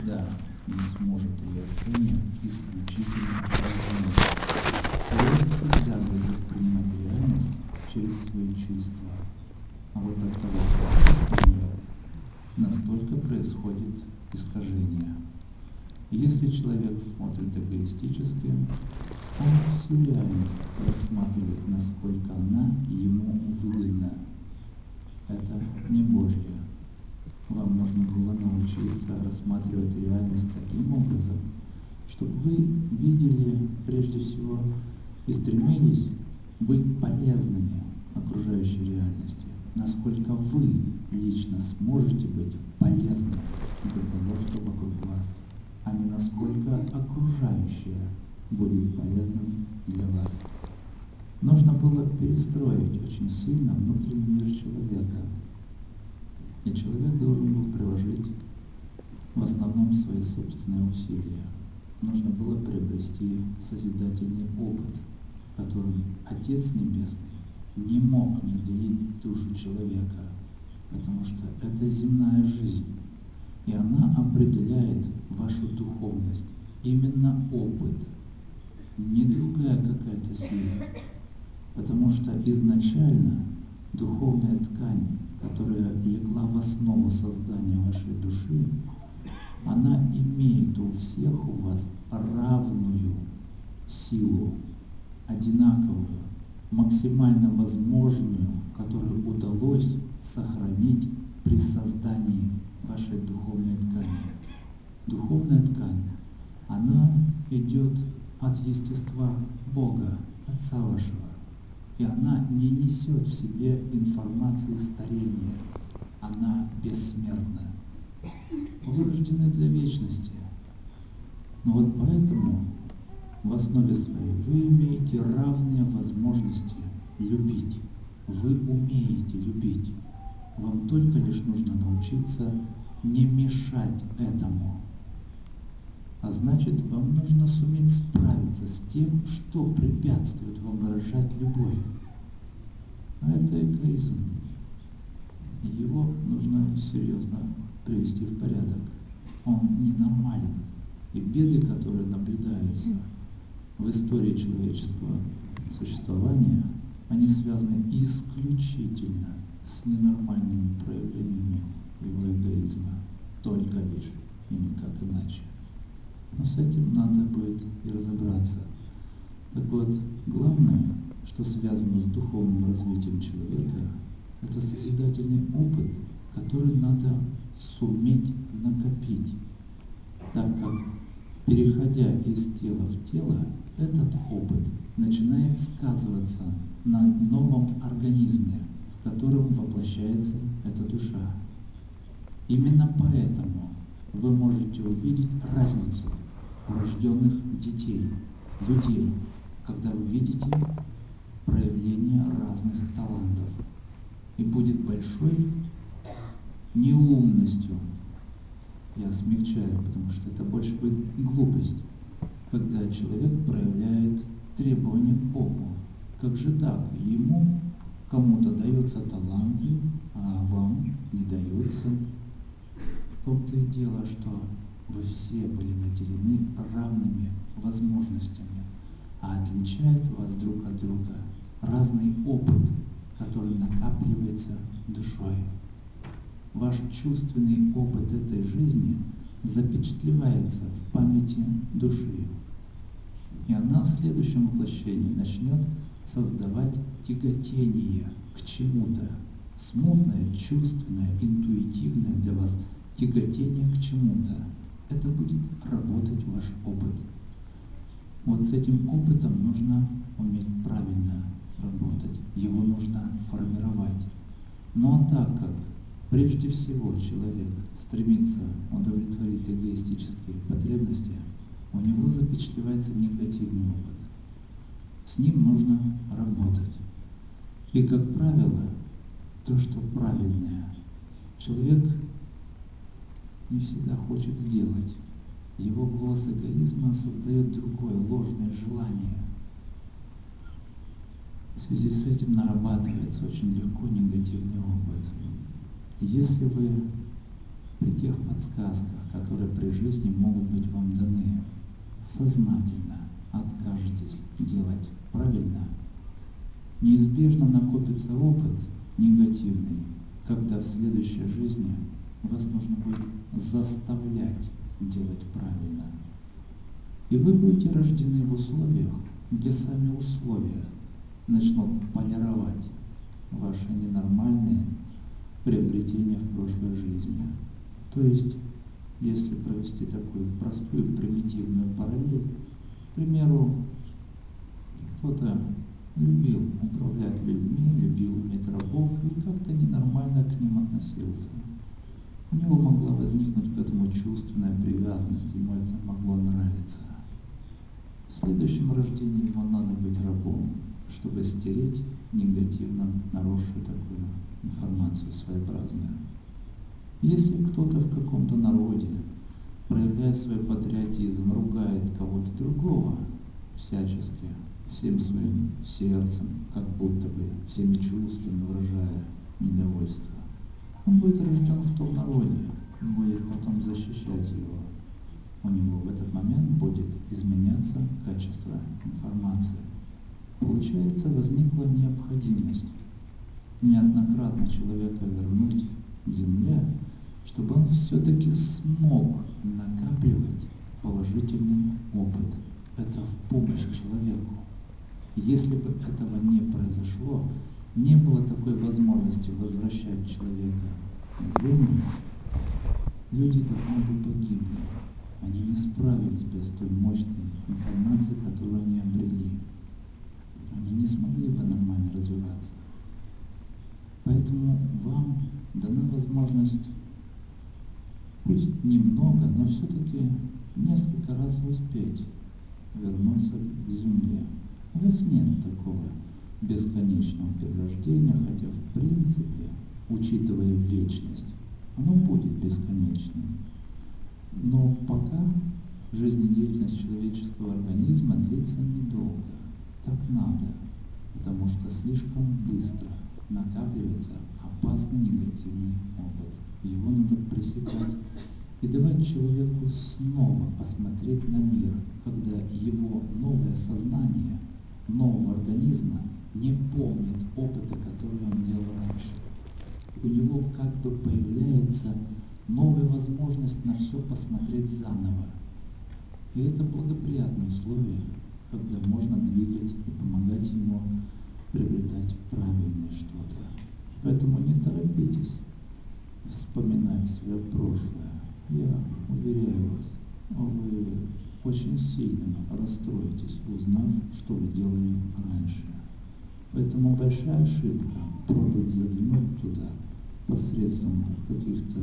Да, не сможет ее оценивать исключительно разумно. Человек всегда будет воспринимать реальность через свои чувства. А вот от того, что нет, настолько происходит искажение. Если человек смотрит эгоистически, он всю реальность рассматривает, насколько она ему выгодна. Это не Божье. Вам нужно было научиться рассматривать реальность таким образом, чтобы вы видели прежде всего и стремились быть полезными окружающей реальности. Насколько вы лично сможете быть полезны для того, что вокруг вас, а не насколько окружающее будет полезным для вас. Нужно было перестроить очень сильно внутренний мир человека. И человек должен был приложить в основном свои собственные усилия. Нужно было приобрести созидательный опыт, которым Отец Небесный не мог наделить душу человека, потому что это земная жизнь, и она определяет вашу духовность. Именно опыт, не другая какая-то сила, потому что изначально духовная ткань, которая легла в основу создания вашей души, она имеет у всех у вас равную силу, одинаковую, максимально возможную, которую удалось сохранить при создании вашей духовной ткани. Духовная ткань, она идет от естества Бога, Отца вашего. И она не несет в себе информации старения. Она бессмертна. Вы рождены для вечности. Но вот поэтому в основе своей вы имеете равные возможности любить. Вы умеете любить. Вам только лишь нужно научиться не мешать этому. А значит, вам нужно суметь справиться с тем, что препятствует вам выражать любовь. А это эгоизм. Его нужно серьезно привести в порядок. Он ненормален. И беды, которые наблюдаются в истории человеческого существования, они связаны исключительно с ненормальными проявлениями его эгоизма. Только лишь и никак иначе. Но с этим надо будет и разобраться. Так вот, главное, что связано с духовным развитием человека, это созидательный опыт, который надо суметь накопить, так как, переходя из тела в тело, этот опыт начинает сказываться на новом организме, в котором воплощается эта душа. Именно поэтому вы можете увидеть разницу у рожденных детей, людей, когда вы видите проявление разных талантов. И будет большой неумностью, я смягчаю, потому что это больше будет глупость, когда человек проявляет требования к Богу. Как же так? Ему кому-то даются таланты, а вам не даются. В том-то и дело, что вы все были наделены равными возможностями, а отличает вас друг от друга разный опыт, который накапливается душой. Ваш чувственный опыт этой жизни запечатлевается в памяти души, и она в следующем воплощении начнет создавать тяготение к чему-то, смутное, чувственное, интуитивное для вас тяготение к чему-то. Это будет работать ваш опыт. Вот с этим опытом нужно уметь правильно работать, его нужно формировать. Ну а так как прежде всего человек стремится удовлетворить эгоистические потребности, у него запечатлевается негативный опыт. С ним нужно работать. И, как правило, то, что правильное, человек не всегда хочет сделать. Его голос эгоизма создает другое, ложное желание. В связи с этим нарабатывается очень легко негативный опыт. Если вы при тех подсказках, которые при жизни могут быть вам даны, сознательно откажетесь делать правильно, неизбежно накопится опыт негативный, когда в следующей жизни вас нужно будет заставлять делать правильно. И вы будете рождены в условиях, где сами условия начнут полировать ваши ненормальные приобретения в прошлой жизни. То есть, если провести такую простую примитивную параллель, к примеру, кто-то любил управлять людьми, любил иметь рабов и как-то ненормально к ним относился. У него могла возникнуть к этому чувственная привязанность, ему это могло нравиться. В следующем рождении ему надо быть рабом, чтобы стереть негативно наросшую такую информацию своеобразную. Если кто-то в каком-то народе, проявляя свой патриотизм, ругает кого-то другого всячески, всем своим сердцем, как будто бы всеми чувствами выражая недовольство, он будет рожден в том народе и будет потом защищать его. У него в этот момент будет изменяться качество информации. Получается, возникла необходимость неоднократно человека вернуть к земле, чтобы он все-таки смог накапливать положительный опыт. Это в помощь человеку. Если бы этого не произошло, не было такой возможности возвращать человека на землю, люди давно бы погибли. Они не справились без той мощной информации, которую они обрели. Они не смогли бы нормально развиваться. Поэтому вам дана возможность, пусть немного, но все-таки несколько раз успеть вернуться к земле. У вас нет такого бесконечного перерождения, хотя в принципе, учитывая вечность, оно будет бесконечным. Но пока жизнедеятельность человеческого организма длится недолго. Так надо, потому что слишком быстро накапливается опасный негативный опыт. Его надо пресекать и давать человеку снова посмотреть на мир, когда его новое сознание, нового организма не помнит опыта, который он делал раньше. У него как бы появляется новая возможность на все посмотреть заново. И это благоприятные условия, когда можно двигать и помогать ему приобретать правильное что-то. Поэтому не торопитесь вспоминать свое прошлое. Я уверяю вас, вы очень сильно расстроитесь, узнав, что вы делали раньше. Поэтому большая ошибка пробовать заглянуть туда посредством каких-то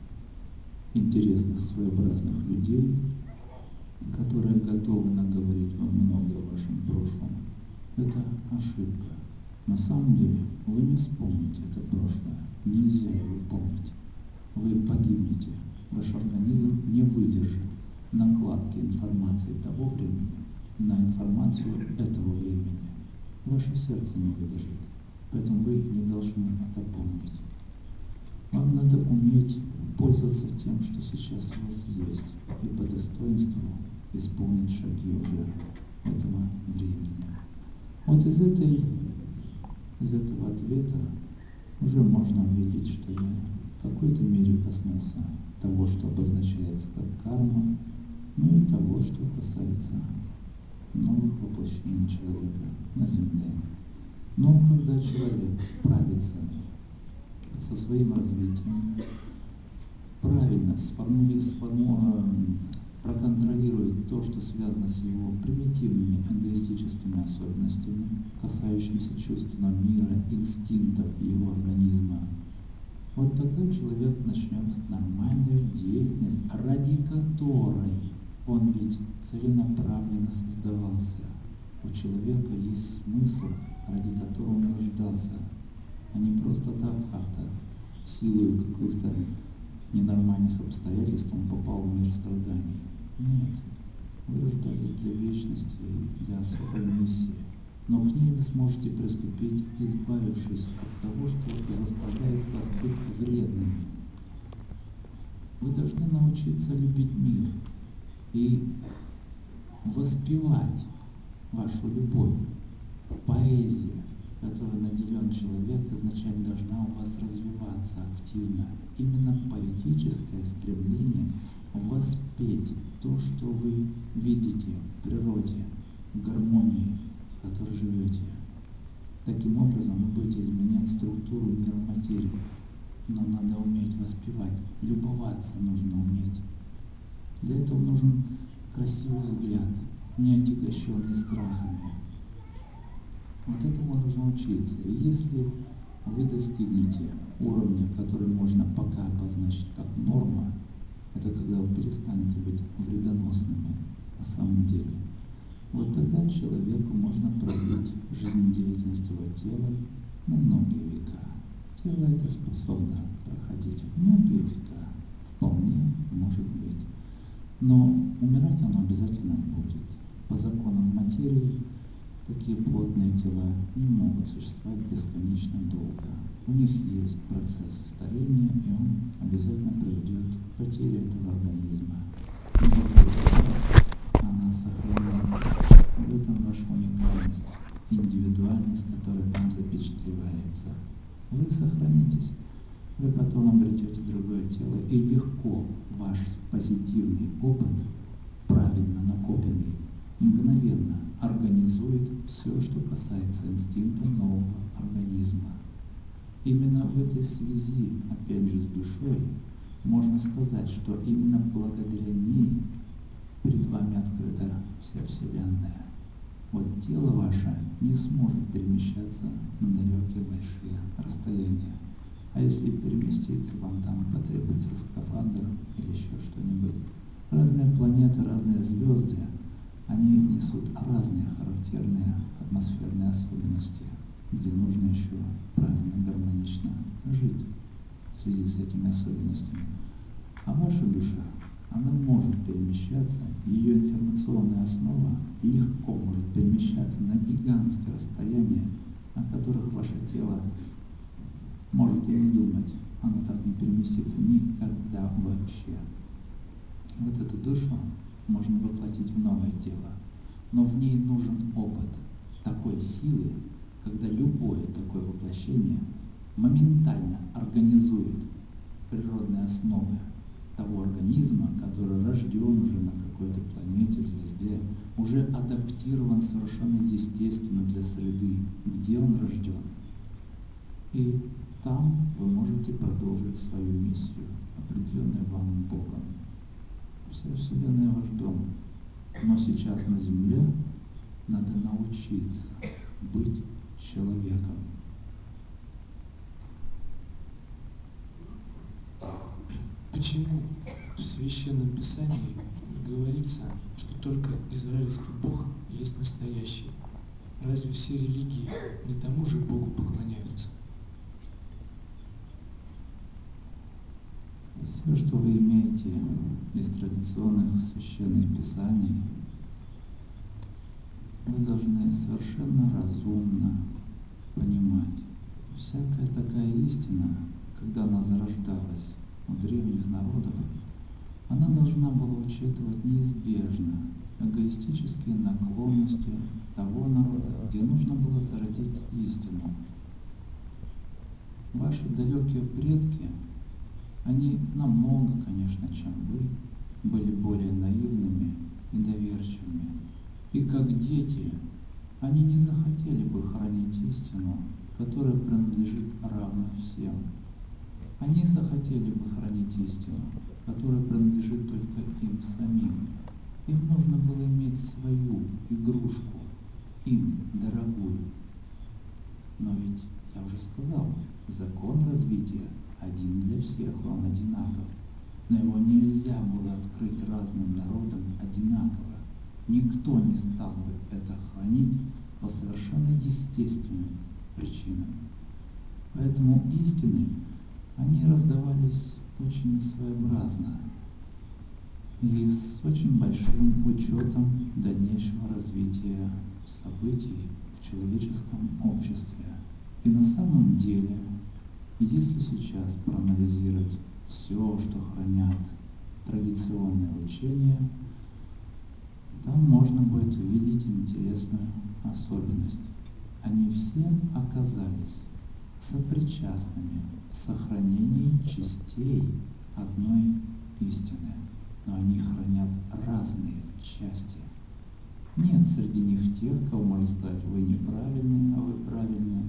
интересных, своеобразных людей, которые готовы наговорить вам много о вашем прошлом. Это ошибка. На самом деле вы не вспомните это прошлое. Нельзя его помнить. Вы погибнете. Ваш организм не выдержит накладки информации того времени на информацию этого времени. Ваше сердце не выдержит. Поэтому вы не должны это помнить. Вам надо уметь пользоваться тем, что сейчас у вас есть, и по достоинству исполнить шаги уже этого времени. Вот из этого ответа уже можно увидеть, что я в какой-то мере коснулся того, что обозначается как карма, ну и того, что касается новых воплощений человека на Земле. Но когда человек справится со своим развитием, правильно проконтролирует то, что связано с его примитивными эгоистическими особенностями, касающимися чувственного мира, инстинктов его организма, вот тогда человек начнет нормальную деятельность, ради которой он ведь целенаправленно создавался. У человека есть смысл, ради которого он рождался, а не просто так как-то силой каких-то ненормальных обстоятельств он попал в мир страданий. Нет, вы рождались для вечности, для особой миссии. Но к ней вы сможете приступить, избавившись от того, что заставляет вас быть вредными. Вы должны научиться любить мир и воспевать вашу любовь. Поэзия, которой наделен человек, изначально должна у вас развиваться активно. Именно поэтическое стремление воспеть то, что вы видите в природе, в гармонии, в которой живете. Таким образом вы будете изменять структуру мира материи. Но надо уметь воспевать, любоваться нужно уметь. Для этого нужен красивый взгляд, не отягощенный страхами. Вот этому нужно учиться. И если вы достигнете уровня, который можно пока обозначить как норма, это когда вы перестанете быть вредоносными на самом деле. Вот тогда человеку можно продлить жизнедеятельность его тела на многие века. Тело это способно проходить многие века, вполне может быть. Но умирать оно обязательно будет. По законам материи такие плотные тела не могут существовать бесконечно долго. У них есть процесс старения, и он обязательно приведет к потере этого организма. Она сохраняется. В этом ваша уникальность, индивидуальность, которая там запечатлевается. Вы сохранитесь, вы потом обретете другое тело, и легко ваш позитивный опыт, правильно накопленный, мгновенно организует все, что касается инстинкта нового организма. Именно в этой связи, опять же, с душой, можно сказать, что именно благодаря ней перед вами открыта вся Вселенная. Вот тело ваше не сможет перемещаться на далекие большие расстояния. А если переместиться, вам там потребуется скафандр или еще что-нибудь. Разные планеты, разные звезды, они несут разные характерные атмосферные особенности, где нужно еще правильно, гармонично жить в связи с этими особенностями. А ваша душа, она может перемещаться, ее информационная основа легко может перемещаться на гигантское расстояние, о которых ваше тело может и не думать. Оно так не переместится никогда вообще. Вот эту душу можно воплотить в новое тело, но в ней нужен опыт такой силы, когда любое такое воплощение моментально организует природные основы того организма, который рожден уже на какой-то планете, звезде, уже адаптирован совершенно естественно для среды, где он рожден. И там вы можете продолжить свою миссию, определенную вам Богом. Вся Вселенная ваш дом. Но сейчас на Земле надо научиться быть человеком. Почему в Священном Писании говорится, что только израильский Бог есть настоящий? Разве все религии не тому же Богу поклоняются? Все, что вы имеете из традиционных священных писаний, вы должны совершенно разумно понимать. Всякая такая истина, когда она зарождалась у древних народов, она должна была учитывать неизбежно эгоистические наклонности того народа, где нужно было зародить истину. Ваши далекие предки, они намного, конечно, чем вы, были более наивными и доверчивыми. И как дети, они не захотели бы хранить истину, которая принадлежит равно всем. Они захотели бы хранить истину, которая принадлежит только им самим. Им нужно было иметь свою игрушку, им дорогую. Но ведь, я уже сказал, закон развития один для всех, он одинаков. Но его нельзя было открыть разным народам одинаково. Никто не стал бы это хранить по совершенно естественным причинам. Поэтому истины, они раздавались очень своеобразно и с очень большим учетом дальнейшего развития событий в человеческом обществе. И на самом деле, если сейчас проанализировать все, что хранят традиционные учения, там можно будет увидеть интересную особенность. Они все оказались сопричастными в сохранении частей одной истины, но они хранят разные части. Нет среди них тех, кого можно сказать, вы неправильные, а вы правильные.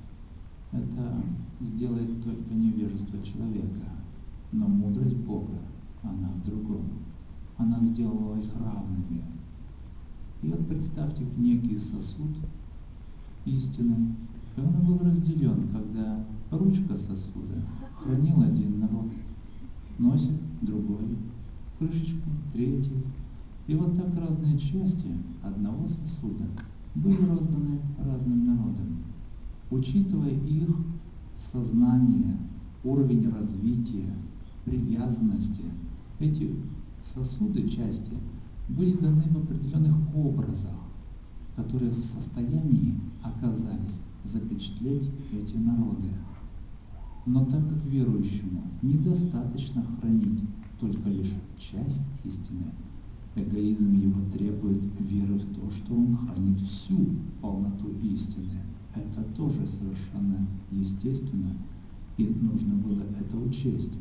Это сделает только невежество человека. Но мудрость Бога, она в другом. Она сделала их равными. И вот представьте некий сосуд истины, и он был разделен, когда ручка сосуда хранил один народ, носик другой, крышечку третий. И вот так разные части одного сосуда были розданы разным народам. Учитывая их сознание, уровень развития, привязанности, эти сосуды, части, были даны в определенных образах, которые в состоянии оказались запечатлеть эти народы. Но так как верующему недостаточно хранить только лишь часть истины, эгоизм его требует веры в то, что он хранит всю полноту истины. Это тоже совершенно естественно, и нужно было это учесть.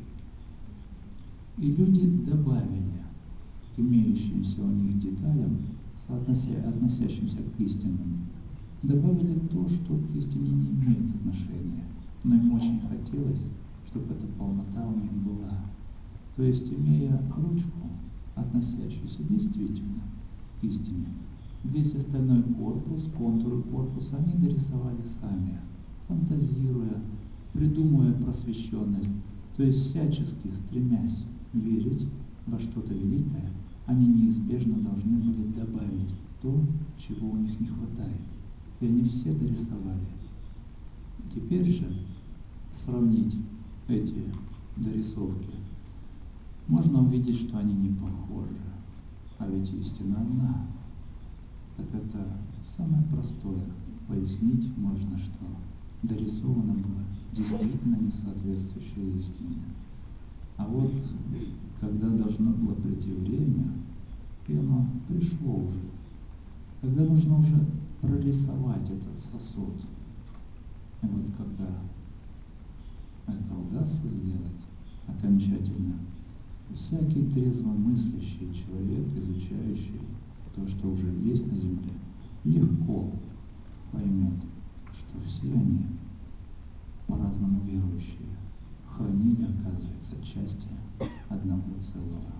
И люди добавили к имеющимся у них деталям, относящимся к истинным, добавили то, что к истине не имеет отношения, но им очень хотелось, чтобы эта полнота у них была. То есть, имея ручку, относящуюся действительно к истине, весь остальной корпус, контуры корпуса они дорисовали сами, фантазируя, придумывая просвещенность, то есть всячески стремясь верить во что-то великое, они неизбежно должны были добавить то, чего у них не хватает. И они все дорисовали. Теперь же сравнить эти дорисовки можно увидеть, что они не похожи, а ведь истина одна. Так это самое простое. Пояснить можно, что дорисовано было действительно несоответствующее истине. А вот когда должно было прийти время, и оно пришло уже, когда нужно уже прорисовать этот сосуд, и вот когда это удастся сделать окончательно, всякий трезвомыслящий человек, изучающий то, что уже есть на земле, легко поймет, что все они, по-разному верующие, хранили, оказывается, части одного целого.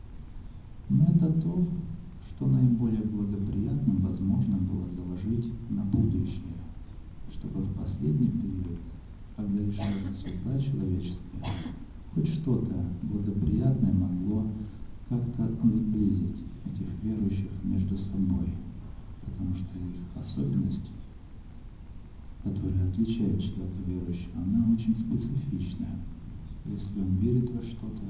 Но это то, что наиболее благоприятным возможно было заложить на будущее, чтобы в последний период, когда решается судьба человеческая, хоть что-то благоприятное могло как-то сблизить этих верующих между собой, потому что их особенность, которая отличает человека верующего, она очень специфичная. Если он верит во что-то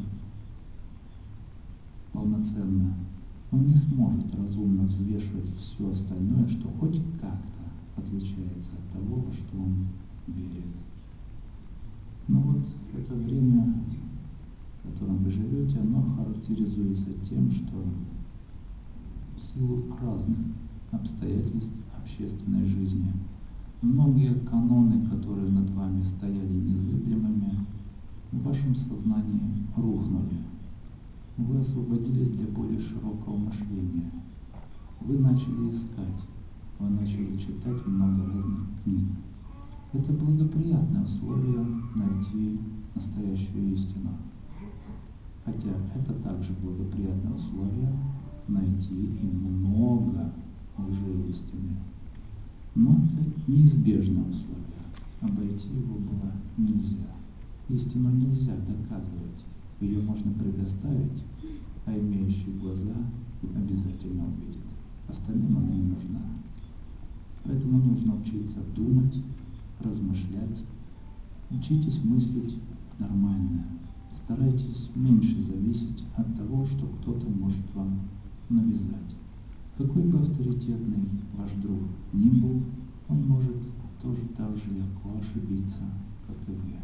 полноценно, он не сможет разумно взвешивать все остальное, что хоть как-то отличается от того, во что он верит. Но вот это время, в котором вы живете, оно характеризуется тем, что в силу разных обстоятельств общественной жизни многие каноны, которые над вами стояли незыблемыми, в вашем сознании рухнули. Вы освободились для более широкого мышления. Вы начали искать, вы начали читать много разных книг. Это благоприятное условие найти настоящую истину. Хотя это также благоприятное условие найти и много лжеистины. Но это неизбежное условие. Обойти его было нельзя. Истину нельзя доказывать. Ее можно предоставить, а имеющий глаза обязательно увидит. Остальным она не нужна. Поэтому нужно учиться думать, размышлять. Учитесь мыслить нормально. Старайтесь меньше зависеть от того, что кто-то может вам навязать. Какой бы авторитетный ваш друг ни был, он может тоже так же легко ошибиться, как и вы.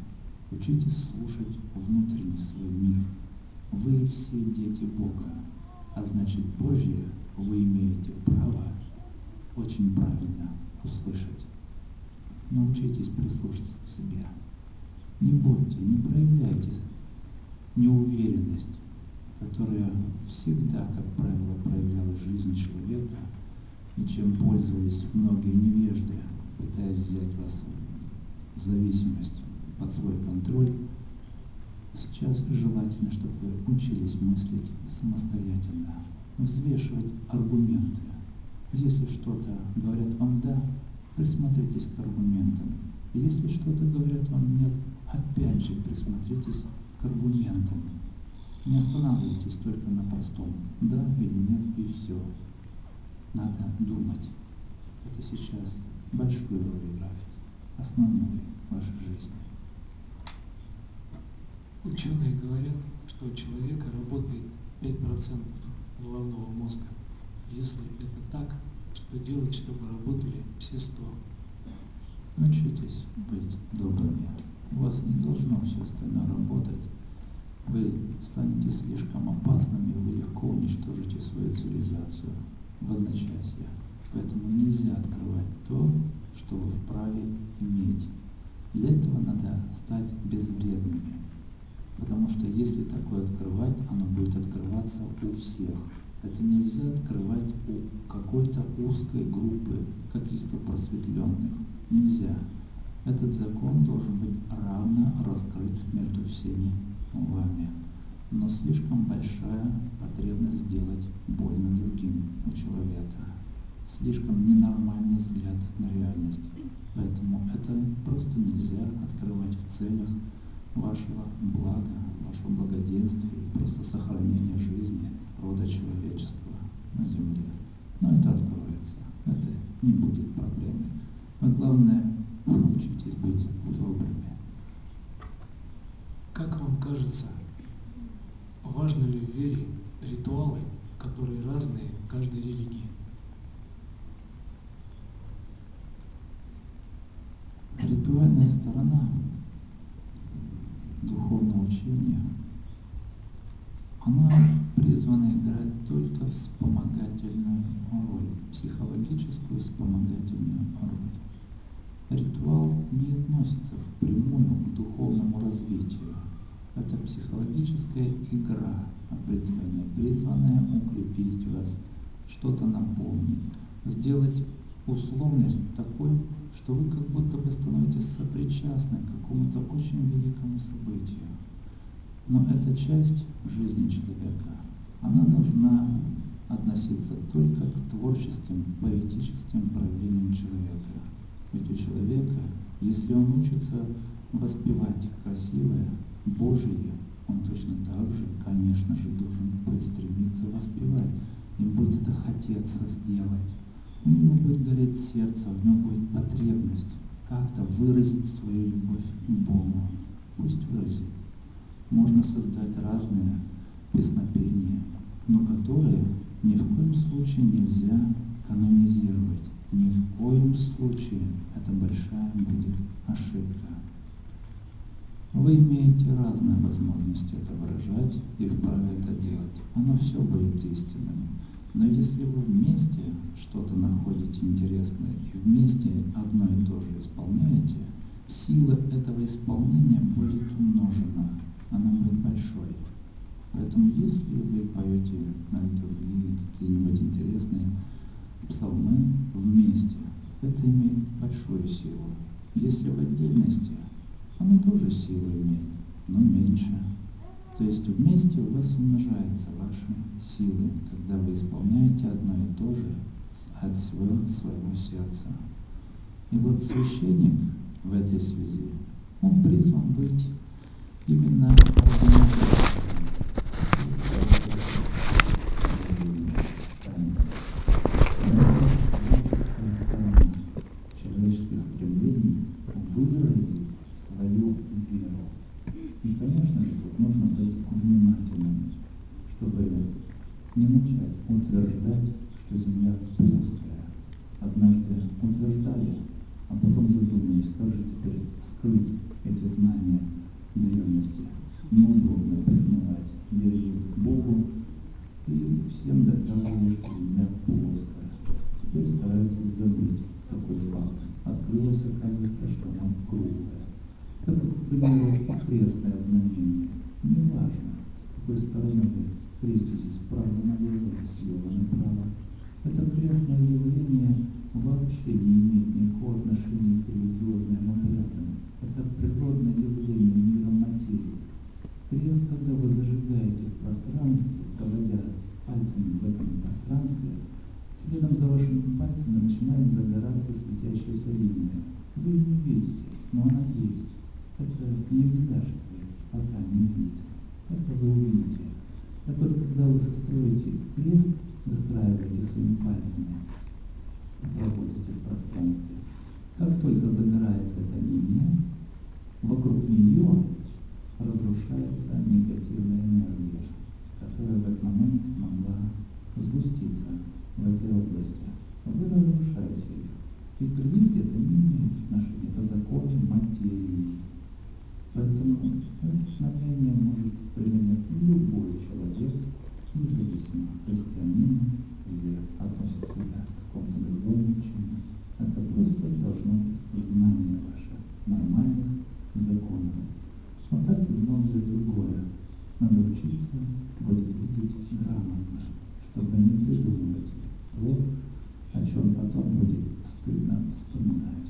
Учитесь слушать внутренний свой мир. Вы все дети Бога, а значит Божье вы имеете право очень правильно услышать. Научитесь прислушаться к себе. Не будьте, не проявляйте неуверенность, которая всегда, как правило, проявлялась в жизни человека, и чем пользовались многие невежды, пытаясь взять вас в зависимость под свой контроль. Сейчас желательно, чтобы вы учились мыслить самостоятельно, взвешивать аргументы. Если что-то говорят вам «да», присмотритесь к аргументам. Если что-то говорят вам «нет», опять же присмотритесь к аргументам. Не останавливайтесь только на простом «да» или «нет» и все. Надо думать. Это сейчас большую роль играет, основную в вашей жизни. Ученые говорят, что у человека работает 5% головного мозга. Если это так, что делать, чтобы работали все 100? Учитесь быть добрыми. У вас не должно все остальное работать. Вы станете слишком опасными, вы легко уничтожите свою цивилизацию в одночасье. Поэтому нельзя открывать то, что вы вправе иметь. Для этого надо стать безвредными. Потому что если такое открывать, оно будет открываться у всех. Это нельзя открывать у какой-то узкой группы каких-то просветленных. Нельзя. Этот закон должен быть равно раскрыт между всеми вами. Но слишком большая потребность сделать больно другим у человека. Слишком ненормальный взгляд на реальность. Поэтому это просто нельзя открывать в целях вашего блага, вашего благоденствия и просто сохранения жизни рода человечества на земле. Но это откроется. Это не будет проблемой. Но главное, учитесь быть добрыми. Как вам кажется, важны ли в вере ритуалы, которые разные в каждой религии? Ритуальная сторона духовного учения, она призвана играть только вспомогательную роль, психологическую вспомогательную роль. Ритуал не относится впрямую к духовному развитию. Это психологическая игра определенная, призванная укрепить вас, что-то напомнить, сделать условность такой, что вы как будто бы становитесь сопричастны к какому-то очень великому событию. Но эта часть жизни человека, она должна относиться только к творческим, поэтическим проявлениям человека. Ведь у человека, если он учится воспевать красивое, Божие, он точно так же, конечно же, должен будет стремиться воспевать. И будет это хотеться сделать. У него будет гореть сердце, у него будет потребность как-то выразить свою любовь к Богу. Пусть выразит. Можно создать разные песнопения, но которые ни в коем случае нельзя канонизировать. Ни в коем случае это большая будет ошибка. Вы имеете разные возможности это выражать и вправе это делать. Оно все будет истинным. Но если вы вместе что-то находите интересное и вместе одно и то же исполняете, сила этого исполнения будет умножена, она будет большой. Поэтому если вы поете на литургии какие-нибудь интересные псалмы вместе, это имеет большую силу. Если в отдельности, оно тоже силу имеет, но меньше. То есть вместе у вас умножаются ваши силы, когда вы исполняете одно и то же от своего сердца. И вот священник в этой связи, он призван быть именно организатором человеческих стремлений выразить свою веру. И, конечно же, тут нужно быть внимательным, чтобы не начать утверждать, что земля плоская. Однажды утверждали, а потом задумались, как же теперь скрыть эти знания древности неудобно признавать. Верили Богу и всем доказывали, что Земля плоская. Теперь стараются забыть такой факт. Открылось, оказывается, что она круглая. Как, к примеру, крестное знамение. Неважно, с какой стороны вы креститесь, справа налево или слева направо. Это крестное явление вообще не имеет никакого отношения к религиозным обрядам. Это природное явление мира материи. Крест, когда вы зажигаете в пространстве, проводя пальцами в этом пространстве, следом за вашими пальцами начинает загораться светящаяся линия. Вы ее не видите, но она есть. Это не беда, что вы пока не видите. Это вы увидите. Так вот, когда вы состроите крест, выстраиваете своими пальцами, проводите в пространстве, как только загорается эта линия, вокруг нее разрушается негативная энергия, которая в этот момент могла сгуститься в этой области. Вы разрушаете их. И к религии это не имеет отношения, это законы материи. Поэтому это знамение может принять любой человек, независимо, христианин или относит себя к какому-то другому учению. Это просто должно быть знание ваше нормальных законов. Но так и многое другое. Надо учиться будет видеть грамотно, чтобы не придумывать то, о чем потом будет стыдно вспоминать.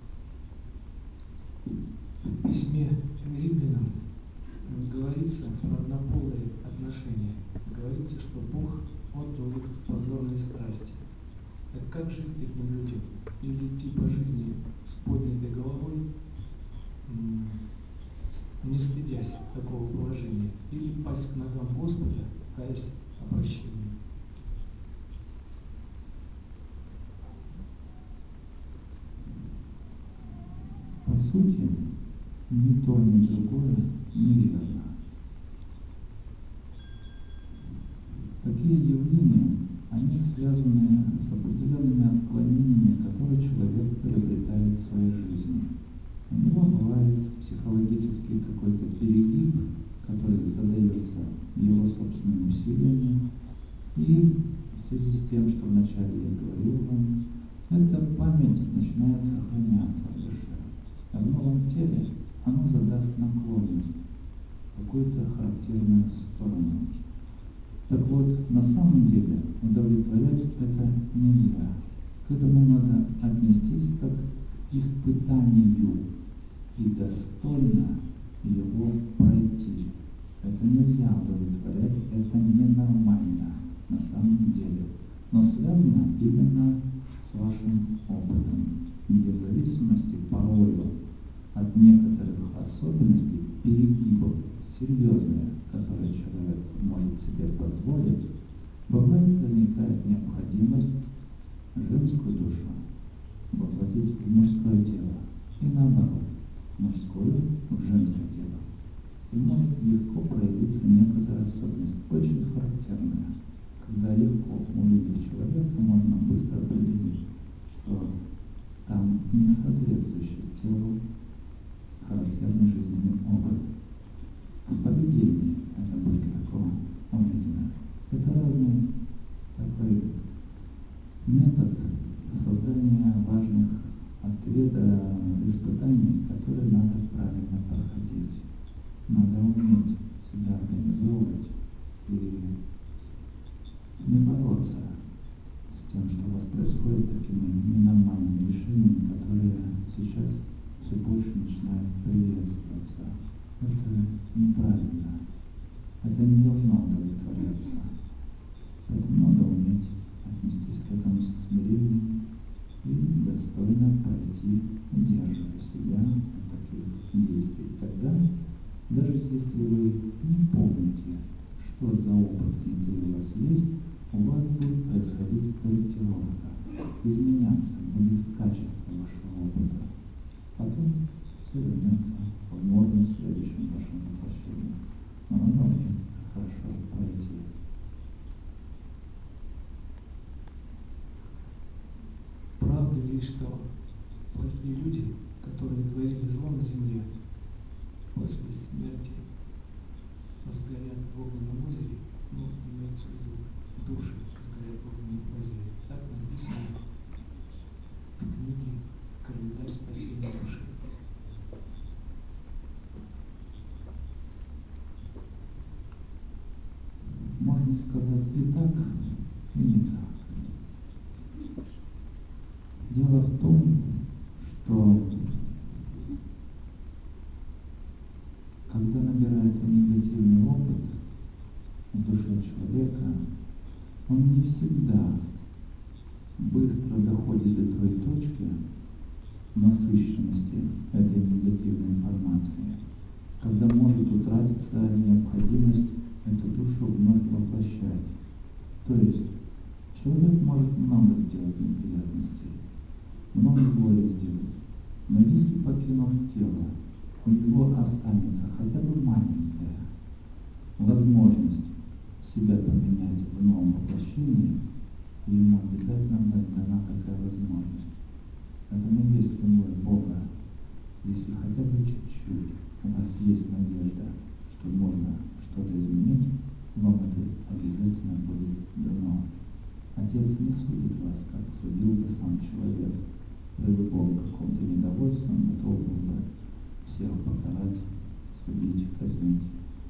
В письме римлянам говорится про однополые отношения. Говорится, что Бог отдал их в позорной страсти. Так как жить таким людям? Или идти по жизни с поднятой головой, не стыдясь такого положения? Или пасть к ногам Господа, каясь о прощении? По сути, ни то, ни другое неверно. Такие явления, они связаны с определенными отклонениями, которые человек приобретает в своей жизни. У него бывает психологический какой-то перегиб, который задается его собственными усилиями. И в связи с тем, что вначале я говорил вам, эта память начинает сохраняться в душе. А в новом теле оно задаст наклонность в какую-то характерную сторону. Так вот, на самом деле удовлетворять это нельзя. К этому надо отнестись как к испытанию и достойно его пройти. Это нельзя удовлетворять, это ненормально на самом деле. Но связано именно с вашим опытом, где в зависимости порою от некоторых особенностей, перегибов, серьезные, которые человек может себе позволить, бывает возникает необходимость женскую душу воплотить в мужское тело и наоборот, мужское в женское тело. И может легко проявиться некоторая особенность, очень характерная, когда легко увидев человека, можно быстро определить, что там не соответствующий телу характерный жизненный опыт. В поведении это будет легко увидено. Это разный такой метод создания важных испытаний, которые надо правильно проходить. Надо уметь себя организовывать и не бороться с тем, что у вас происходит, такими ненормальными решениями, которые сейчас все больше начинают приветствоваться. Это неправильно. Это не должно удовлетворяться. Поэтому надо уметь отнестись к этому со смирением и достойно пройти, удерживая себя от таких действий. Тогда, даже если вы не помните, что за опыт внутри у вас есть, у вас будет происходить корректировка, изменяться будет качество вашего опыта. Потом все вернется в норму в следующем вашем воплощении. Но надо уметь хорошо пройти. Правда ли, что плохие люди, которые творили зло на земле, после смерти сгорят в огненном озере, ну, имеется в виду души сгорят в огненном озере. Так написано в книге «Календарь спасения души». Можно сказать и так, и не так. Дело в том, что когда набирается негативный опыт в душе человека, он не всегда быстро доходит до той точки насыщенности этой негативной информации, когда может утратиться необходимость эту душу вновь воплощать. То есть человек может много сделать неприятностей, много горя сделать, но если, покинув тело, у него останется хотя бы маленькая возможность себя поменять в новом воплощении, ему обязательно будет дана такая возможность. Это не есть любовь Бога. Если хотя бы чуть-чуть у вас есть надежда, что можно что-то изменить, вам это обязательно будет дано. Отец не судит вас, как судил бы сам человек. При любом каком-то недовольстве он готов был бы всех покарать, судить, казнить.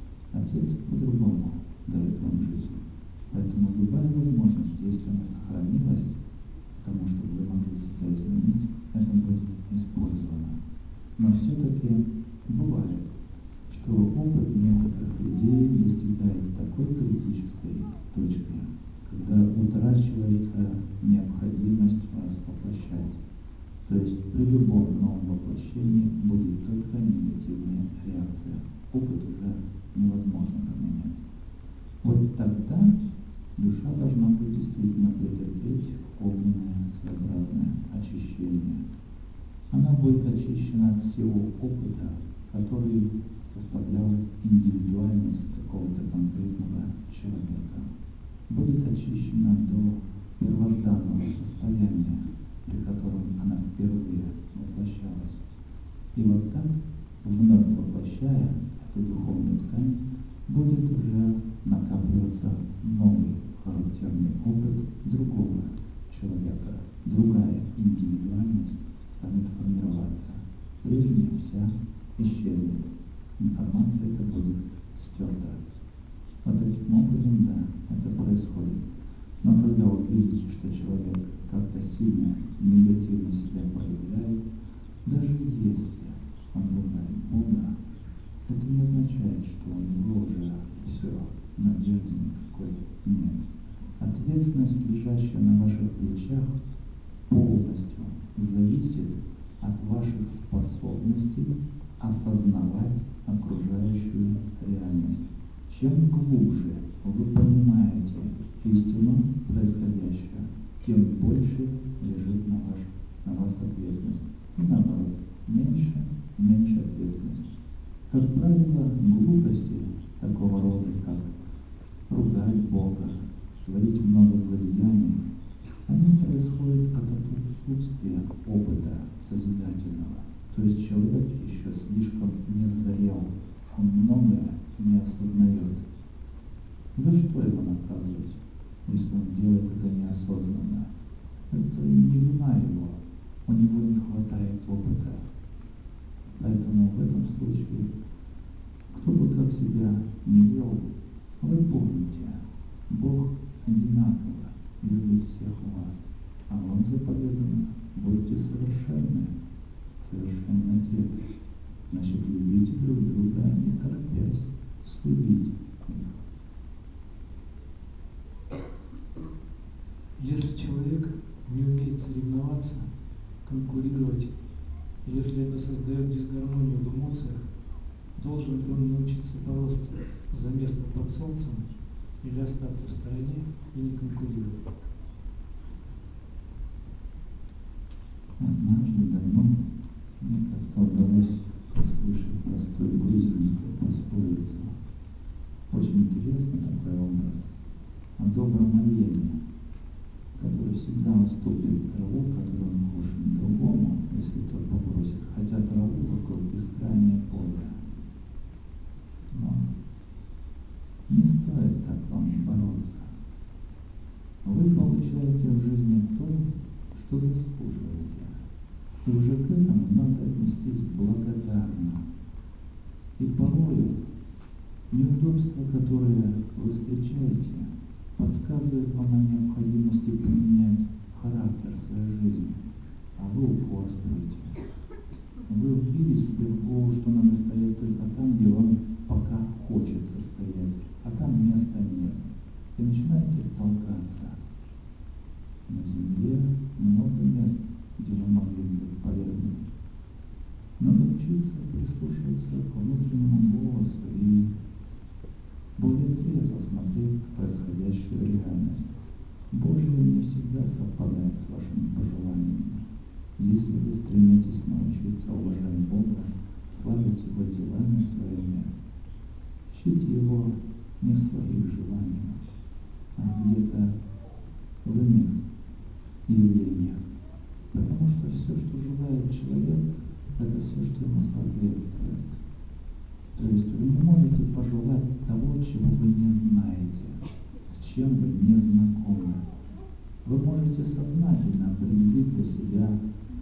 Отец по-другому дает вам жизнь. Поэтому любая возможность, если она сохранилась, потому что вы могли себя изменить, это будет использовано. Но все-таки бывает, что опыт некоторых людей достигает такой критической точки, когда утрачивается необходимость вас воплощать. То есть при любом новом воплощении будет только негативная реакция. Опыт уже невозможно поменять. Вот тогда душа должна будет действительно претерпеть огненное своеобразное очищение. Она будет очищена от всего опыта, который составлял индивидуальность какого-то конкретного человека. Будет очищена до первозданного состояния, при котором она впервые воплощалась. И вот так, вновь воплощая эту духовную ткань, будет уже накапливаться новый характерный опыт другого человека, другая индивидуальность станет формироваться. Прежняя вся исчезнет. Информация эта будет стерта. Вот таким образом, да, это происходит. Но когда вы видите, что человек как-то сильно негативно себя проявляет, даже если он ругает Бога, это не означает, что у него уже все, надежды никакой нет. Ответственность, лежащая на ваших плечах, полностью зависит от ваших способностей осознавать окружающую реальность. Чем глубже вы понимаете истину происходящего, тем больше лежит на вас ответственность. И наоборот, меньше ответственности. Как правило, глупости такого рода, как ругать Бога, творить много злодеяний, они происходят от отсутствия опыта созидательного. То есть человек еще слишком не зрел, он многое не осознает. За что его наказывать, если он делает это неосознанно? Это не вина его, у него не хватает опыта. Поэтому в этом случае, кто бы как себя не вел, вы помните, Бог одинаково любит всех вас, а вам заповедано: будьте совершенны, совершенный Отец. Значит, любите друг друга, не торопясь судить их. Если человек не умеет соревноваться, конкурировать, если это создает дисгармонию в эмоциях, должен ли он научиться бороться за место под солнцем или остаться в стороне и не конкурировать? Однажды давно мне как-то удалось услышать простую грузинскую пословицу. Очень интересный такой образ о добром олене, который всегда уступит траву, которую он кушает, другому, если тот попросит, хотя траву вокруг бескрайнее поле. вы получаете в жизни то, что заслуживаете. И уже к этому надо отнестись благодарно. И порою неудобства, которые вы встречаете, подсказывают вам о необходимости поменять характер своей жизни, а вы упорствуете. Вы вбили себе в голову, что надо стоять только там, где вам пока хочется стоять, а там места нет. И начинаете толкаться. На земле много мест, где вы могли быть полезны. Надо учиться прислушиваться к внутреннему голосу и более трезво смотреть в происходящую реальность. Божие не всегда совпадает с вашими пожеланиями. Если вы стремитесь научиться уважать Бога, славить Его делами своими, ищите Его не в своих желаниях, а где-то в иных явлениях. Потому что все, что желает человек, это все, что ему соответствует. То есть вы не можете пожелать того, чего вы не знаете, с чем вы не знакомы. Вы можете сознательно определить для себя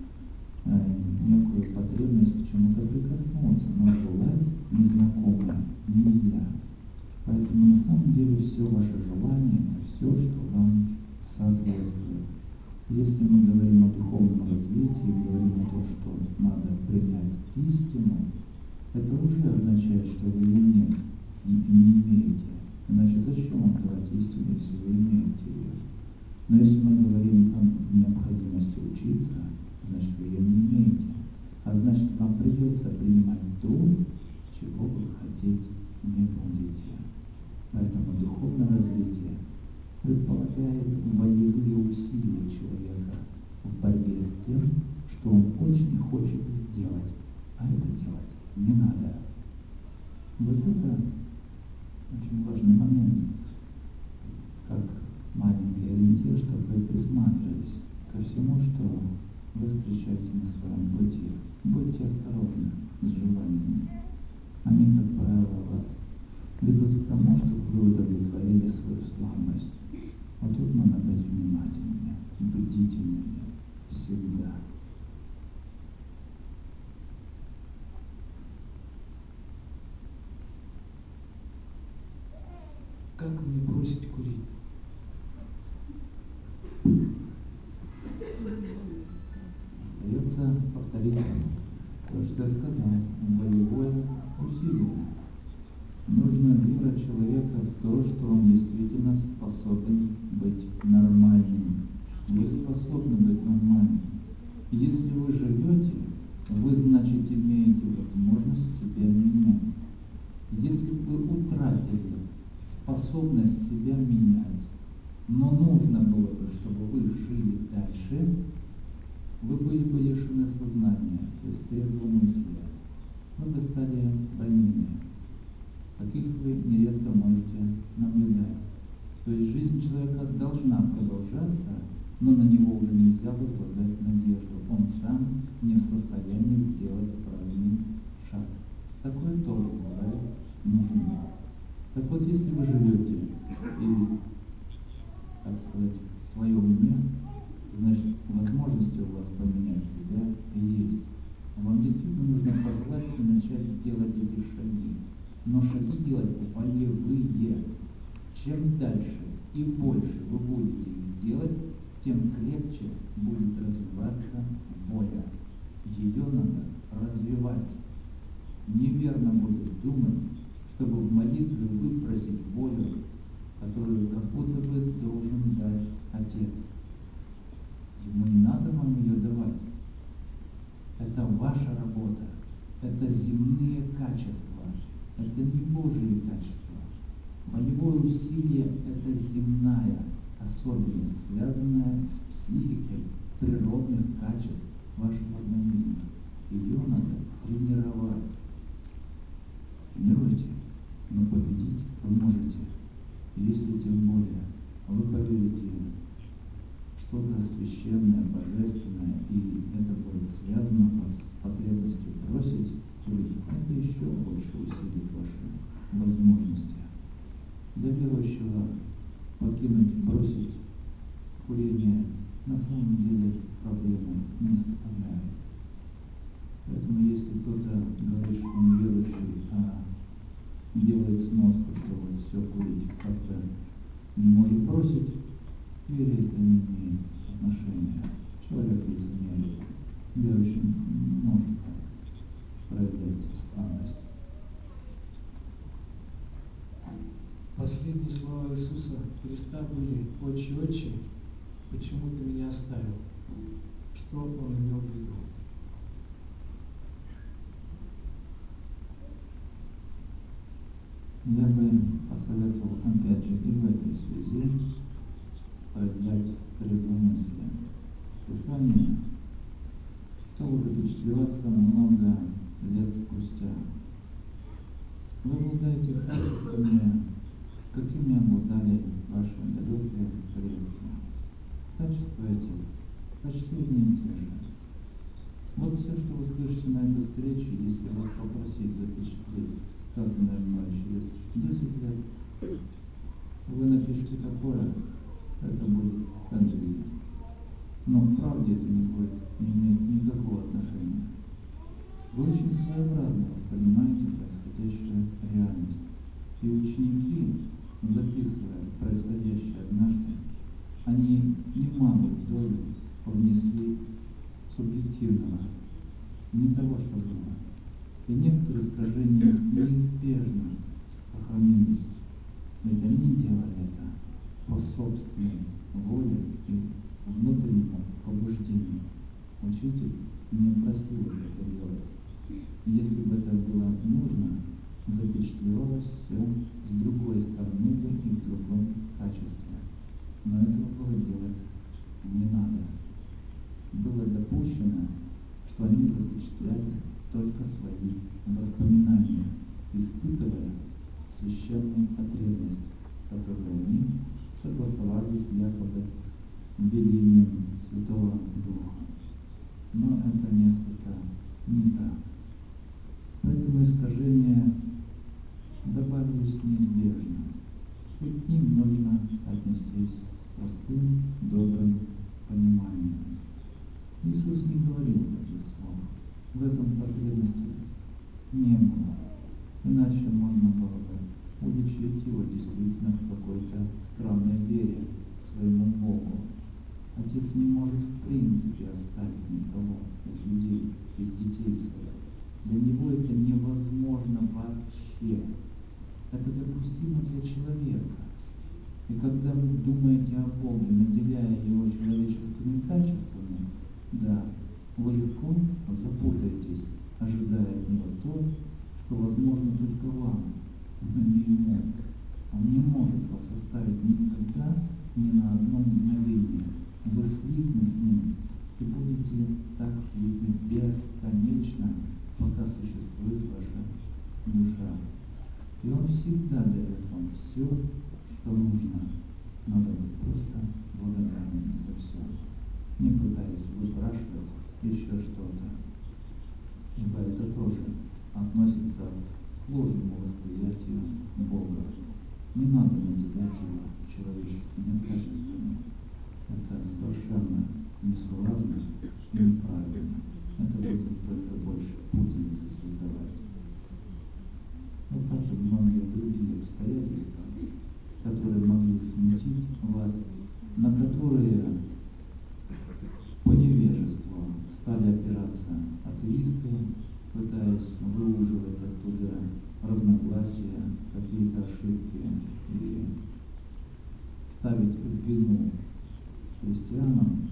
некую потребность к чему-то прикоснуться, но желать незнакомое нельзя. Поэтому на самом деле все ваше желание – это все, что вам соответствует. Если мы говорим о духовном развитии, говорим о том, что надо принять истину, это уже означает, что вы ее не имеете. Иначе зачем вам давать истину, если вы имеете ее? Но если мы говорим о необходимости учиться, значит, вы ее не имеете. А значит, вам придется принимать то, чего вы хотеть не будете. Поэтому духовное развитие предполагает волевые усилия человека в борьбе с тем, что он очень хочет сделать, а это делать не надо. Вот это очень важный момент, как маленький ориентир, чтобы вы присматривались ко всему, что вы встречаете на своем пути. Будьте осторожны с желаниями. Они, как правило, вас ведут к тому, чтобы вы удовлетворили свою слабость. Вот тут надо быть внимательными, бдительными всегда. Как мне бросить курить? Остается повторить то, что я сказал, волевое усилие. Нужна вера человека в то, что он действительно способен быть нормальным. Вы способны быть нормальным. Если вы живете, вы, значит, имеете возможность себя менять. Если бы вы утратили способность себя менять, но нужно было бы, чтобы вы жили дальше, вы были бы лишены сознания, то есть трезвомыслия. Вы бы стали больными. Таких вы нередко можете наблюдать. То есть жизнь человека должна продолжаться, но на него уже нельзя возлагать надежду. Он сам не в состоянии сделать правильный шаг. Такое тоже бывает, нужно. Так вот, если вы живете и, так сказать, в своем уме, значит, возможности у вас поменять себя есть. Вам действительно нужно пожелать и начать делать эти шаги. Но шаги делать волевые. Чем дальше и больше вы будете их делать, тем крепче будет развиваться воля. Ее надо развивать. Неверно будет думать, чтобы в молитве выпросить волю, которую как будто бы должен дать Отец. Ему не надо вам ее давать. Это ваша работа. Это земные качества. Это не Божьи качества. Волевое усилие – это земная особенность, связанная с психикой природных качеств вашего организма. Ее надо тренировать. Тренируйте, но победить вы можете. Если тем более вы поверите в что-то священное, божественное, и это будет связано с потребностью бросить, это еще больше усилит ваши возможности. Для верующего бросить на самом деле проблемы не составляет. Поэтому если кто-то говорит, что он верующий, а делает сноску, что вот все курить как-то не может бросить, к вере это не имеет отношения. Человек лицемерит. Верующий может проявлять странность. Последние слова Иисуса Христа были: «Отче, Отче, почему ты меня оставил?» Что он имел в виду? Я бы посоветовал, опять же, и в этой связи проявлять трезвомыслие. Писание стало запечатлеваться много лет спустя. Вы обладаете качествами, какими обладали ваши далекие предки. Качества эти почти одни и те же. Вот все, что вы слышите на этой встрече, если вас попросить запечатлеть сказанное мной через 10 лет, вы напишите такое, это будет фэнтези. Но к правде это не будет, не имеет никакого отношения. Вы очень своеобразно воспринимаете происходящую реальность. И ученики, записывая происходящее однажды, они немалую долю внесли субъективного, не того, что было. И некоторые искажения неизбежно сохранились. Ведь они делали это по собственной воле и внутреннему побуждению. Учитель не просил их это делать. Если бы это было нужно, запечатлевалось все с другой стороны бы и в другом качестве. Но этого было делать не надо. Было допущено, что они запечатляли только свои воспоминания, испытывая священную потребность, которую они согласовали с якобы велением Святого Духа. Но это несколько не так. Поэтому искажения добавились неизбежно. И к ним нужно отнестись с простым, добрым пониманием. Иисус не говорил таких слов. В этом потребности не было. Иначе можно было бы уличить его действительно в какой-то странной вере своему Богу. Отец не может в принципе оставить никого из людей, из детей своих. Для него это невозможно вообще. Это допустимо для человека. И когда вы думаете о Боге, наделяя его человеческими качествами, да, вы легко запутаетесь, ожидая от него то, что возможно только вам, но не ему. Он не может вас оставить никогда, ни на одно мгновение. Вы слитны с ним и будете так слитны бесконечно, пока существует ваша душа. И он всегда дает вам все, что нужно. Надо быть просто благодарными за все, не пытаясь выпрашивать еще что-то. Ибо это тоже относится к ложному восприятию Бога. Не надо наделять его человеческими качествами. Это совершенно несуразно и неправильно. Это будет только больше путаницы создавать. Вот так и многие другие обстоятельства, которые могли смутить вас, на которые по невежеству стали опираться атеисты, пытаясь выуживать оттуда разногласия, какие-то ошибки и ставить в вину христианам,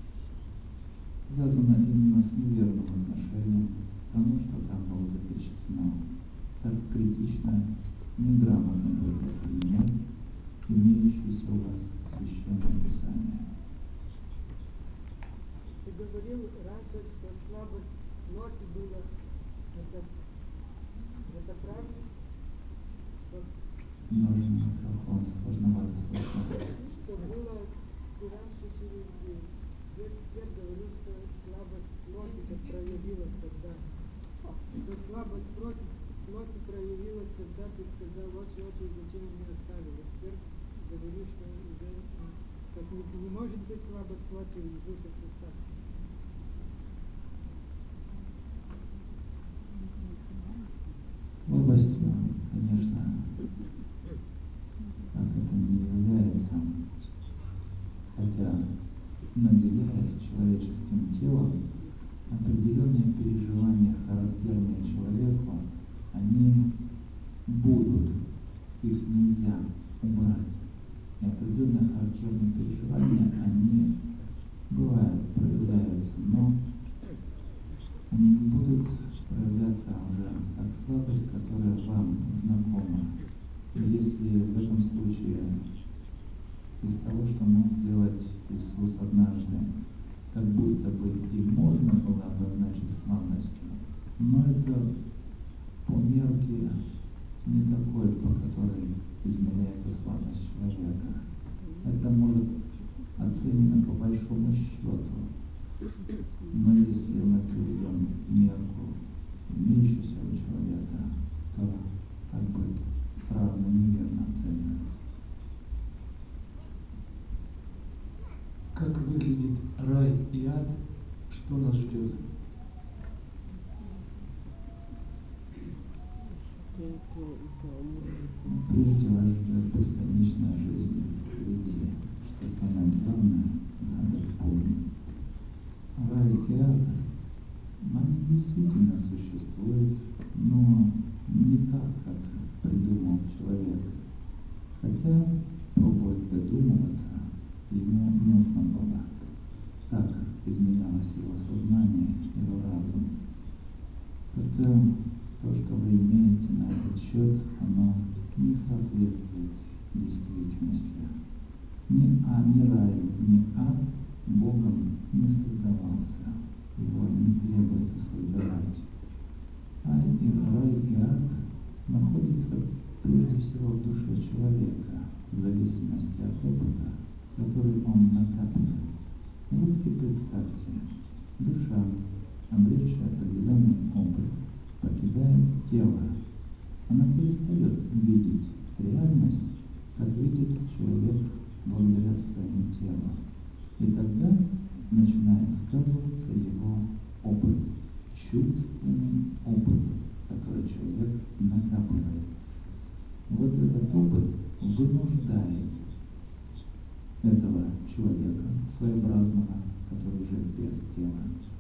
связано именно с неверным отношением к тому, что там было запечатлено. Так критично, неграмотно будет воспринимать имеющееся у вас священное Писание. Ты говорил раньше, что слабость плоти была. Это правда? Нужен микрофон, сложновато слышно. Что было, ты раньше через весь свет говорил, что слабость плоти как проявилась, когда. Что слабость плоти проявилась, когда ты сказал: «Отче, Отче, зачем меня оставили?» Теперь говоришь, что уже как не может быть слабость плоти у Иисуса Христа. Слабостью, конечно, как это не является, хотя, наделяясь человеческим телом, определенные переживания, характерные человеку, они будут, их нельзя убрать. И определенные характерные переживания, они бывают, проявляются, но они не будут проявляться уже как слабость, которая вам знакома. И если в этом случае из того, что мог сделать Иисус однажды, как будто бы и можно было обозначить слабостью, но это по мерке не такой, по которой измеряется слабость человека. Это может оценено по большому счету. Но если мы приведем мерку, имеющуюся у человека, то как бы правильно, неверно оцениваем. Как выглядит рай и ад, что нас ждет? Прежде вас ждет бесконечная жизнь впереди, что самое главное, надо помнить. Рай и ад, они действительно существуют, но не так, как придумал человек. Хотя пробовать додумываться ему нужно было, как изменялось его сознание, его разум. Только то, что вы имеете на этот счет, оно не соответствует действительности. Ни рай, ни ад Богом не создавался, его не требуется создавать. Рай и ад находятся прежде всего в душе человека, в зависимости от опыта, который он накапливает. Вот и представьте, душа, обретшая определенный опыт, покидает тело. Она перестает видеть реальность, как видит человек благодаря своему телу. И тогда начинает сказываться его опыт, чувственный опыт, который человек накапливает. Вот этот опыт вынуждает этого человека, своеобразного, который уже без тела,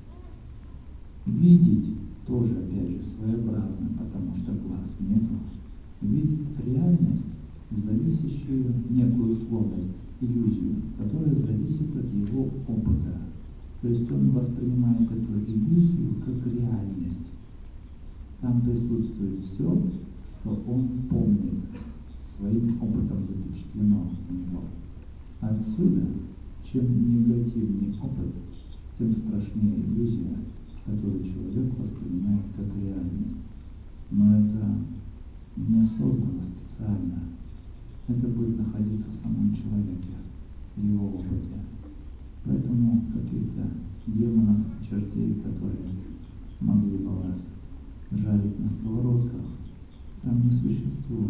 видеть тоже, опять же, своеобразно, потому что глаз нету, видит реальность, зависящую некую условность, иллюзию, которая зависит от его опыта. То есть он воспринимает эту иллюзию как реальность. Там присутствует все, что он помнит, своим опытом запечатлено у него. Отсюда, чем негативнее опыт, тем страшнее иллюзия, которую человек воспринимает как реальность. Но это не создано специально. Это будет находиться в самом человеке, в его опыте. Поэтому каких-то демонов, чертей, которые могли бы вас жарить на сковородках, там не существует.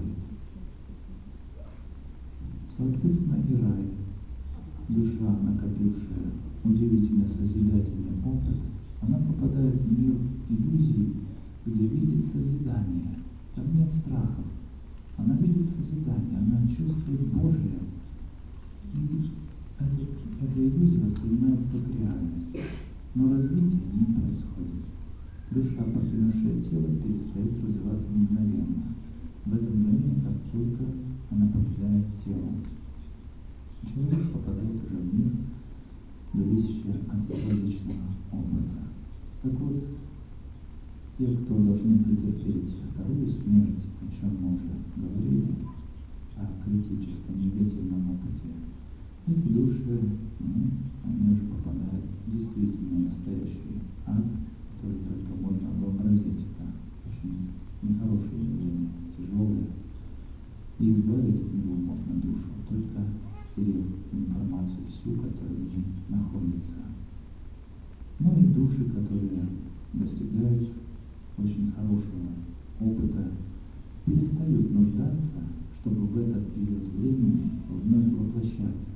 Соответственно, и рай, душа, накопившая удивительно созидательный опыт, она попадает в мир иллюзий, где видит созидание. Там нет страхов. Она видит созидание, она чувствует Божие. И эта иллюзия воспринимается как реальность. Но развитие не происходит. Душа, покинувшая тело, перестает развиваться мгновенно. В это мгновение, как только она покидает тело, человек попадает уже в мир, зависящий от его личного опыта. Так вот, те, кто должны претерпеть вторую смерть, о чем мы уже говорили, о критическом негативном опыте, эти души, они уже попадают в действительно настоящий ад, который только можно вообразить. Это очень нехорошее явление, тяжелое. И избавить от него можно душу, только стерев информацию всю, которая в ней находится. Ну и души, которые достигают очень хорошего опыта, перестают нуждаться, чтобы в этот период времени вновь воплощаться.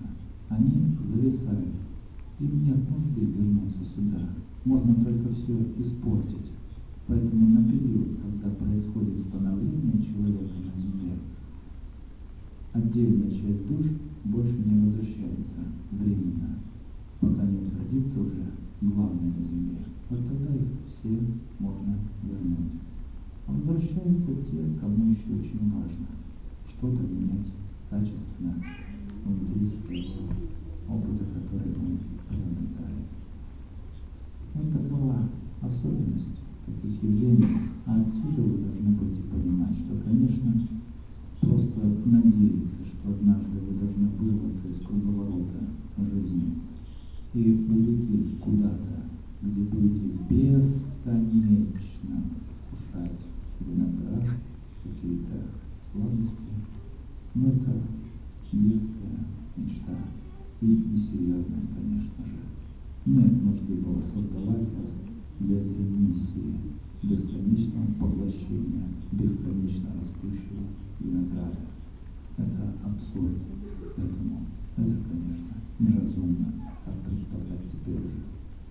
они зависают. Им нет нужды вернуться сюда. Можно только все испортить. Поэтому на период, когда происходит становление человека на Земле, отдельная часть душ больше не возвращается временно, пока не утвердится уже главное на Земле. Вот тогда их все можно вернуть. А возвращаются те, кому еще очень важно что-то менять качественно внутри своего опыта, который мы приобретали. Вот такова особенность таких явлений. А отсюда вы должны будете понимать, что, конечно, просто надеяться, что однажды вы должны вырваться из круговорота жизни и улететь куда-то, где будете бесконечно вкушать виноград, какие-то сладости. Но это детская мечта и несерьезная, конечно же. Нет нужды было создавать вас для этой миссии бесконечного поглощения, бесконечно растущего винограда. Это абсурд. Поэтому это, конечно, неразумно так представлять теперь уже.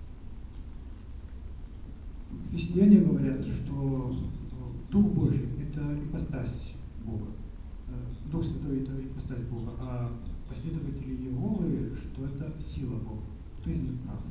Христиане говорят, что Дух Божий – это ипостась Бога. Дух Святой – это ипостась Бога, а последователи Иеговы, что это сила Бога. Кто из них прав?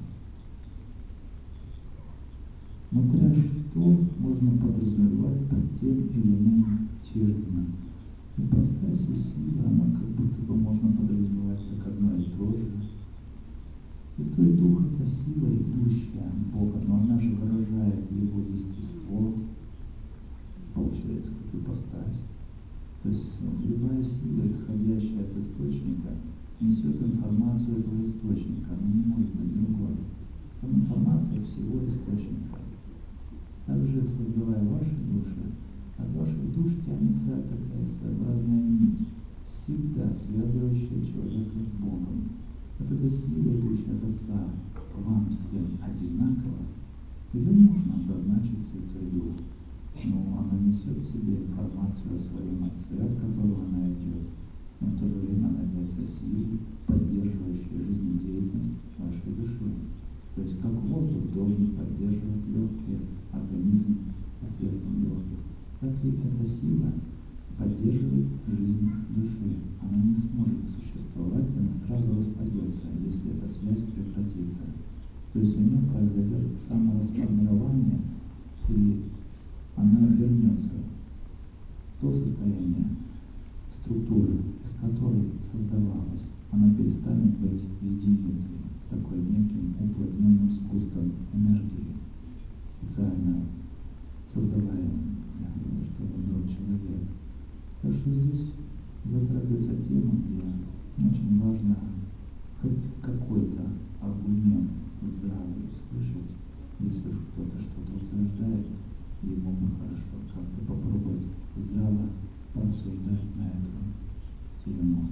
Смотря что можно подразумевать под тем или иным термином. Ипостась и сила, она как будто бы можно подразумевать как одно и то же. Святой Дух – это сила, идущая от Бога, но она же выражает Его естество, получается, как ипостась. То есть любая сила, исходящая от источника, несет информацию этого источника, она не может быть другой. Там информация всего источника. Также, создавая ваши души, от ваших душ тянется такая своеобразная нить, всегда связывающая человека с Богом. Вот эта сила, идущая от Отца, к вам всем одинаково, ее нужно обозначить Святой Дух. Но она несет в себе информацию о своем Отце, от которого она идет, но в то же время она является силой, поддерживающей жизнедеятельность вашей души. То есть как воздух должен поддерживать легкие, организм посредством легких, так и эта сила поддерживает жизнь души. Она не сможет существовать, она сразу распадется, если эта связь прекратится. То есть у нее произойдет саморасформирование, и она вернется в то состояние структуры, из которой создавалась. Она перестанет быть единицей, такой неким уплотненным сгустом энергии, специально создаваемым, чтобы был человек. Так что здесь затрагивается тема, где очень важно хоть какой-то аргумент здравый услышать. Если уж кто-то что-то утверждает, ему бы хорошо как-то попробовать здраво порассуждать на эту тему.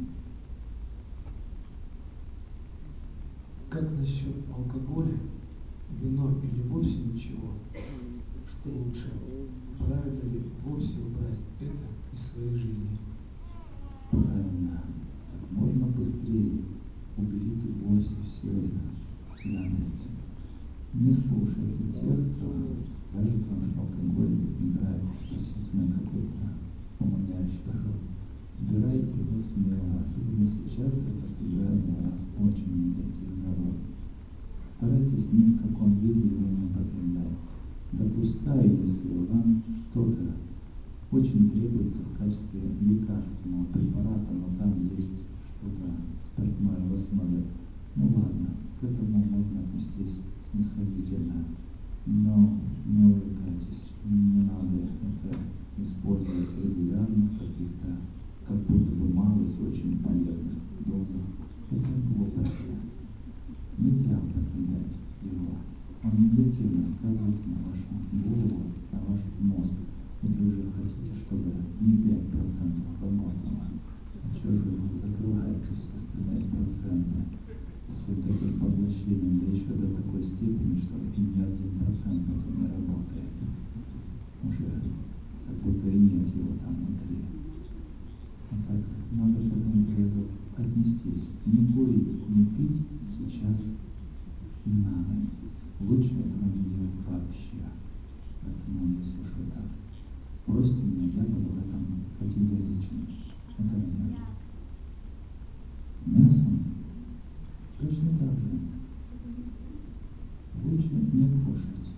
Как насчет алкоголя, вино или вовсе ничего? Что лучше? Правильно ли вовсе убрать это из своей жизни? Правильно. Как можно быстрее уберите вовсе все это гадости. Не слушайте тех, кто скажет вам, что алкоголь играет спасительно какой-то умоляющий роль. Убирайте его смело, особенно сейчас это сыграет для вас очень негативную роль. Старайтесь ни в каком виде его не употреблять. Допускаю, если вам что-то очень требуется в качестве лекарственного препарата, но там есть что-то спиртное в основе, ну ладно, к этому можно отнестись снисходительно, но не увлекайтесь, не надо это использовать регулярно в каких-то как будто бы малых и очень полезных дозах. Это глупость. Нельзя употреблять его. Он негативно сказывается на вашу голову, на ваш мозг. И вы же хотите, чтобы не 5% работало. А что же вы закрываетесь остальные проценты? С таким поглощением, да еще до такой степени, что и ни 1% потом не работает. Уже как будто и нет его там внутри. Вот так надо к этому привязывать отнестись. Не курить, не пить сейчас не надо. Лучше этого не делать вообще. Поэтому, если уж вы так спросите меня, я буду в этом категоричен. Этого нет. Мясом точно так же. Лучше не кушать.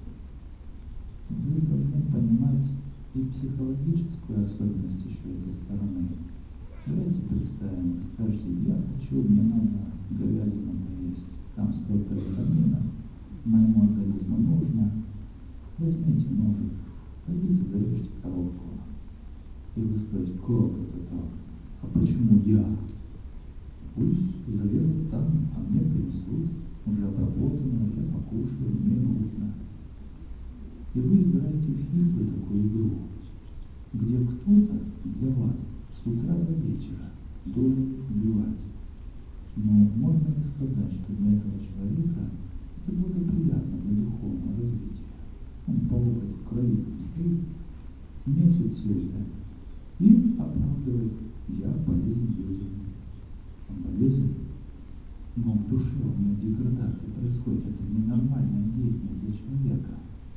Вы должны понимать и психологическую особенность еще этой стороны. Давайте представим, вы скажете, я хочу, мне надо говядину поесть, там столько витаминов, моему организму нужно. Возьмите ножик, пойдите зарежьте коровку. И вы скажете, как это так? А почему я? Пусть зарежут там, а мне принесут уже обработанного, я покушаю, мне нужно. И вы играете в хитрую такую игру, где кто-то для вас с утра до вечера должен убивать. Но можно ли сказать, что для этого человека это благоприятно для духовного развития? Он половит в крови там стоит, месяц все это и оправдывает, я полезен людям. Он полезен, но в душе у него деградация происходит. Это ненормальная деятельность для человека.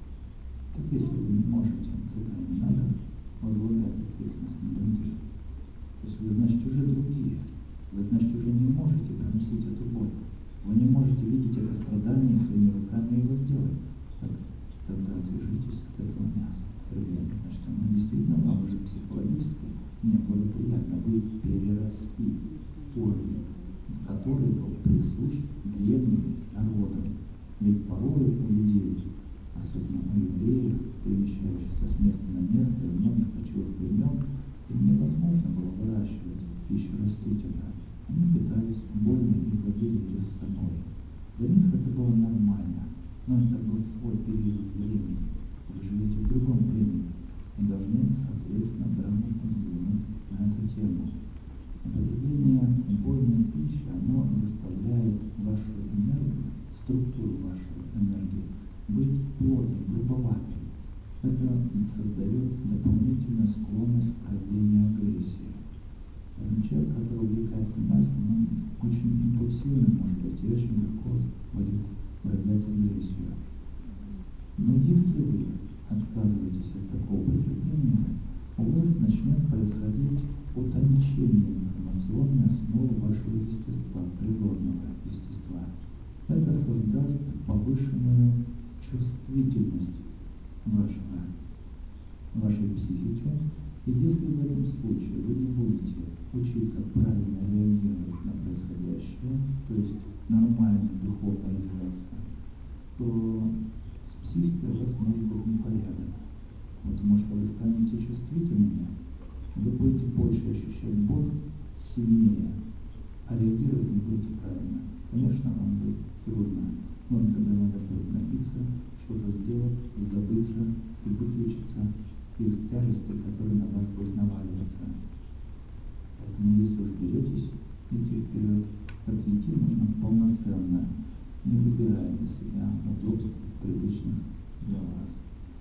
Так если вы не можете, тогда не надо возлагать ответственность на других. То есть вы, значит, уже другие. Вы, значит, уже не можете приносить эту боль. Вы не можете видеть это страдание своими руками и его сделать. Так, тогда отвяжитесь от этого мяса. Значит, оно действительно вам уже психологически неблагоприятно. Вы переросли уровень, который был присущ древним народам. Ведь порой у людей, особенно у евреев, перемещающихся с места на место, и многих кочевых племен, им невозможно было выращивать пищу растительную. Они питались больно и водили ее с собой. Для них это было нормально, но это был свой период времени. Вы живете в другом времени и должны, соответственно, грамотно взглянуть на эту тему. Употребление убойной пищи, оно заставляет вашу энергию, структуру вашей энергии быть плотной, грубоватой. Это создает дополнительную склонность к проявлению агрессии. Поэтому человек, который увлекается мясом, он очень импульсивный может быть и очень легко будет проявлять агрессию. Но если вы отказываетесь от такого употребления, у вас начнет происходить утончение информационной основы вашего естества, природного естества. Это создаст повышенную чувствительность вашей психики. И если в этом случае вы не будете учиться правильно реагировать на происходящее, то есть нормально духовно развиваться, то с психикой у вас может быть непорядок. Потому что вы станете чувствительными, вы будете больше ощущать боль, сильнее, а реагировать не будете правильно. Конечно, вам будет трудно. Вам тогда надо будет напиться, что-то сделать, забыться и выключиться из тяжести, которая на вас будет наваливаться. Поэтому, если уж беретесь идти вперед, так идти нужно полноценно, не выбирая для себя удобств, привычных для вас.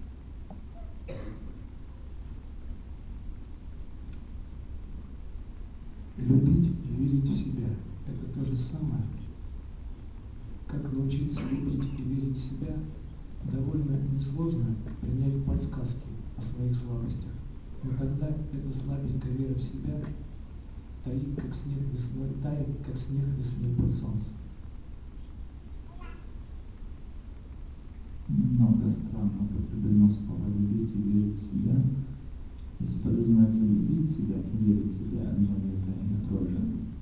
Любить и верить в себя – это то же самое. Как научиться любить и верить в себя, довольно несложно принять подсказки о своих слабостях. Но тогда эта слабенькая вера в себя тает, как снег весной под солнцем. Много странно употреблено слова «любить» и «верить в себя». Если подразумевается любить себя и верить в себя, одно и это тоже.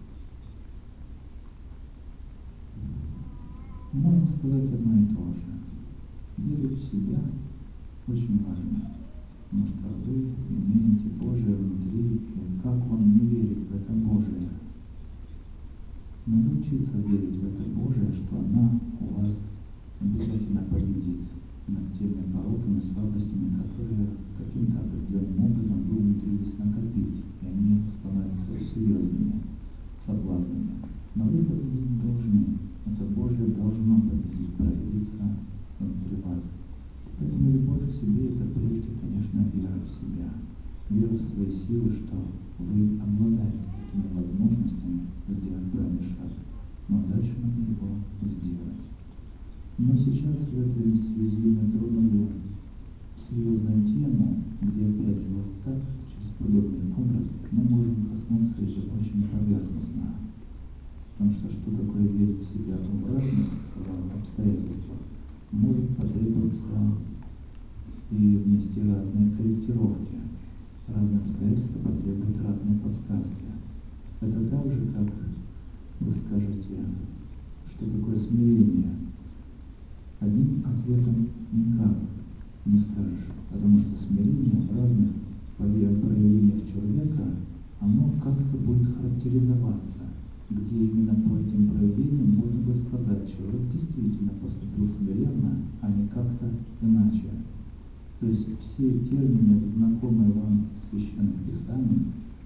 Можно сказать одно и то же. Верить в себя очень важно, потому что вы имеете Божие внутри, и как вам не верить в это Божие? Надо учиться верить в это Божие, что она у вас обязательно победит над теми пороками, слабостями, которые каким-то определенным образом вы умудрились накопить, и они становятся серьезными соблазнами. Но вы победить должны. Это Божие должно победить, проявиться внутри вас. Поэтому любовь к себе – это прежде, конечно, вера в себя. Вера в свои силы, что вы обладаете такими возможностями сделать правильный шаг, но дальше надо его сделать. Но сейчас в этой связи мы тронули серьезную тему, где опять же вот так, через подобный образ, мы можем коснуться ее очень поверхностно. Потому что такое верить в себя в разных обстоятельствах может потребоваться и внести разные корректировки. Разные обстоятельства потребуют разные подсказки. Это так же, как вы скажете, что такое смирение. Одним ответом никак не скажешь, потому что смирение в разных проявлениях человека, оно как-то будет характеризоваться, где именно по этим проявлениям можно будет сказать, человек действительно поступил смиренно, а не как-то иначе. То есть все термины, знакомые вам из священных писаний,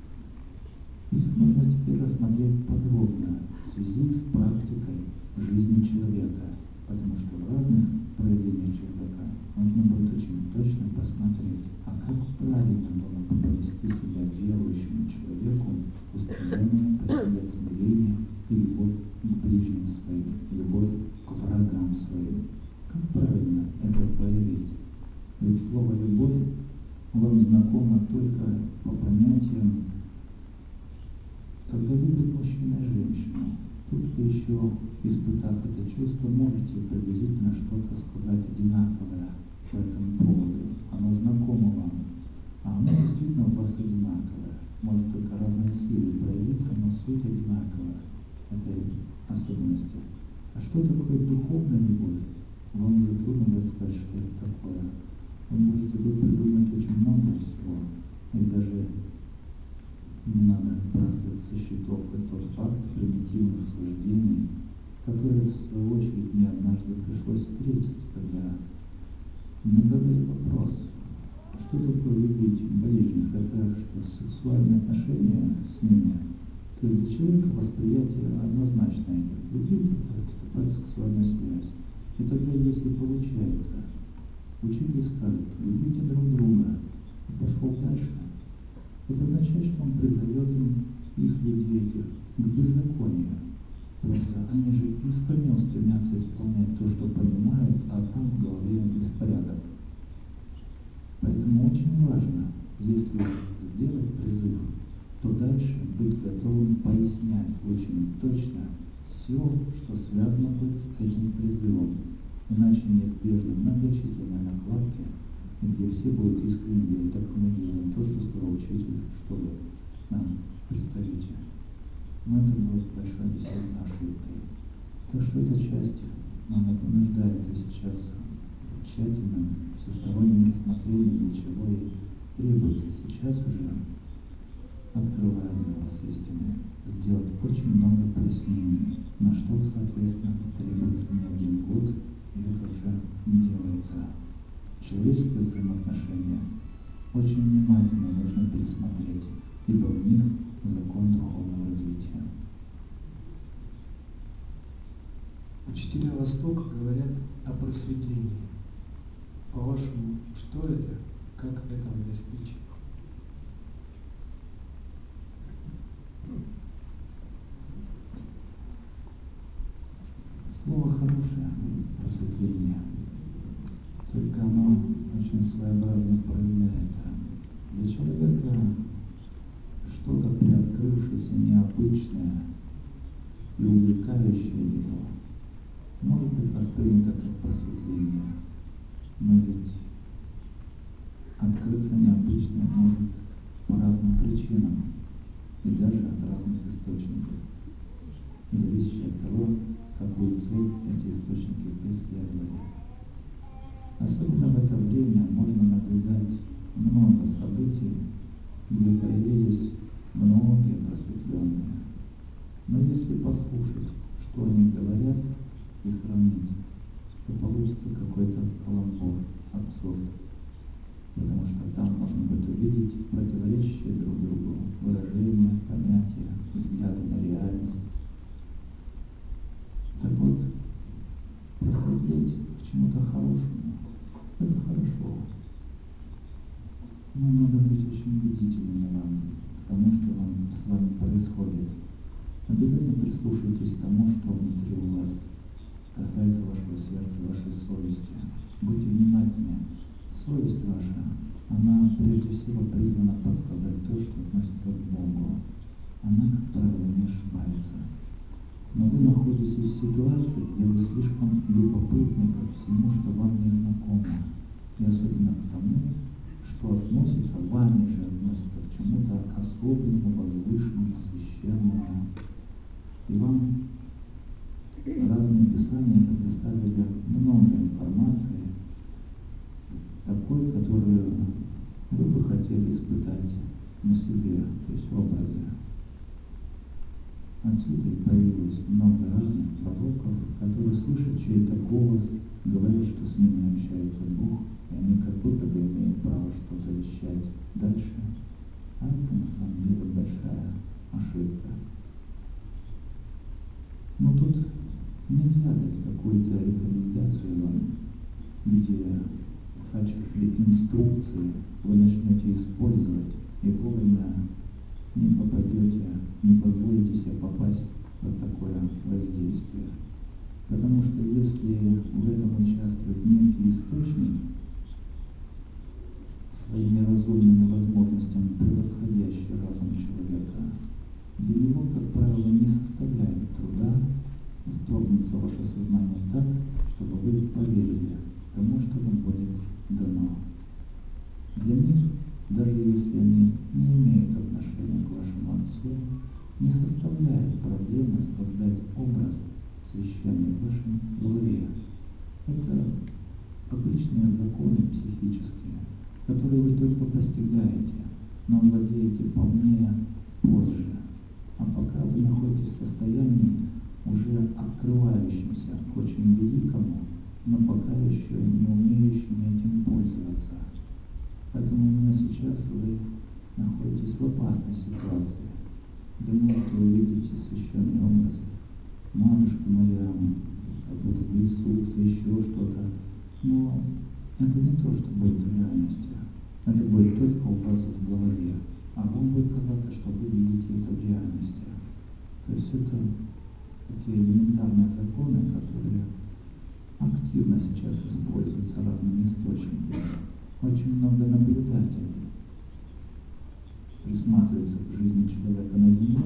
их нужно теперь рассмотреть подробно в связи с практикой жизни человека, потому что в разных проявлениях человека нужно будет очень точно посмотреть, а как правильно нужно повести себя к верующему человеку, устремленному постигать смирение и любовь к ближним своим, любовь к врагам своим. Как правильно это проявить? Ведь слово «любовь» вам знакомо только по понятиям, когда любит мужчина и женщину. Тут вы еще, испытав это чувство, можете приблизительно что-то сказать одинаковое по этому поводу. Оно знакомо вам, а оно действительно у вас одинаковое. Может только разные силы проявиться, но суть одинаковая этой особенности. А что такое духовная любовь? Вам уже трудно будет сказать, что это такое. Вы можете тут придумать очень много всего, и даже не надо сбрасывать со счетов тот факт примитивных суждений, которые, в свою очередь, мне однажды пришлось встретить, когда мне задали вопрос, что такое любить ближних? Это что, сексуальные отношения с ними? То есть для человека восприятие однозначно идет. Любить — это вступать в сексуальную связь. И тогда, если получается, учитель скажет, любите друг друга, и пошел дальше, это означает, что он призовет их людей этих к беззаконию. Потому что они же искренне устремятся исполнять то, что понимают, а там в голове беспорядок. Поэтому очень важно, если сделать призыв, то дальше быть готовым пояснять очень точно все, что связано будет с этим призывом. Иначе неизбежны многочисленные накладки, где все будут искренне верить, так мы делаем то, что сказал учитель, чтобы нам представите. Но это будет большой действительно ошибкой. Так что эта часть, она нуждается сейчас в тщательном, всестороннем рассмотрении, для чего и требуется сейчас уже, открывая для вас истины, сделать очень много пояснений, на что, соответственно, требуется не один год, и это уже делается. Человеческие взаимоотношения очень внимательно нужно пересмотреть, ибо в них закон духовного развития. Учителя Востока говорят о просветлении. По-вашему, что это? Как этого достичь? Слово хорошее, просветление, только оно очень своеобразно проявляется. Для человека что-то приоткрывшееся, необычное и увлекающее его может быть воспринято как просветление. Но ведь открыться необычное может по разным причинам и даже от разных источников, зависящее от того, какую цель эти источники преследовали. Особенно в это время можно наблюдать много событий, где появились многие просветленные. Но если послушать, что они говорят, и сравнить, то получится какой-то каламбур, абсурд. Потому что там можно будет увидеть противоречащие друг другу выражения, понятия, взгляды на реальность. Так вот, просветлеть к чему-то хорошему — это хорошо. Но надо быть очень бдительными к тому, что с вами происходит. Обязательно прислушайтесь к тому, что внутри у вас касается вашего сердца, вашей совести. Будьте внимательны. Совесть ваша, она прежде всего призвана подсказать то, что относится к Богу. Она, как правило, не ошибается. Но вы находитесь в ситуации, где вы слишком любопытны ко всему, что вам не знакомо. И особенно к тому, что относится, вами же относится к чему-то особенному, возвышенному, священному. И вам разные писания предоставили много информации, такой, которую вы бы хотели испытать на себе, то есть в образе. Отсюда и появилось много разных пророков, которые слышат чей-то голос, говорят, что с ними общается Бог, и они как будто бы имеют право что-то вещать дальше. А это на самом деле большая ошибка. Но тут нельзя дать какую-то рекомендацию вам, где в качестве инструкции вы начнете использовать и вовремя не попадете, не позволите себе попасть под такое воздействие. Потому что если в этом участвует некий источник, своими разумными возможностями превосходящий разум человека, для него, как правило, не составляет труда вторгнуться в ваше сознание так, чтобы вы поверили тому, что вам будет дано. Для них, даже если они не имеют отношения к вашему Отцу, не составляет проблемы создать образ священный в вашем голове. Это обычные законы психические, которые вы только постигаете, но владеете полнее позже. А пока вы находитесь в состоянии, уже открывающемся к очень великому, но пока еще не умеющим этим пользоваться. Поэтому именно сейчас вы находитесь в опасной ситуации. Вы можете увидеть священный образ, Матушку Мариаму, как будто бы Иисус, еще что-то. Но это не то, что будет в реальности. Это будет только у вас в голове. А вам будет казаться, что вы видите это в реальности. То есть это такие элементарные законы, которые активно сейчас используются разными источниками. Очень много наблюдателей присматривается к жизни человека на земле,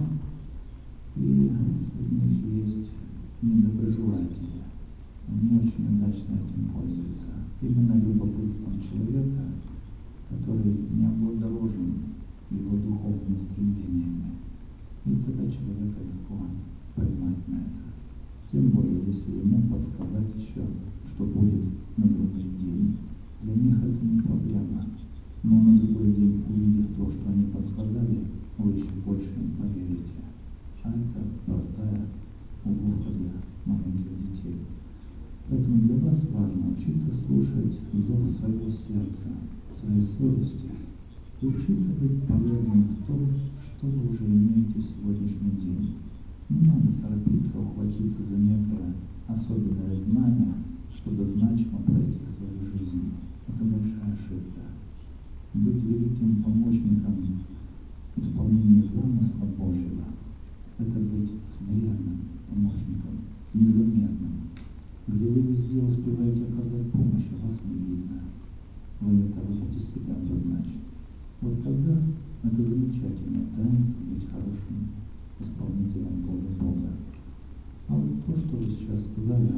и среди них есть недоброжелатели. Они очень удачно этим пользуются. Именно любопытством человека, который не облагорожен его духовными стремлениями. И тогда человека легко поймать на это. Тем более, если ему подсказать еще, что будет на другой день. Для них это не проблема. Но на другой день, увидев то, что они подсказали, вы еще больше им поверите. А это простая уловка для маленьких детей. Поэтому для вас важно учиться слушать зов своего сердца, своей совести, и учиться быть полезным в том, что вы уже имеете в сегодняшний день. Не надо торопиться ухватиться за некое особенное знание, чтобы значимо пройти свою жизнь. Это большая ошибка. Быть великим помощником в исполнении замысла Божьего – это быть смиренным помощником, незаметным, где вы везде успеваете оказать помощь, а вас не видно. Вы не торопитесь себя обозначить. Вот тогда это замечательное таинство быть хорошим исполнителем воли Бога. А вот то, что вы сейчас сказали,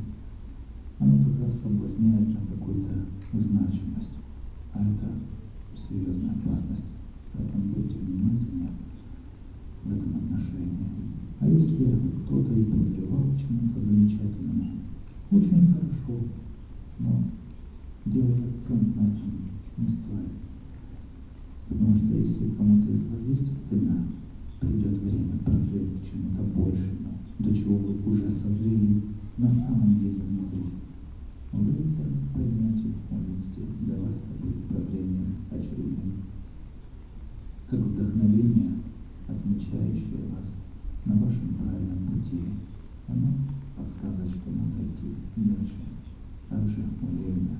оно как раз соблазняет на какую-то значимость. А это серьезная опасность. Поэтому будьте внимательны в этом отношении. А если кто-то и прозревал к чему-то замечательному, очень хорошо, но делать акцент на этом не стоит. Потому что если кому-то из вас действительно придет время прозреть к чему-то большему, до чего вы уже созрели на самом деле внутри, вы это поймете, увидите, для вас это будет прозрением очевидным, как вдохновение, отмечающее вас на вашем правильном пути. Оно подсказывает, что надо идти дальше, также уверенно.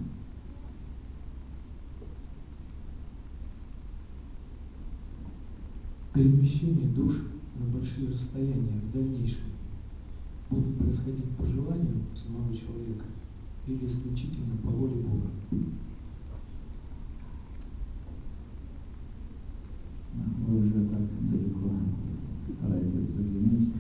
Перемещение душ на большие расстояния в дальнейшем будут происходить по желанию самого человека или исключительно по воле Бога. Вы уже так далеко стараетесь заглянуть,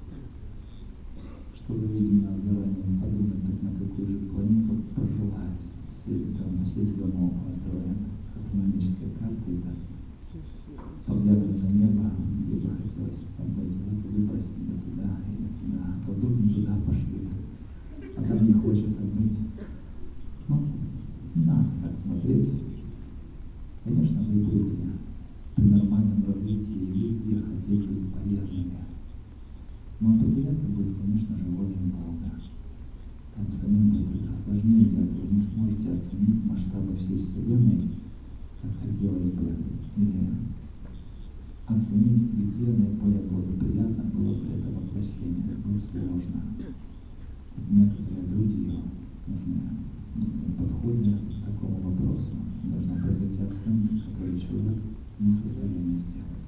чтобы, видимо, заранее подумать, так на какую же планету пожелать. Сесть дома у астрономической карты и так, поглядывая на небо, где бы хотелось побыть, вот выбросить меня туда или туда, а то вдруг не туда пошлют, а там не хочется быть. Ну, не надо так смотреть. Конечно, вы будете при нормальном развитии везде хотеть быть полезными. Но определяться будет, конечно же, воля Бога. Там самим будет это сложнее делать, вы не сможете оценить масштабы всей Вселенной, как хотелось бы, и оценить, где наиболее благоприятно было бы это воплощение. Это будет сложно. Некоторые другие нужны в подходе к такому вопросу. Должна произойти оценка, которую человек не в состоянии сделать.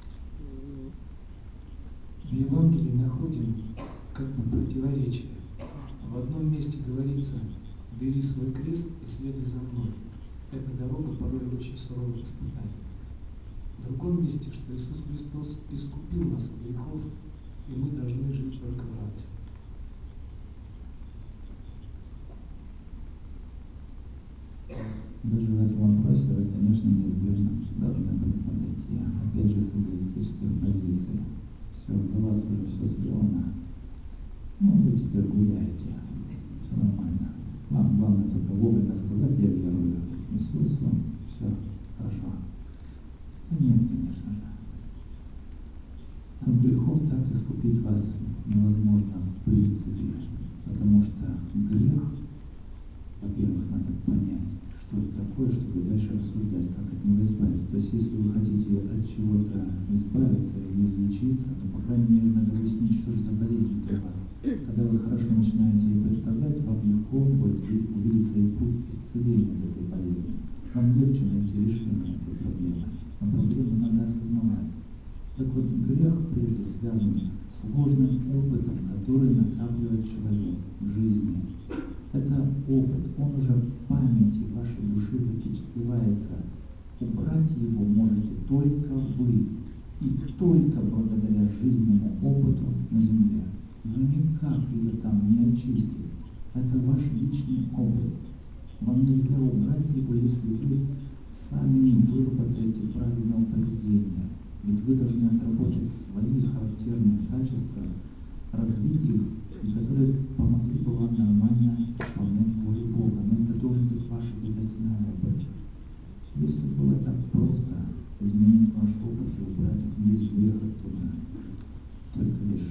В Евангелии находим как бы противоречие. В одном месте говорится: «Бери свой крест и следуй за мной». Эта дорога порой очень суровое испытание. В другом месте, что Иисус Христос искупил нас от грехов, и мы должны жить только в радости. Даже в этом вопросе вы, конечно, неизбежно должны были подойти, опять же, с эгоистических позиций. Все, за вас уже все сделано. Ну, вы теперь гуляете. Все нормально. Вам главное только вовремя сказать: я верую Иисусу. Все хорошо. Да нет, конечно же. От грехов так искупить вас невозможно в принципе. Потому что грех, во-первых, надо понять, что это такое, чтобы дальше рассуждать, как от него избавиться. То есть, если вы хотите от чего-то избавиться и излечиться, то, по крайней мере, надо выяснить, что же за болезнь у вас. Когда вы хорошо начинаете ее представлять, вам легко будет увидеться и путь исцеления от этой болезни. Вам легче найти решение этой проблемы. Но проблему надо осознавать. Так вот, грех прежде связан с сложным опытом, который накапливает человек в жизни. Это опыт, он уже в памяти вашей души запечатлевается. Убрать его можете только вы, и только благодаря жизненному опыту на земле. Вы никак ее там не очистите. Это ваш личный опыт. Вам нельзя убрать его, если вы сами не выработаете правильного поведения. Ведь вы должны отработать свои характерные качества, развить их, и которые помогли бы вам нормально исполнять волю Бога. Но это должен быть ваш обязательный опыт. Если было так просто изменить ваш опыт и убрать весь грех оттуда, только лишь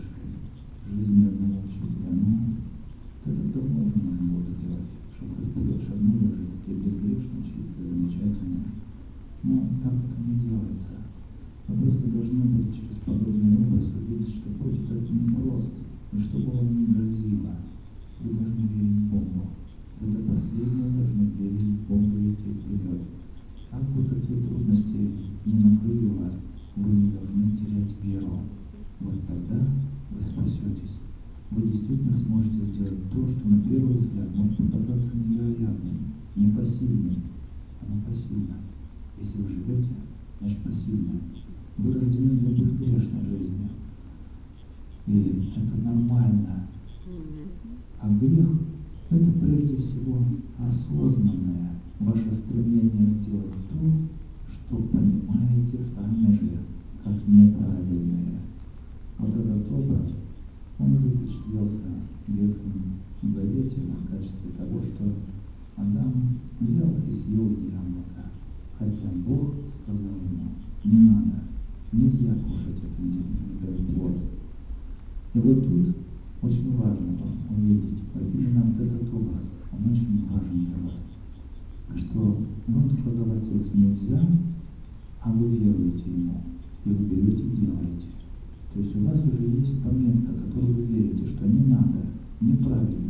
жизни одного учителя, ну, это давно уже можно было сделать, чтобы вы вперед шагнули уже такие безгрешные, чистые, замечательные. Но так это не делается. Вы просто должны быть через подобный образ увидеть, что путь этот непрост, и что бы вам ни грозило, вы должны верить Богу. Вы до последнего должны верить Богу и идти вперед. Как бы какие трудности не накрыли вас, вы не должны терять веру. Вот тогда вы спасетесь. Вы действительно сможете сделать то, что на первый взгляд может показаться невероятным, непосильным. Оно посильно. Если вы живете, значит посильно. Вы рождены для безгрешной жизни. И это нормально. А грех – это прежде всего осознанное ваше стремление сделать то, что понимаете сами же, как неправильное. Вот этот образ, он запечатлелся в Ветхом Завете в качестве того, что Адам взял и съел яблоко, хотя Бог сказал ему: не надо, нельзя кушать этот плод. И вот тут очень важно вам увидеть, вот именно вот этот образ, он очень важен для вас, что вам сказал Отец нельзя, а вы веруете Ему, и вы берете и делаете. То есть у вас уже есть пометка, которую вы верите, что не надо, неправильно.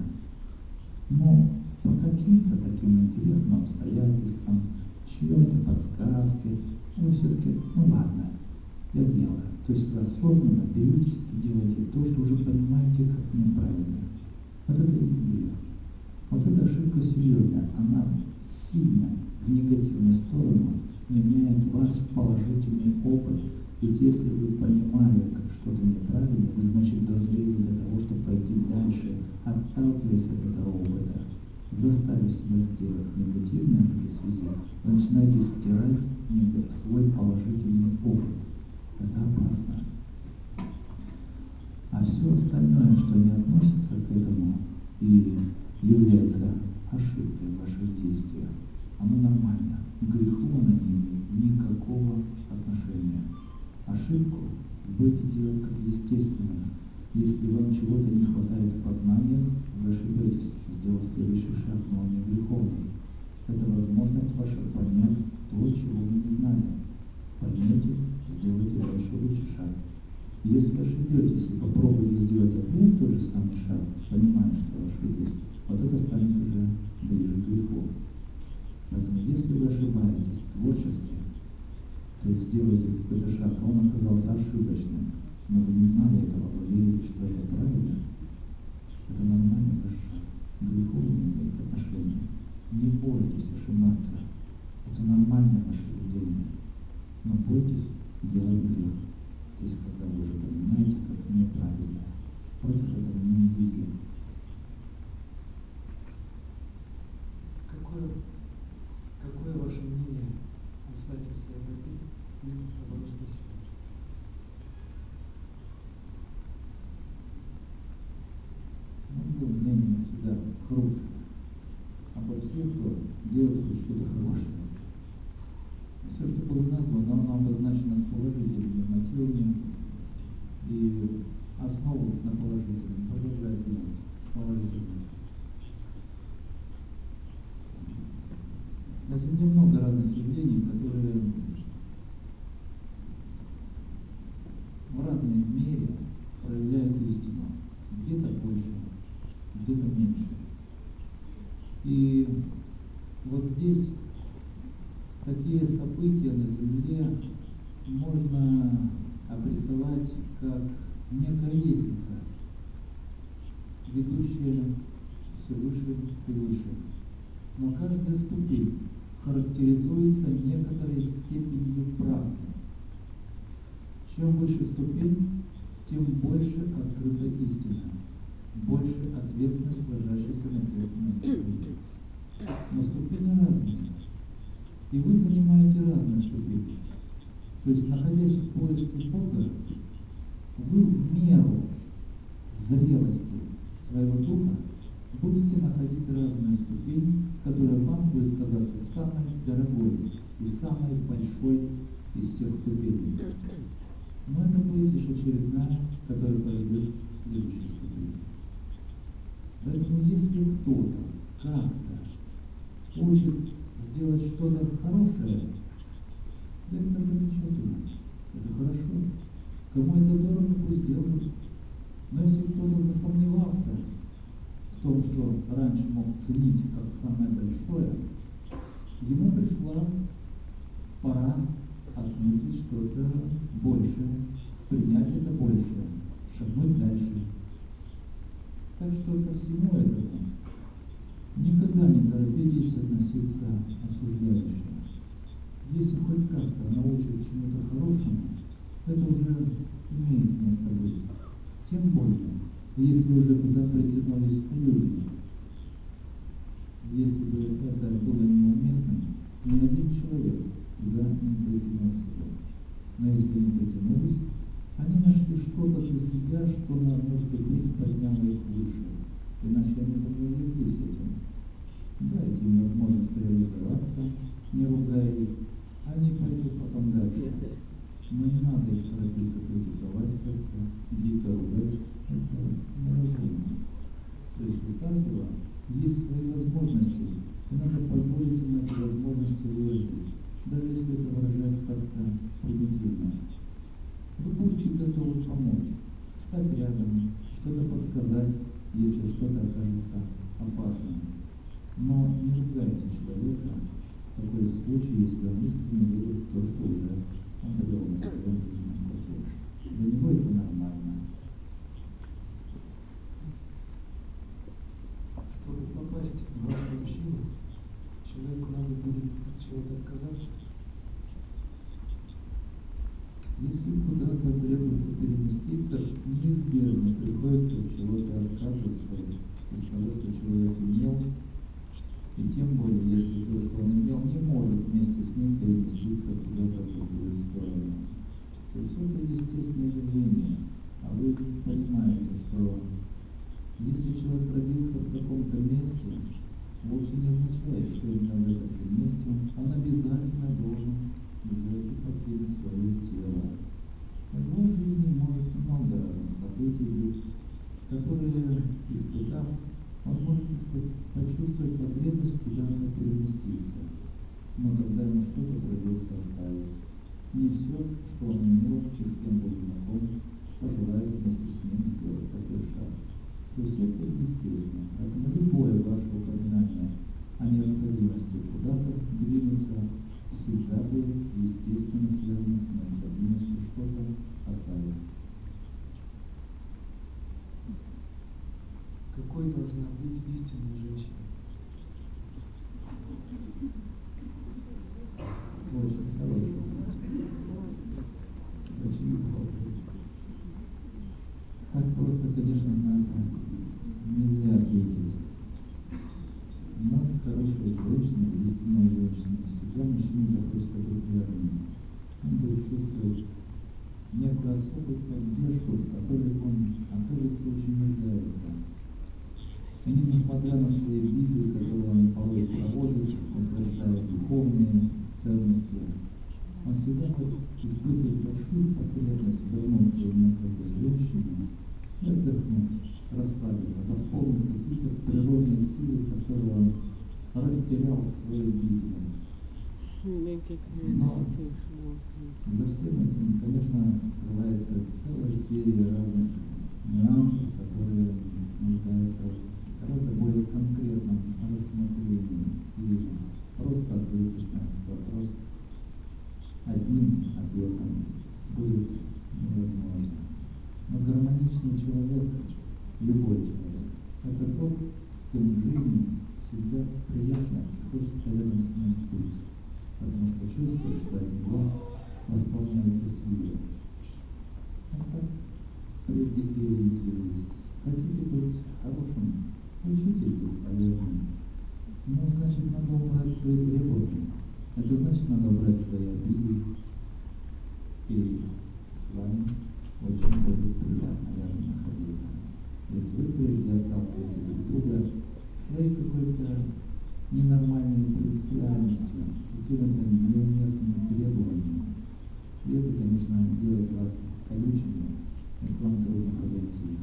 Но по каким-то таким интересным обстоятельствам, чьей-то подсказке, вы все-таки, ну ладно, я сделаю. То есть вы осознанно беретесь и делаете то, что уже понимаете как неправильно. Вот это ведь грех. Вот эта ошибка серьезная. Она сильно в негативную сторону меняет вас в положительный опыт. Ведь если вы понимали как что-то неправильно, вы, значит, дозрели для того, чтобы пойти дальше, отталкиваясь от этого опыта, заставив себя сделать негативное в этой связи, вы начинаете стирать свой положительный опыт. Это опасно. А все остальное, что не относится к этому и является ошибкой в ваших действиях, оно нормально. К греху оно не имеет никакого отношения. Ошибку будете делать как естественно. Если вам чего-то не хватает в познаниях, вы ошибетесь, сделав следующий шаг, но он не греховный. Это возможность ваша понять то, чего вы не знали. Поймете, сделайте дальше лучший шаг. Если ошибетесь и попробуете сделать опять тот же самый шаг, понимая, что ошиблись, вот это станет уже ближе к греху. Поэтому если вы ошибаетесь в творчестве, то есть сделаете какой-то шаг, а он оказался ошибочным, но вы не знали этого, вы верили, что это правильно, это нормальный ваш шаг. К греху не имеет отношения. Не бойтесь ошибаться. Это нормальное ваше поведение. Но бойтесь делать грех. То есть, когда вы уже понимаете, как неправильно. Против этого не идите. Какое ваше мнение о сайте Сайберби и об Анастасии? Мое мнение всегда хорошее. Обо всех, кто делает хоть что-то хорошее. Все, что было названо, оно обозначено с положительными мотивами и основывалось на положительном. Продолжает делать положительно. На Земле много разных явлений, которые в разной мере проявляют истину. Где-то больше, где-то меньше. И вот здесь такие события на Земле можно обрисовать как некая лестница, ведущая все выше и выше. Но каждая ступень характеризуется некоторой степенью правды. Чем выше ступень, тем больше открыта истина, больше ответственность, ложащаяся на человека. Но ступени разные. И вы занимаете разные ступени. То есть, находясь в поиске Бога, вы в меру зрелости своего духа будете находить разную ступень, которая вам будет казаться самой дорогой и самой большой из всех ступеней. Но это будет лишь очередная, которая поведет к следующей ступени. Поэтому если кто-то как-то хочет сделать что-то хорошее, да это замечательно, это хорошо. Кому это дорого, пусть делают. Но если кто-то засомневался в том, что раньше мог ценить как самое большое, ему пришла пора осмыслить что-то большее, принять это большее, шагнуть дальше. Так что ко всему этому никогда не торопитесь относиться осуждающе. Если хоть как-то научат чему-то хорошему, это уже имеет место быть. Тем более, если уже туда притянулись люди. Если бы это было неуместным, ни один человек туда не притянулся бы. Но если не притянулись, они нашли что-то для себя, что на одну ступень подняло их выше. Иначе они бы не увлеклись этим. Дайте им возможность реализоваться, не ругая их. Они пойдут потом дальше. Но не надо их торопиться критиковать как-то, дико ругать. Это неразумно. То есть у каждого есть свои возможности, и надо позволить им эти возможности выразить, даже если это выражается как-то примитивно. Вы будете готовы помочь, стать рядом, что-то подсказать, если что-то окажется опасным. Но не ругайте человека в такой случае, если он искренне верит в то, что уже он довел на своем жизненном пути. человеку надо будет от чего-то отказаться? Если куда-то требуется переместиться, неизбежно приходится от чего-то отказываться из того, что человек имел, и тем более, если то, что он имел, не может вместе с ним переместиться куда-то в другую сторону. То есть это естественное явление. А вы понимаете, что если человек родился в каком-то месте, вовсе не означает, что именно в этом же месте он обязательно должен уже и покинуть свое тело. В его жизни может много разных событий быть, которые, испытав, он может почувствовать потребность куда-то переместиться. Но тогда ему что-то придется оставить. Не все, что он имел и с кем был знаком, пожелает вместе с ним сделать такой шаг. То есть это естественно. Поэтому любое ваше упоминание о необходимости куда-то двинуться всегда будет естественно связано с необходимостью что-то оставить. Какой должна быть истинная женщина? Очень хорошо. Почему? Так просто, конечно, на это нельзя ответить. У нас хорошая женщина, истинная женщина. Всегда мужчине захочется быть рядом. Он будет чувствовать некую особую поддержку, в которой он, оказывается, очень нуждается. И несмотря на свои битвы, которые он порой проводит, утверждая духовные ценности, он всегда будет испытывать большую потребность вернуться именно к этой женщине и отдохнуть, расслабиться, восполнить какие-то природные силы, которые он растерял в своей битве. Но за всем этим, конечно, скрывается целая серия разных нюансов, которые нуждаются в гораздо более конкретном рассмотрении. И просто ответить на этот вопрос одним ответом будет невозможно. Но гармоничный человек, любой человек, это тот, с кем в жизни всегда приятно и хочется рядом с ним быть, потому что чувствуешь, что от него восполняются силы. А так, прежде и ориентируйтесь. Хотите быть хорошим, учитесь быть полезным. Ну, значит, надо убрать свои требования. Это значит, надо убрать свои обиды. И с вами очень будет приятно рядом находиться. Ведь вы прежде отталкиваете друг друга своей какой-то ненормальной принципиальностью, какими-то неуместными требованиями. И это, конечно, делает вас колючими, и к вам трудно подойти.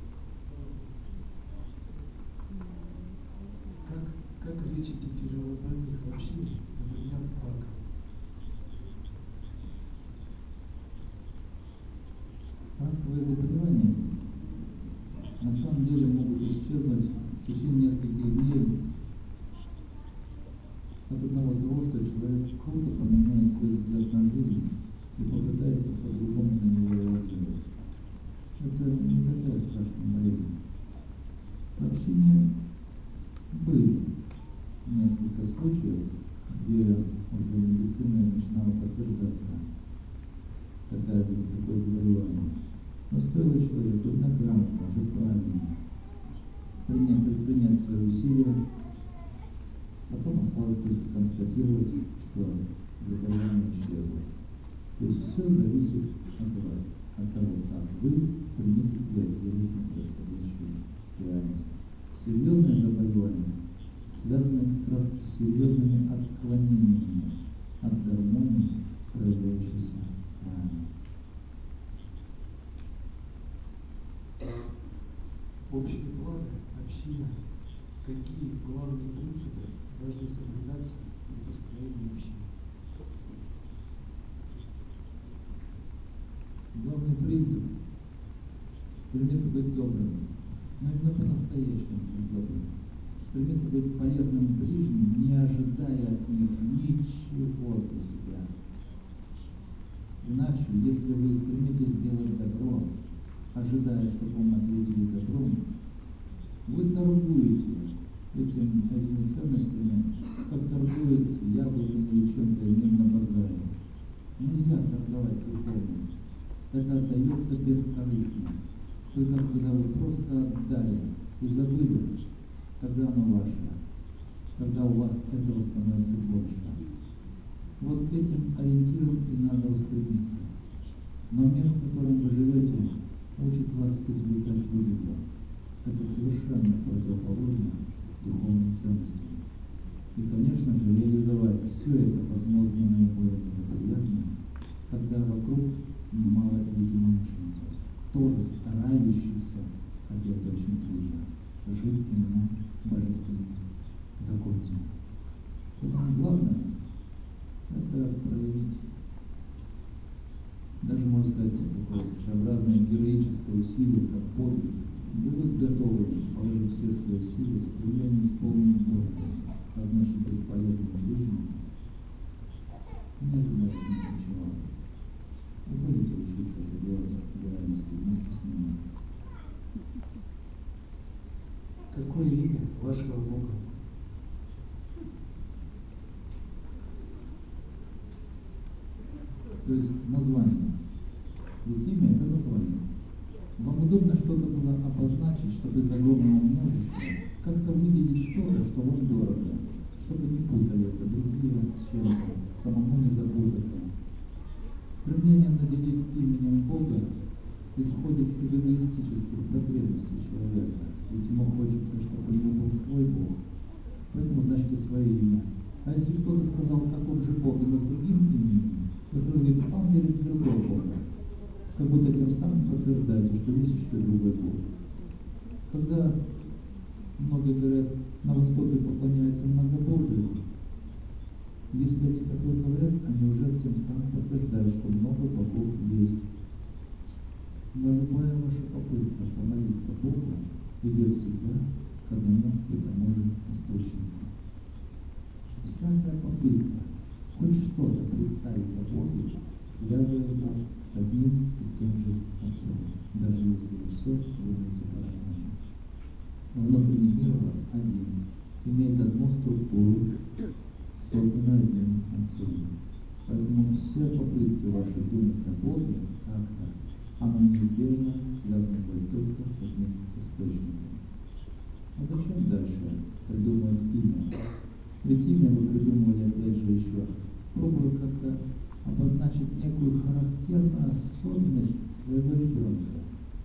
Как лечите тяжелобольных в общине, например, рака? Раковые заболевания на самом деле могут исчезнуть в течение нескольких дней от одного того, что человек круто поменяет свой взгляд на жизнь и попытается по-другому на него реагировать. Это не такая страшная болезнь. В общине были несколько случаев, где уже медицина начинала подтверждаться такое заболевание. Но стоило человеку однограммно, уже правильно предпринять свои усилия, потом осталось только констатировать, что заболевание исчезло. То есть все зависит от вас, от того, как вы стремитесь реагировать на происходящую реальность. Серьезное заболевание связано как раз с серьезными отклонениями от гармонии, проявляющейся ранее. Общее благо, община, какие главные принципы должны соблюдаться при построении общины? Главный принцип – стремиться быть добрым, но именно по-настоящему быть добрым. Стремиться быть полезным ближним, не ожидая от них ничего для себя. Иначе, если вы стремитесь сделать добро, ожидая, что вам ответили добром, вы торгуете этими ценностями, как торгуете Только когда вы просто отдали и забыли, тогда оно ваше. Тогда у вас этого становится больше. Вот этим ориентиром и надо устремиться. Но мир, в котором вы живете, учит вас извлекать выгоду. Это совершенно противоположно духовным ценностям. И, конечно же, реализовать все это возможно наиболее благоприятно, когда вокруг мало единомышленников, тоже старающихся, хотя это очень трудно, жить именно божественными законами. Поэтому главное – это проявить, даже можно сказать, такое своеобразное героическое усилие, как подвиг. Будут готовы положить все свои силы в стремлении исполнить Божие, а значит быть полезным ближним, не ожидать ничего. Вы будете учиться это делать в реальности вместе с ними. Какое имя вашего Бога? То есть название. Ведь имя – это название. Вам удобно что-то было обозначить, чтобы из огромного множества как-то выделить что-то, что вам дорого, чтобы не путали это другие с чем-то, самому не запутаться. Стремление наделить именем Бога исходит из эгоистических потребностей человека, ведь ему хочется, чтобы у него был свой Бог, поэтому значит и свое имя. А если кто-то сказал, каков же Бог, но другим именем, вы сразу говорите, а он верит в другого Бога. Как будто тем самым подтверждаете, что есть еще другой Бог. Когда многие говорят, на Востоке поклоняются многобожию, если они такое говорят, они уже тем самым подтверждают, что много богов есть. Но любая ваша попытка помолиться Богу ведет всегда к одному и тому же источнику. Всякая попытка хоть что-то представить о Боге связывает вас с одним и тем же Отцом, даже если вы все думаете по-разному. Внутренний мир у вас один, имеет одну структуру, созданную одним Отцом. Поэтому все попытки ваши думать о Боге как-то, оно неизбежно связано будет только с одним источником. А зачем дальше придумывать имя? Ведь имя вы придумывали опять же еще, пробуя как-то обозначить некую характерную особенность своего ребенка.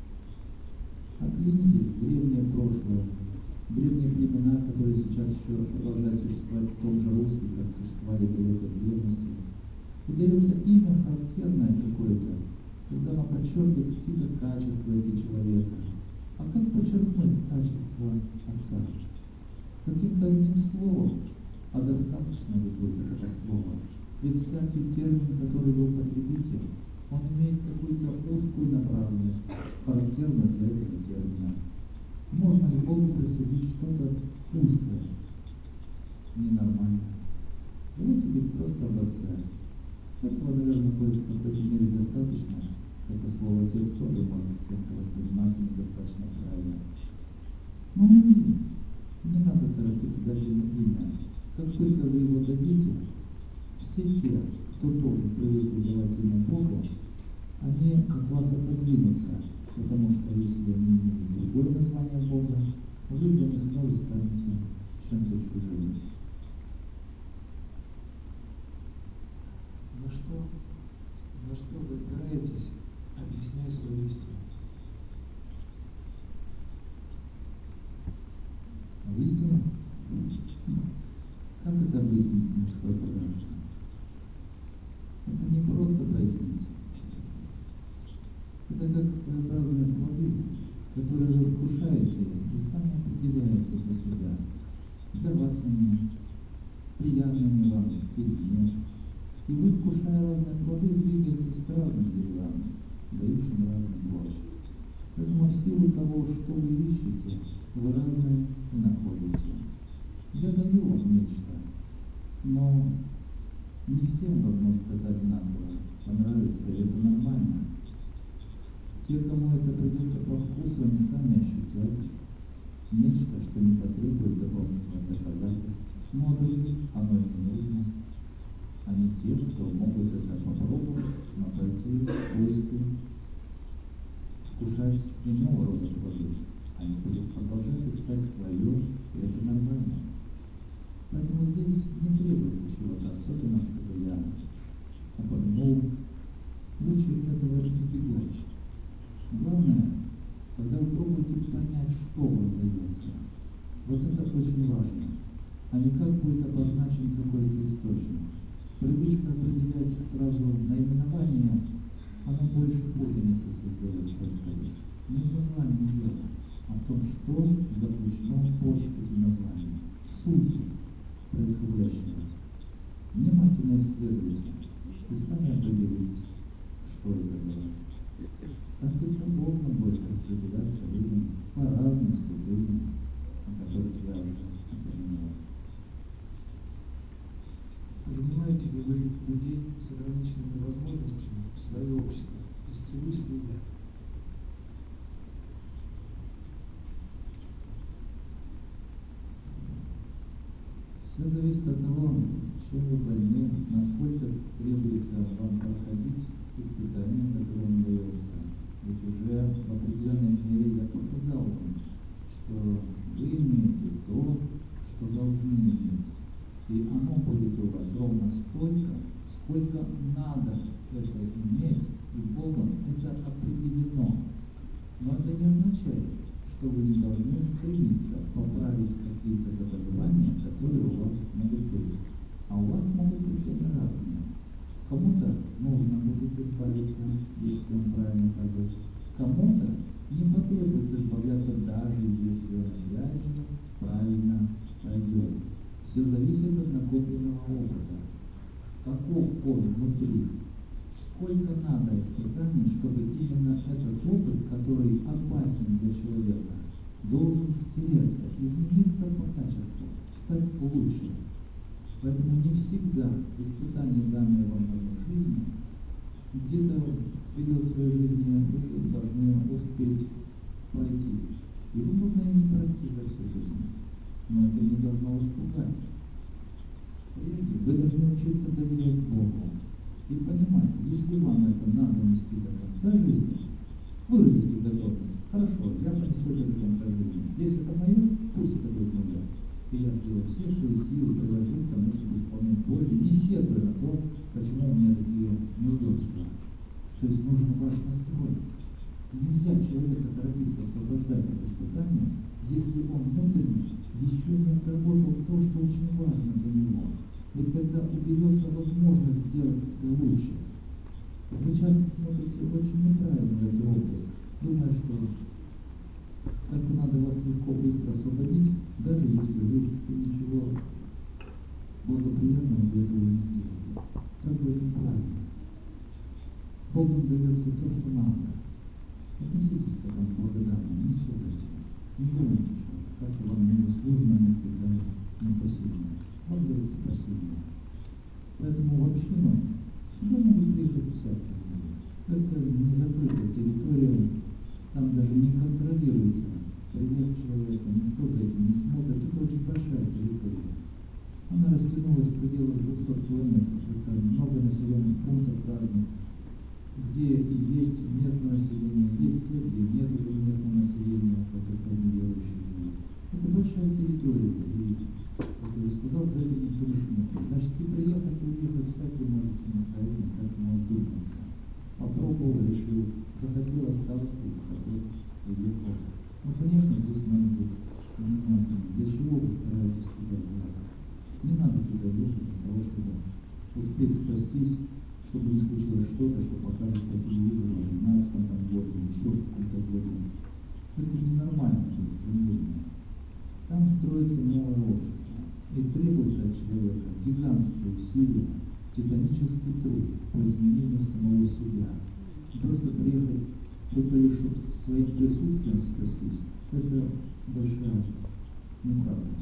Оглядите древнее прошлое, древние племена, которые сейчас еще продолжают существовать в том же русле, как существовали в далекой древности. И дается имя характерное какое-то, когда оно подчеркивает какие-то качества этого человека. А как подчеркнуть качество Отца? Каким-то одним словом, а достаточно ли будет этого слова? Ведь всякий термин, который вы употребите, он имеет какую-то узкую направленность, характерную для этого термина. Можно ли Богу присудить что-то узкое, ненормальное? Давайте быть просто об Отце. Этого, наверное, будет в какой-то мере достаточно. Это слово «отец» тоже может кем-то восприниматься недостаточно правильно. Но не надо торопиться дать ему имя. Как только вы его дадите, все те, кто тоже привыкли давать имя Богу, они от вас отодвинутся, потому что если они имеют другое название Бога, вы для них снова станете чем-то чужим. На что вы опираетесь, объясняя свою истину? А истину? Как это объяснить мужской пограничный? Это не просто пояснить. Это как своеобразные плоды, которые вы вкушаете и сами определяете для себя. Для вас они приятны вам или нет. И вы, вкушая разные плоды, двигаетесь к разным деревам, дающим разный плод. Поэтому в силу того, что вы ищете, вы разные и находите. Я даю вам нечто, но не всем вам может это одинаково понравится, и это нормально. Те, кому это придется по вкусу, они сами ощутят нечто, что не потребует дополнительных доказательств. Но а другим оно и не нужно. Они те, кто могут это попробовать, но пойти в поиски, вкушать иного очень важно, а не как будет обозначен какой-то источник. Привычка определять сразу наименование, она больше путаницы создает, только лишь. Не в названии дела, а в том, что заключено под этим названием. Суть происходящего. Внимательно исследуйте и сами определитесь, что это для вас. Так это должно будет распределяться людям по разным ступеням, о которых я уже упомянул. Принимаете ли вы людей с ограниченными возможностями в свое общество? Исцелюсь ли я? Все зависит от того, чем вы больны, насколько требуется вам проходить испытания, которые вам дается. Ведь уже в определенной мере я показал вам, что вы имеете то, что должны иметь. И оно будет у вас ровно столько, сколько надо это иметь, и Богом это определено. Но это не означает, что вы не должны стремиться поправить какие-то заболевания, которые у вас могут быть. А у вас могут быть они разные. Кому-то нужно будет избавиться, если он правильно пойдет. Кому-то не потребуется избавляться, даже если он опять же правильно пойдет. Все зависит от накопленного опыта. Каков он внутри? Сколько надо испытаний, чтобы именно этот опыт, который опасен для человека, должен стереться, измениться по качеству, стать лучше. Поэтому не всегда испытания, данные вам в жизни, где-то в период своей жизни вы должны успеть пройти. И вы можно и не пройти за всю жизнь. Но это не должно вас пугать. Прежде вы должны учиться доверять Богу и понимать, если вам это надо нести до конца жизни, выразите готовность. Хорошо, я понесу это до конца жизни. Если это мое, пусть это будет мое. И я сделаю все свои силы, приложу к тому, чтобы исполнять Божье, не сетуя на то, почему у меня такие неудобства. То есть нужен ваш настрой. Нельзя человека торопиться освобождать от испытания, если он внутренне еще не отработал то, что очень важно для него. Ведь когда уберется возможность сделать себя лучше, вы часто смотрите очень неправильно в эту область, думая, что как-то надо вас легко, быстро освободить, даже если вы ничего благоприятного для этого не сделали. Так будет неправильно. Богу дается то, что надо. Отнеситесь к этому благодарно, не сетуйте. Не думайте, что как-то вам незаслуженно не придали, не посильно. Вам дается посильно. Поэтому в общину сюда могут приехать всякие люди. Это не закрытая территория, там даже не контролируется приезд человека, никто за этим не смотрит. Это очень большая территория. Она растянулась в пределах 200 километров. Это много населенных пунктов разных, где и есть местное население, есть те, где нет уже местного населения, как это неверующие живут. Это большая территория, и, как я сказал, за это никто не смотрит. Значит, и приехать, и уехать всякий может самостоятельно, как ему вздумается. Попробовал, решил, захотел, остался, захотел, уехал. Ну, конечно, здесь надо быть внимательным. Для чего вы стараетесь туда ехать? Не надо туда ехать для того, чтобы успеть спастись, чтобы не случилось что-то, что покажут по телевизору в 12 году или еще в каком-то году. Это ненормальное стремление. Там строится новое общество. И требуется от человека гигантские усилия, титанический труд по изменению самого себя. И просто приехать только лишь, чтобы своим присутствием спастись, это большая неправда.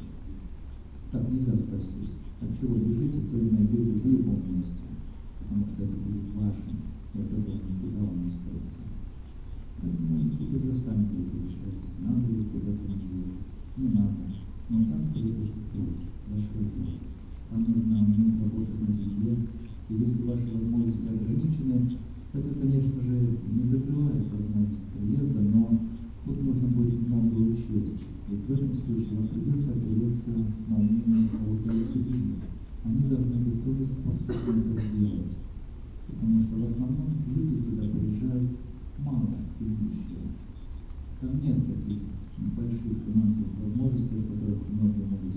Так нельзя спастись. От чего бежите, то и найдете в любом месте. Потому что это будет вашим, и от этого никуда вам не скроется. Поэтому тут уже сами будете решать, надо ли куда-то ехать, не надо. Но там требуется труд, большой труд. Там нужно уметь работать на земле, и если ваши возможности ограничены, это, конечно же, не закрывает возможность приезда, но тут нужно будет много учесть. И в этом случае вам придется опереться на умение кого-то из ближних. Они должны быть тоже способны это сделать. Потому что в основном люди туда приезжают мало имущие. Там нет таких больших финансовых возможностей, о которых многие могут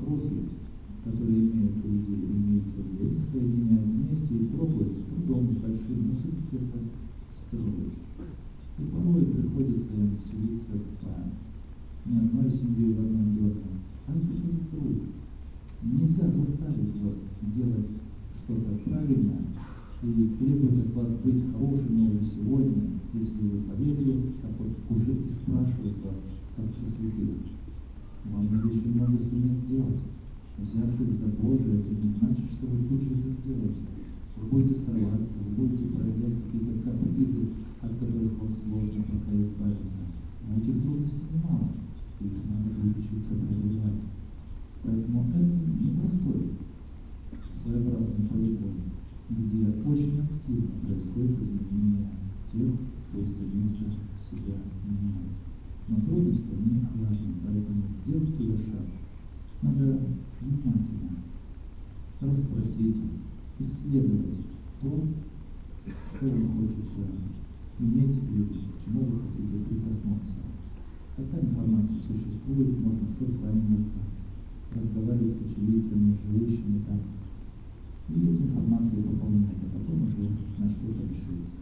крохи, которые имеются в деле, соединяют вместе и пробуют с трудом, с большим, но все-таки это строить. И порой приходится им селиться не одной семьей в одном доме. А это тоже труд. Нельзя заставить вас делать что-то правильное и требовать от вас быть хорошими уже сегодня, если вы поверили, так вот уже и спрашивают вас, как со святых. Вам надо еще много суметь сделать. Взявшись за Божие, это не значит, что вы тут же это сделаете. Вы будете сорваться, вы будете проявлять какие-то капризы, от которых вам сложно пока избавиться. Но этих трудностей немало, их надо будет учиться преодолевать. Поэтому это непростой, своеобразный полигон, где очень активно происходит изменение тех, кто стремится себя менять. Но трудности они важны, поэтому делать туда шаг надо внимательно расспросить, исследовать то, что вам хочется иметь или к чему вы хотите прикоснуться. Такая информация существует, можно созваниваться, разговаривать с очевидцами, живущими там, и эту информацию пополнять, а потом уже на что-то решиться.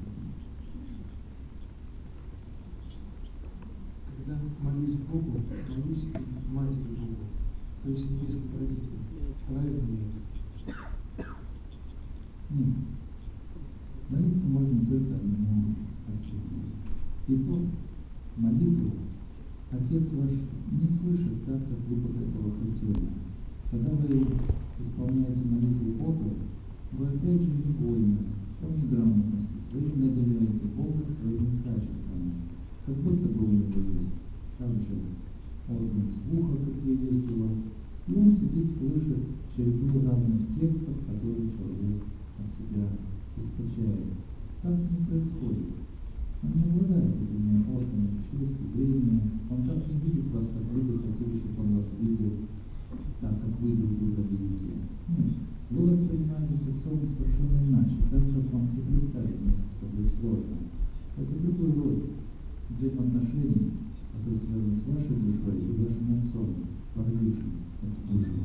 Когда молюсь Богу, молюсь и Матери Богу, то есть небесным родителям. Правильно ли это? Нет. Молиться можно только одному Отцу. И то молитву Отец ваш не слышит так, как вы бы этого хотели. Когда вы исполняете молитву Бога, вы опять же невольно, по неграмотности своей наделяете Бога своими качествами, как будто бы у него есть также органы слуха, какие есть у вас, и он сидит, слышит череду разных текстов, которые человек от себя источает. Так не происходит. Он не обладает этими органами чувств, зрения, он так не видит вас, как вы бы хотели, чтобы он вас видел, так как вы друг друга видите. Нет. Вы воспринимаете сексуальность совершенно иначе, так как вам и представить несколько будет сложно. Это другой род взаимоотношений, который связан с вашей душой и вашим отцом, породившим эту душу.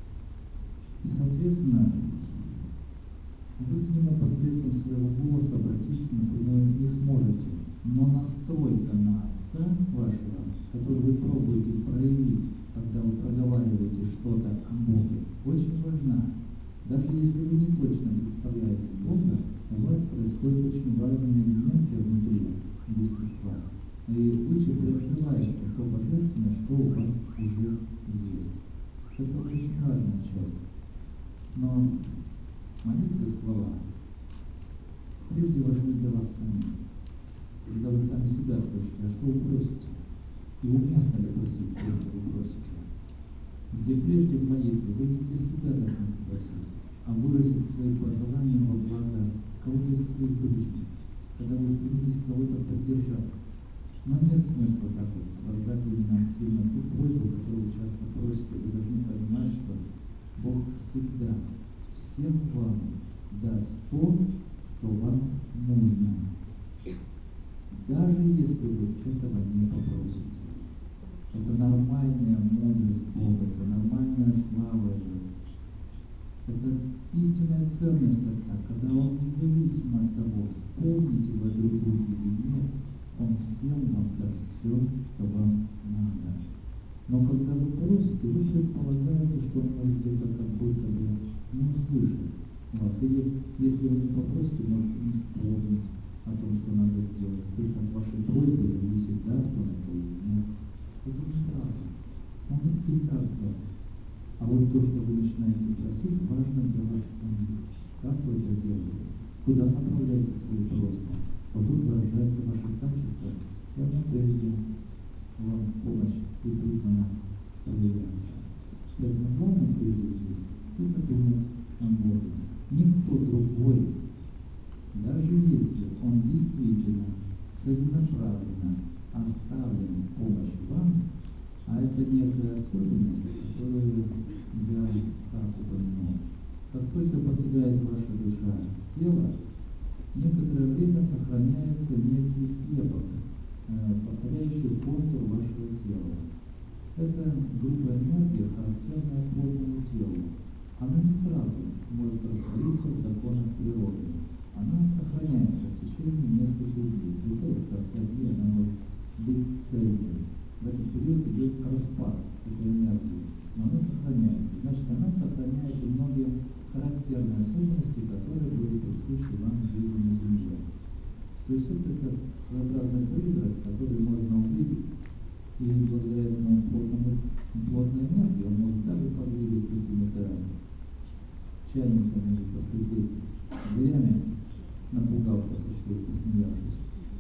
И, соответственно, вы к нему посредством своего голоса обратиться напрямую не сможете, но настройка на Отца вашего, который вы пробуете проявить, когда вы проговариваете что-то о Боге, очень важна. Даже если вы не точно представляете Бога, у вас происходят очень важные элементы внутри естества. И лучше приоткрывается то божественное, что у вас уже есть. Это очень важная часть. Но молитвы, слова, прежде важны для вас самих. Когда вы сами себя слышите, а что вы просите? И уместно ли просить то, что вы просите? Где прежде в молитве вы не для себя должны попросить, а выразить свои пожелания во благо кого-то из своих ближних, когда вы стремитесь кого-то поддержать. Но нет смысла так вот выражать именно активно ту просьбу, которую вы часто просите. Вы должны понимать, что Бог всегда всем вам даст то, что вам нужно. Даже если вы этого не попросите. Это нормальная мудрость Бога, это нормальная слава Его. Это истинная ценность Отца, когда Он, независимо от того, вспомните вы друг друга или нет, Он всем вам даст все, что вам надо. Но когда вы просите, вы предполагаете, что Он может где-то как будто бы не услышать вас. Или если вы не попросите, может не вспомнить о том, что надо сделать. Только от вашей просьбы зависит, даст Он это или нет. Это неправда. Он и так даст. А вот то, что вы начинаете просить, важно для вас самих. Как вы это делаете? Куда направляете свои просьбы? Вот тут выражается ваше качество, и оно прежде вам помощь и призвана проявляться. Поэтому главное прежде здесь – это думать о Боге. Никто другой, даже если он действительно целенаправленно оставлен в помощь вам, а это некая особенность, которую я так упомянул. Как только покидает ваша душа тело, некоторое время сохраняется некий слепок, повторяющий контур вашего тела. Это грубая энергия, характерная плотному телу. Она не сразу может раствориться в законах природы. Она сохраняется в течение нескольких дней. При 40 дней она может быть цельной. В этот период идет распад этой энергии, но она сохраняется. Значит, она сохраняет и многие характерные особенности, которые были присущи вам в жизни на Земле. То есть это как своеобразный призрак, который можно увидеть, и благодаря этому плотной энергии он может даже подвигать какими-то чайниками, поскрипеть дверями, напугав вас еще и посмеявшись.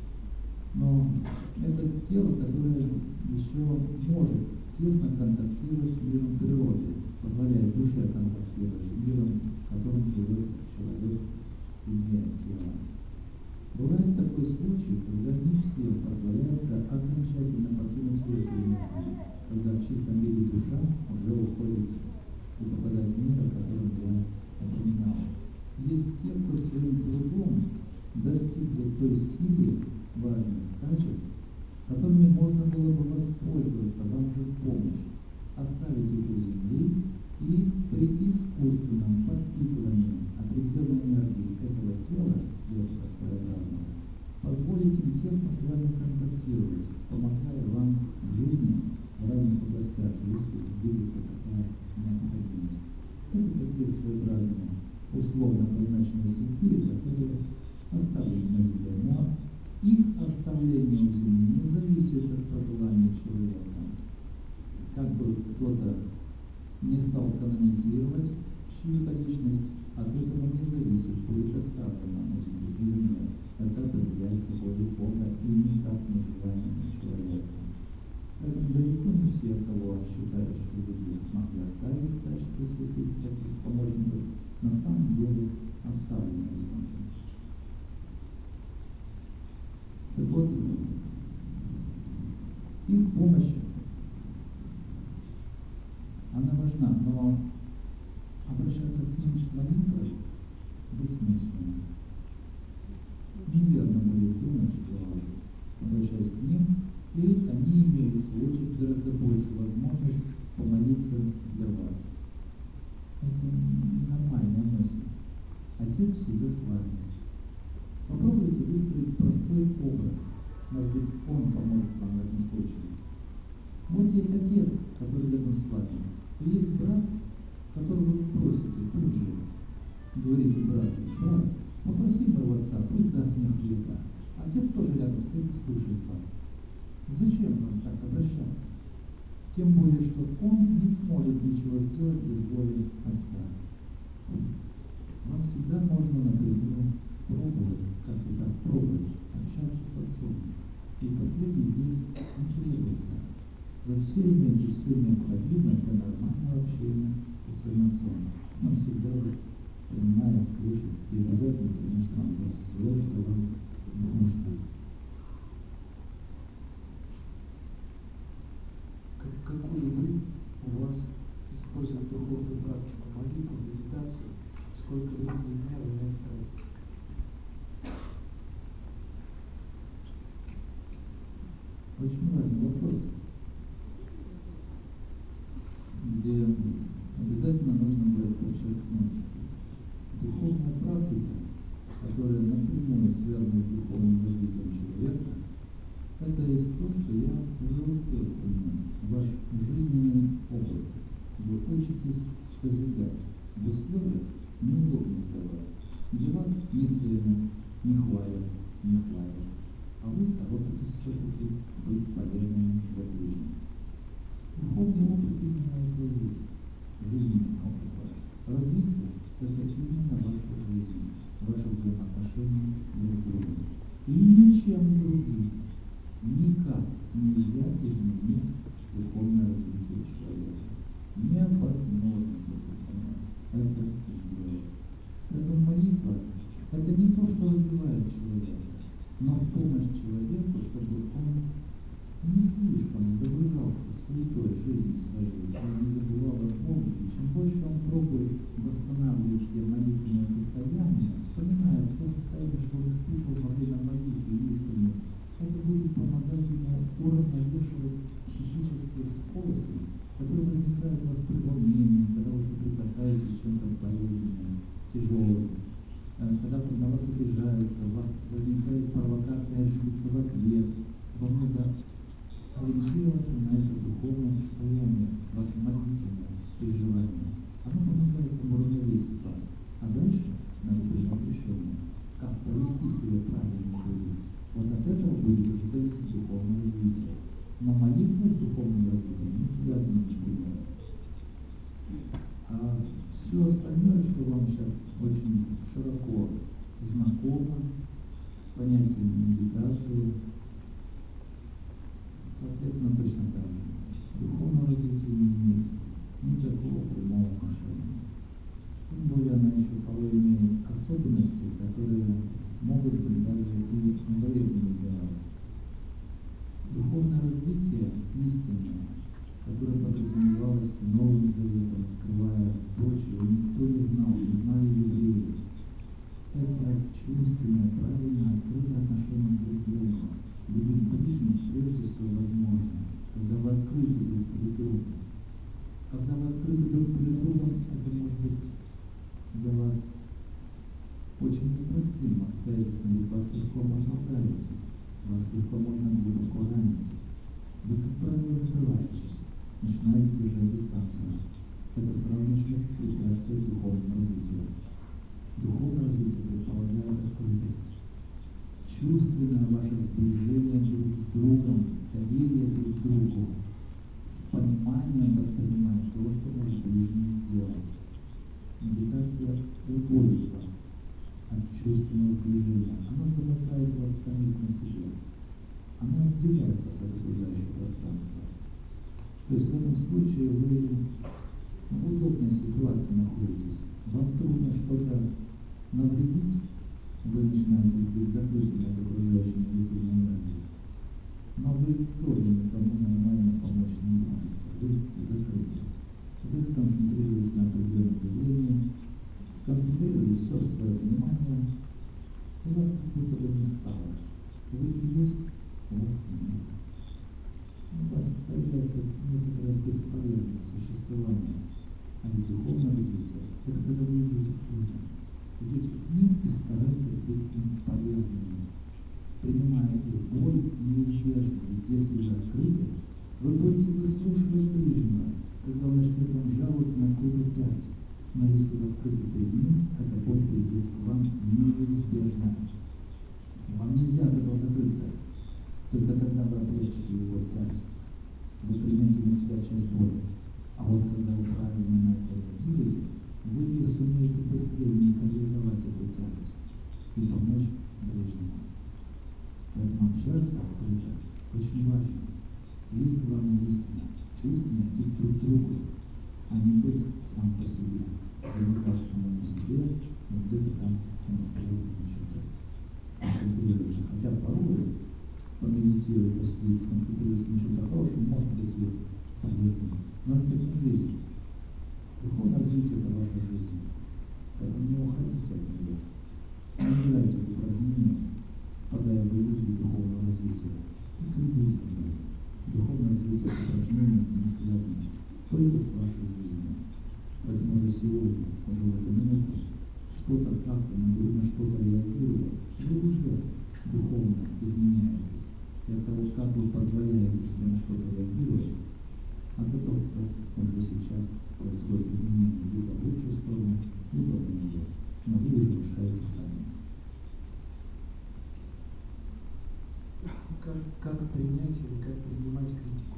Но это тело, которое еще может тесно контактировать с миром природы, позволяет душе контактировать с миром, в котором живет человек, имея тело. Бывает такой случай, когда не всем позволяется окончательно покинуть эту энергию, когда в чистом виде душа уже уходит и попадает в мир, о котором я упоминал. Есть те, кто своим трудом достигли той силы важных качеств, которыми можно было бы воспользоваться вам же в помощь, оставить их у земли и при искусственном подпитывании определенной энергии этого тела, света своеобразного, позволить им тесно с вами контактировать, помогая вам в жизни в разных областях, если видится такая необходимость. Это такие своеобразные, условно обозначенные святые, которые оставлены на земле, но их оставление у земли не зависит от пожелания человека. Как бы кто-то не стал канонизировать чью-то личность, от этого не зависит, будет оставлено у земли или нет. Это определяется волей Бога и никак не желанием человека. Поэтому далеко не все, кого считают, что люди могли оставить в качестве святых, таких помощников, на самом деле оставлены у земли. Так вот, их помощь, она важна, но обращаться к ним с молитвой бессмысленно. Неверно будет думать, что, обращаясь к ним, и они имеют, в свою очередь, гораздо большую возможность помолиться для вас. Это нормальная мысль. Отец всегда с вами. Попробуйте выстроить простой образ. Может быть, он поможет вам в этом случае. Вот есть отец, который рядом с вами. И есть брат, которого вы просите тут же. Говорите брату: брат, попроси моего отца, пусть даст мне хлеба. Отец тоже рядом стоит и слушает вас. Зачем вам так обращаться? Тем более, что он не сможет ничего сделать без воли отца. Вам всегда можно напрямую пробовать, как и так пробовать, общаться с отцом. И последний здесь не требуется. Вы все имеете все необходимое для нормального общения со своим отцом. Он всегда вас понимает, слышит, и обязательно, конечно, он даст все, что вам нужно. Какую вы у вас используете духовную практику, молитву, медитацию, сколько времени дня вы на это тратите? Очень важный вопрос, где обязательно нужно будет подчеркнуть: духовная практика, которая напрямую связана с духовным развитием человека, это есть то, что я уже успел упомянуть. Ваш жизненный опыт. Вы учитесь созидать в условиях неудобных для вас, где вас не ценят, не хвалят, не славят, а вы торопитесь все-таки быть полезными для ближних. Духовный опыт именно это и есть. Жизненный опыт ваш. Развитие – это именно ваша жизнь, ваше взаимоотношения друг с другом. И ничем другим никак нельзя изменить духовное развитие человека. Невозможно это сделать. Поэтому молитва – это не то, что развивает человека, но помощь человеку, чтобы он не слишком загружался суетой жизни своей, он не забывал о Боге. И чем больше он пробует восстанавливать все молитвенные состояния, вспоминая то состояние, что он испытывал во время молитвы искренне, это будет помогать ему уравновешивать психические такие всполохи, которые возникают у вас при волнении, когда вы соприкасаетесь с чем-то болезненным, тяжелым, когда на вас обижаются, у вас возникает провокация обидеться в ответ, вам надо ориентироваться на это духовное состояние, ваше молитвенное переживание. Оно помогает вам уравновесить вас. А дальше надо принять решение, как повести себя правильно будет. Вот от этого будет уже зависеть духовное развитие. Но молитва с духовным развитием не связана напрямую. А все остальное, что вам сейчас очень широко знакомо с понятием медитации, соответственно, точно так же. Духовное развитие не имеет никакого прямого отношения. Тем более она еще порой имеет особенности, которые могут быть даже и вредными для вас. Духовное развитие истинное, которое подразумевалось Новым Заветом, открывая то, чего никто не знал, не знали евреи. Это чувственное, правильное, открытое отношение друг к другу. Любить ближних прежде всего возможно, когда вы открыты друг перед другом. Когда вы открыты друг перед другом, это может быть для вас очень непростым обстоятельством, ведь вас легко можно ударить, вас легко можно глубоко ранить. Вы, как правило, закрываетесь, начинаете держать дистанцию. Это сразу начнет препятствовать духовному развитию. Духовное развитие предполагает открытость. Чувственное ваше сближение друг с другом, доверие друг к другу, с пониманием воспринимать то, что может ближний сделать. Медитация уводит вас от чувственного сближения. Она замыкает вас самих на себе. Она отделяет вас от окружающего пространства. То есть в этом случае вы в удобной ситуации находитесь. Вам трудно что-то навредить, вы начинаете быть закрытыми от окружающей негативной энергии. Но вы тоже никому нормально помочь не можете. Вы закрыты. Вы сконцентрировались на определенном явлении, сконцентрировали все свое внимание, и вас как будто бы не стало. Вы и есть, у вас нет. У вас появляется некоторая бесполезность существования. А ведь духовное развитие – это когда вы идете к людям. Идете к ним и стараетесь быть им полезными, принимая их боль неизбежно. Ведь если вы открыты, вы будете выслушивать ближнего, когда он начнет вам жаловаться на какую-то тяжесть. Но если вы открыты перед ним, эта боль придет к вам неизбежно. И вам нельзя от этого закрыться. Только тогда вы облегчите его тяжесть. Вы примете на себя часть боли. А вот когда вы правильно на это реагируете, вы ее сумеете быстрее нейтрализовать эту тяжесть и помочь ближнему. Поэтому общаться открыто очень важно. Есть главная истина – чувственно идти друг к другу, а не быть сам по себе, замыкаться самому себе, но где-то там самостоятельно что-то концентрироваться. Хотя порой, помедитируя, посидеть, сконцентрируясь на чем-то хорошем, может быть и полезным. Но это не жизнь. Духовное развитие – это ваша жизнь. Поэтому не уходите от нее. Не играйте в упражнения, впадая в иллюзию духовного развития. Это иллюзия. Духовное развитие с упражнениями не связано только с вашей жизнью. Поэтому уже сегодня, уже в эту минуту, что-то как-то на что-то реагируя, вы уже духовно изменяетесь. И от того, как вы позволяете себе на что-то реагировать, от этого как раз уже сейчас происходит изменение либо в лучшую сторону, либо в нее. Но вы уже решаете сами. Как принять или как принимать критику?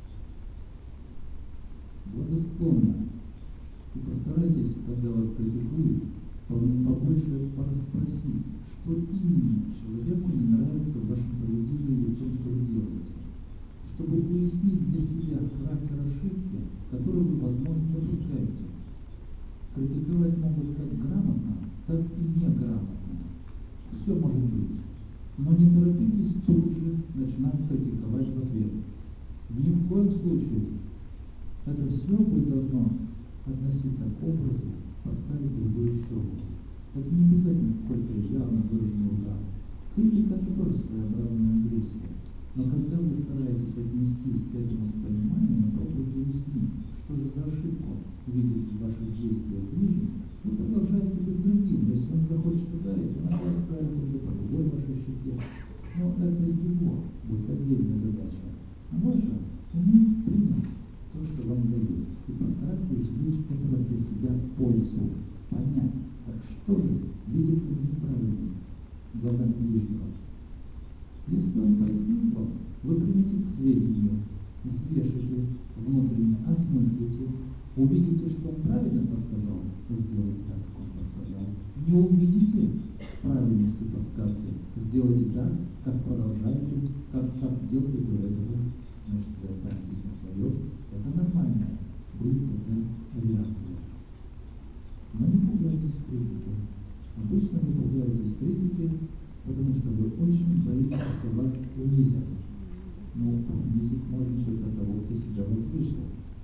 Благосклонно. И постарайтесь, когда вас критикуют, побольше расспросить, что именно человеку не нравится в вашем поведении или в том, что вы делаете. Чтобы уяснить для себя характер ошибки, которую вы, возможно, допускаете. Критиковать могут как грамотно, так и неграмотно. Все может быть. Но не торопитесь тут же начинать критиковать в ответ. Ни в коем случае. Это все будет должно относиться к образу, подставить другую щеку. Это не обязательно какой-то явно выраженный удар. Критика – это тоже своеобразная агрессия. Но когда вы стараетесь пытаетесь отнестись к этому с пониманием и пробуете уяснить, что же за ошибку увидите в ваших действиях ближних, вы продолжаете быть другим. Если он захочет ударить, он отправит уже по другой вашей щеке. Но это его будет отдельная задача. А ваша уметь принять то, что вам дают, и постараться извлечь этого для себя пользу, понять, так что же видится неправильным в глазах ближнего. Если он пояснит вам, вы примете к сведению, взвешите внутренне, осмыслите, увидите, что он правильно подсказал, сделайте так, как он подсказал. Не увидите правильности подсказки, сделайте так, как продолжаете, как делали до этого. Значит, вы останетесь на своем. Это нормально. Будет тогда реакция. Но не пугайтесь критики. Обычно вы пугаетесь критики, потому что вы очень боитесь, что вас унизят. Но унизить можно только того, кто себя возвысил.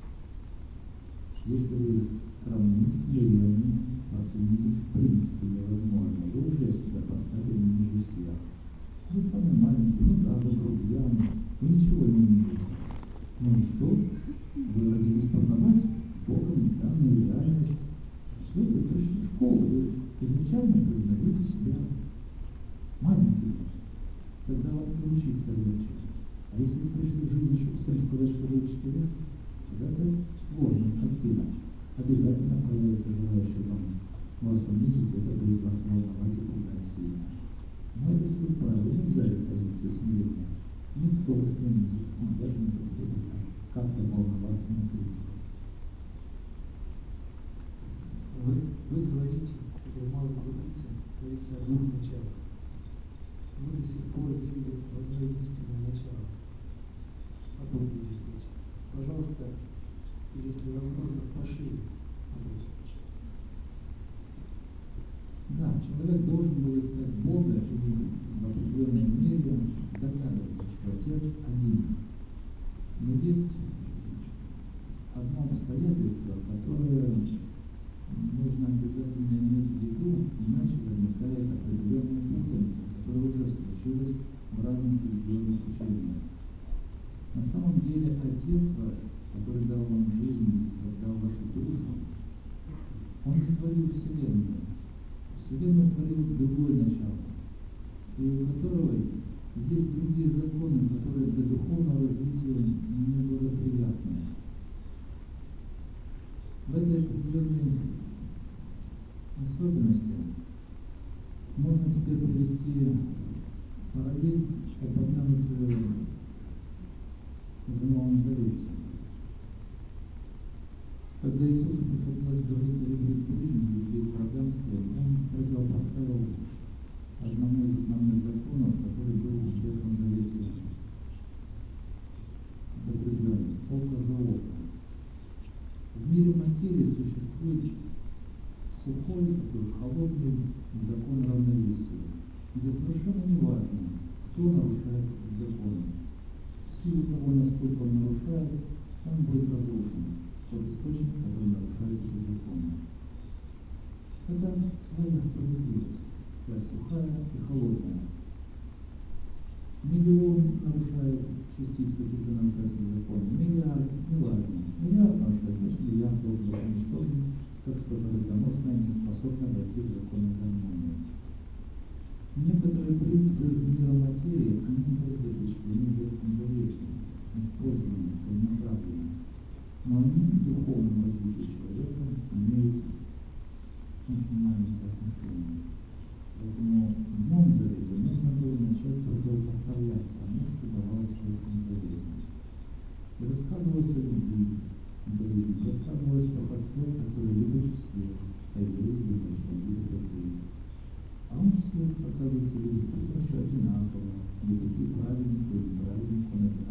Если вы скромны, смиренны, вас унизить в принципе невозможно. Вы уже себя поставили ниже всех. Вы самый маленький, ну да, вы грубиян, вы ничего не умеете. Ну и что? Вы родились познавать Богом данную реальность. Все, вы пришли в школу, вы изначально признаете себя маленьким. Тогда вам и учиться легче. А если вы пришли в жизнь, чтобы всем сказать, что вы учителя, тогда это сложная картина. Обязательно появится желающий вас унизить, это будет вас волновать и пугать сильно. Но если вы правильно взяли позицию смирения, никто вас не унизит, он даже не потребуется как-то волноваться на критику. Вы говорите, когда мало крупицы, говорится о двух началах. Мы до сих пор видели одно единственное начало. Потом будете говорить. Пожалуйста, если возможно, пошире об этом. Да, человек должен был искать Бога и в определенной мере догадываться, что Отец один. Но есть одно обстоятельство, которое нужно обязательно иметь в виду, иначе возникает определенная путаница, которая уже случилась в разных религиозных учениях. На самом деле Отец ваш, который дал вам жизнь и создал вашу душу, Он не творил Вселенную. Вселенную творил другое начало, и у которого есть другие законы, которые для духовного развития неблагоприятны. В этой определенной особенности можно теперь привести параллель, упомянутую в Новом Завете. Когда Иисусу приходилось говорить о любви к ближним, любви к врагам своим, Он противопоставил одному из основных законов, который был в Ветхом Завете употреблен – око за око. В мире материи существует сухой, такой холодный закон равновесия, где совершенно не важно, кто нарушает закон. В силу того, насколько он нарушает, он будет разрушен. Тот источник, который нарушает эти законы. Это своя справедливость, сухая и холодная. Миллион нарушает частиц, какие-то нарушают законы. Миллиард, неважно. Миллиард нарушает, значит миллиард должен быть уничтожен, как что-то вредоносное, не способное войти в законы гармонии. Некоторые принципы из мира материи, они были запечатлены в Ветхом Завете, использованы целенаправленно. Но они к духовному развитию человека имеют очень маленькое отношение. Поэтому в Новом Завете нужно было начать противопоставлять тому, что давалось в Ветхом Завете. И рассказывалось о любви, рассказывалось об Отце, который любит всех, а евреи любят, что любят других. А он всех, оказывается, любит, потому что одинаково, любит и праведников, и неправедников, он это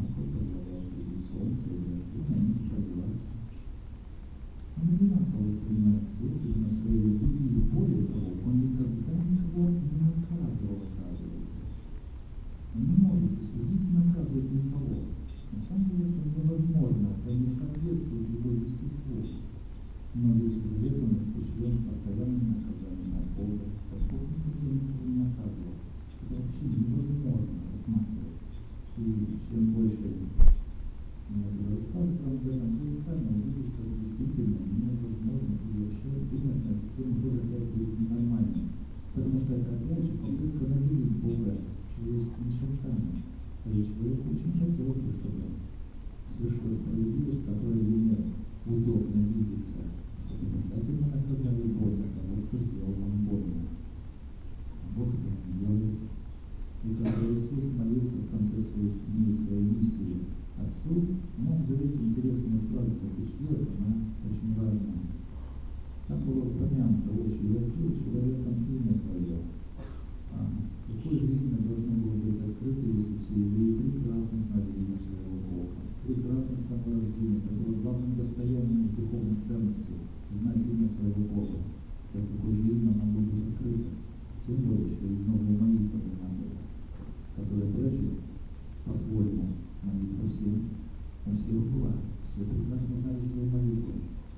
человек думает на эту тему, тоже опять будет ненормальным. Потому что это опять же попытка наделить Бога человеческими чертами. И человеку очень хотелось бы, чтобы совершилась справедливость, которая ему удобно видится, чтобы обязательно наказали Бога того, кто сделал вам больно. А Бог этого не делает. И когда Иисус молился в конце своих дней, своей миссии Отцу, он заметил интересную фразу, заключилась она очень важная. Там было упомянуто: «Отче, я открыл человеком имя Твое». Какое же имя должно было быть открыто, если все евреи прекрасно знали имя своего Бога? Прекрасно с самого рождения. Это было главным достоянием духовных ценностей — знать имя своего Бога. Так какое же имя могло быть открыто? Тем более еще и новая молитва должна была, которая прежде по-своему молитва всем, у всех была. Все прекрасно знали свою молитву.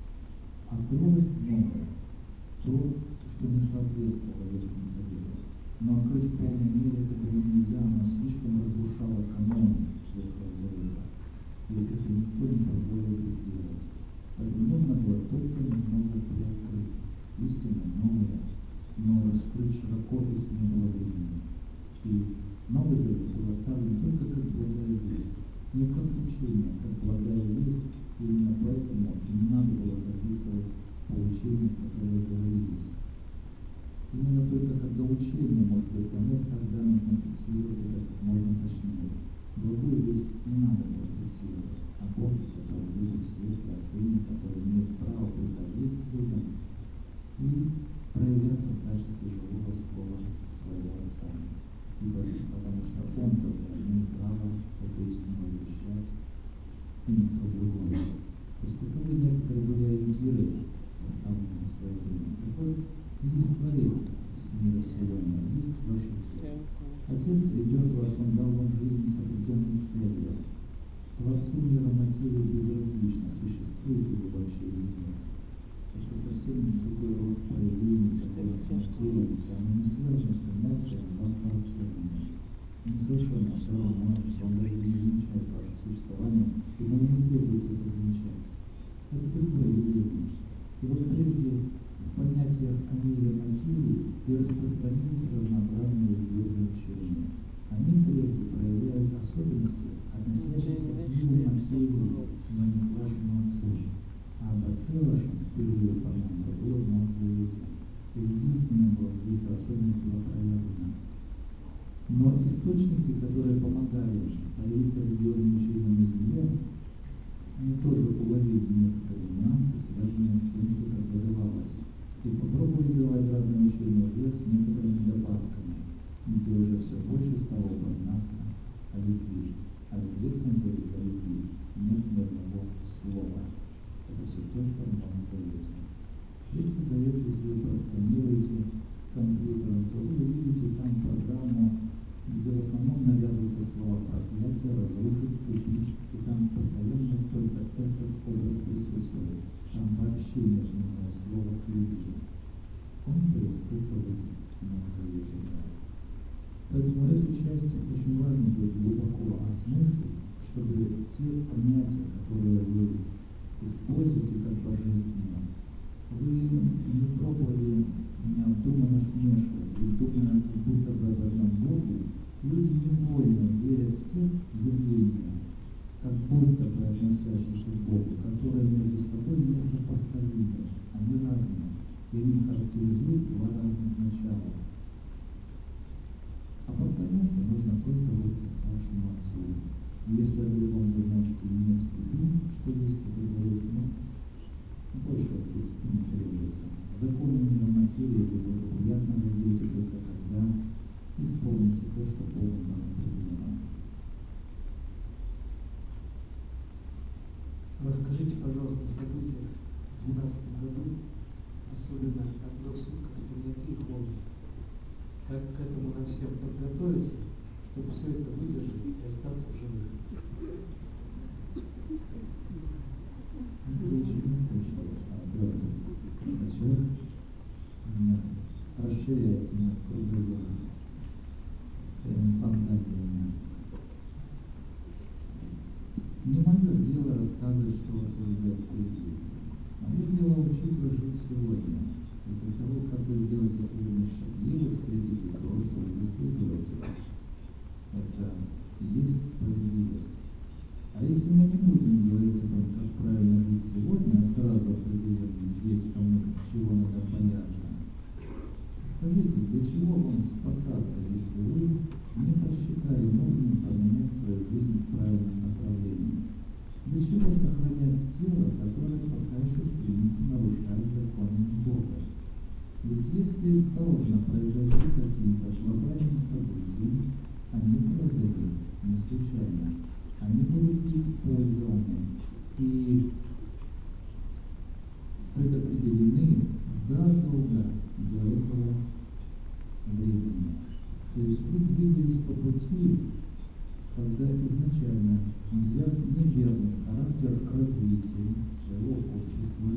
Открылось новое, то, что не соответствовало Ветхому Завету. Но открыть в полной мере это было нельзя, оно слишком разрушало канон Ветхого Завета. И это никто не позволил бы сделать. Поэтому нужно было только немного приоткрыть. Истинно новое, но раскрыть широко их не было времени. И Новый Завет был оставлен только как благая весть, не как учение, как благая весть. И именно поэтому не надо было записывать поучения, которые говорились. Именно только когда учение может быть дано, тогда нужно фиксировать это как можно точнее. Благую весть не надо было фиксировать, а Боге, который любит всех, и о Сыне, который имеет право приходить к людям и проявляться в качестве живого слова своего Отца. Потому что Он только имеет право эту истину возвещать, и никто другой. То есть таковы некоторые были ориентиры, поставленные в свое время. Такой есть Творец мира Вселенной, есть ваш Отец. Отец ведет вас, Он дал вам жизнь с определенной целью. Творцу мира материи безразлично, существует ли вообще или нет. Это совсем другой род проявлений законов материи, оно не связано с эмоциями, вам характерными. Не совершенно все равно, что Он даже не замечает ваше существование, ему не требуется это замечать. Это другое явление. И вот прежде в понятиях о мире материи и распространились разнообразные религиозные учения. Они прежде проявляют особенности, относящиеся к миру материи, но не к вашему Отцу. А об Отце вашем, впервые упомянуто, было в Новом Завете. И единственное было, где эта особенность была проявлена. Но источники, которые помогали появиться религиозным учениям на земле, они тоже уловили некоторые нюансы, связанные с тем, что так выдавалось. И попробовали давать разные учения уже с некоторыми добавками, где уже все больше стало упоминаться о любви. А в Ветхом Завете о любви нет ни одного слова. Это все только в Новом Завете. Ветхий Завет, если вы просканируете компьютером, то вы увидите там программу, где в основном навязываются слова проклятие, разрушить, убить, и там постоянно только этот образ присутствует. Там вообще нет ни одного слова к любви. Он перестает быть в Новом Завете. Поэтому эту часть очень важно будет глубоко осмыслить, чтобы те понятия, которые вы используете как божественные, вы не пробовали необдуманно смешивать, вы думали, как будто бы об одном Боге. Люди невольно верят в те явления, как будто бы относящиеся к Богу, которые между собой несопоставимы, они разные, и они характеризуют два разных начала. А поклоняться нужно только вот вашему Отцу. И если о другом вы можете иметь в виду, что есть такой Творец, больше ответ не требуется. Законы мира материи вы благоприятно войдете только когда исполните то, что Богом вам определено. Расскажите, пожалуйста, о событиях в 2012 году, особенно о 3 сутках в темноте и холоде. Как к этому нам всем подготовиться, чтобы все это выдержать и остаться в живых? Речь не слышал, человек расширяет кругозор своими фантазиями. Не мое дело рассказывать, что вас ожидает впереди. Мое дело учить хотите вы жить сегодня? И для того, как вы сделаете сегодня шаги, вы встретите то, что вы заслуживаете. Это и есть справедливость. А если мы не будем говорить о том, как правильно жить сегодня, а сразу определим, где кому чего надо бояться, скажите, для чего вам спасаться, если вы не посчитали нужным поменять свою жизнь в правильном направлении? Для чего сохранять тело, которое пока еще стремится нарушать законы Бога? Ведь если должно произойти каким-то глобальным событием, они произойдут не случайно. Они будут использованы и предопределены задолго до этого времени. То есть вы двигались по пути, когда изначально, взяв неверный характер развития своего общества,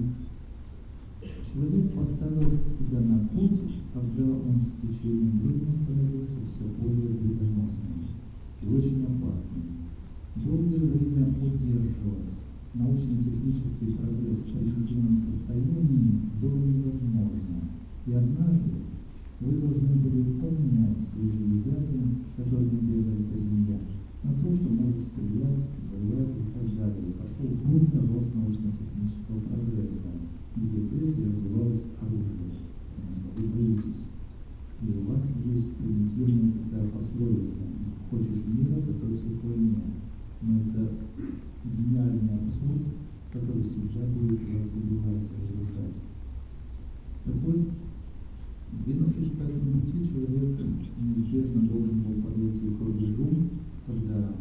человек поставил себя на путь, когда он с течением времени становился все более вредоносным и очень опасным. Долгое время удерживать научно-технический прогресс в примитивном состоянии было невозможно. И однажды вы должны были поменять свои железяки, с которыми бегали по земле, на то, что может стрелять, взрывать и так далее. Пошел бурный рост научно-технического прогресса, где прежде развивалось оружие, потому что вы боитесь. И у вас есть примитивная такая пословица: хочешь мира, готовься к войне. Но это гениальный абсурд, который всегда будет вас убивать и разрушать. Так вот, двинувшись по этому пути, человек неизбежно должен был подойти к рубежу, когда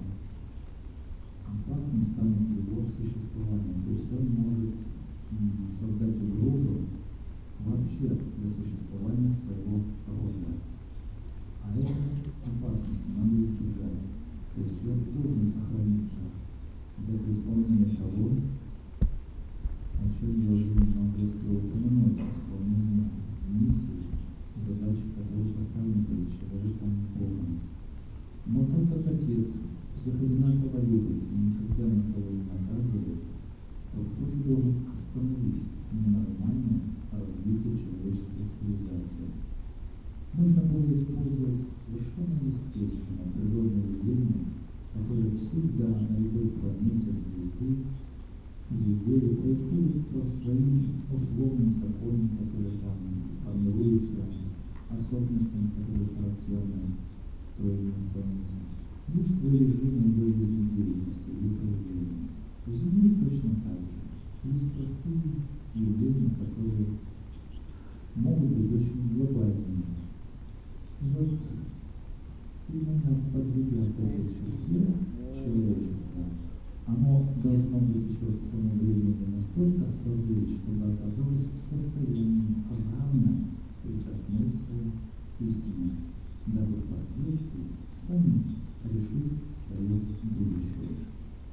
опасным станет его существование. То есть он может создать угрозу вообще для существования своего рода. А этой опасности надо избежать. То есть человек должен сохраниться для исполнения того, о чем я уже немного успел упомянуть, исполнение миссии, задачи, которые поставлены перед человеком Богом. Но так как Отец всех одинаково любит и никогда никого не наказывает, то кто же должен остановить ненормальное развитие человеческой цивилизации? Нужно было использовать совершенно естественное природное явление, которое всегда на любой планете звезде происходит по своим условным законам, которые там формируются, особенностям, которые характерны той или иной планете. Есть свои режимы ее жизнедеятельности, ее проявления. В Земле точно так же. Есть простые явления, которые могут быть очень глобальными. И вот именно подведя к этой черте человечества, оно должно быть еще к тому времени настолько созреть, чтобы оказалось в состоянии равно прикоснуться к истине, дабы впоследствии сами решить свое будущее.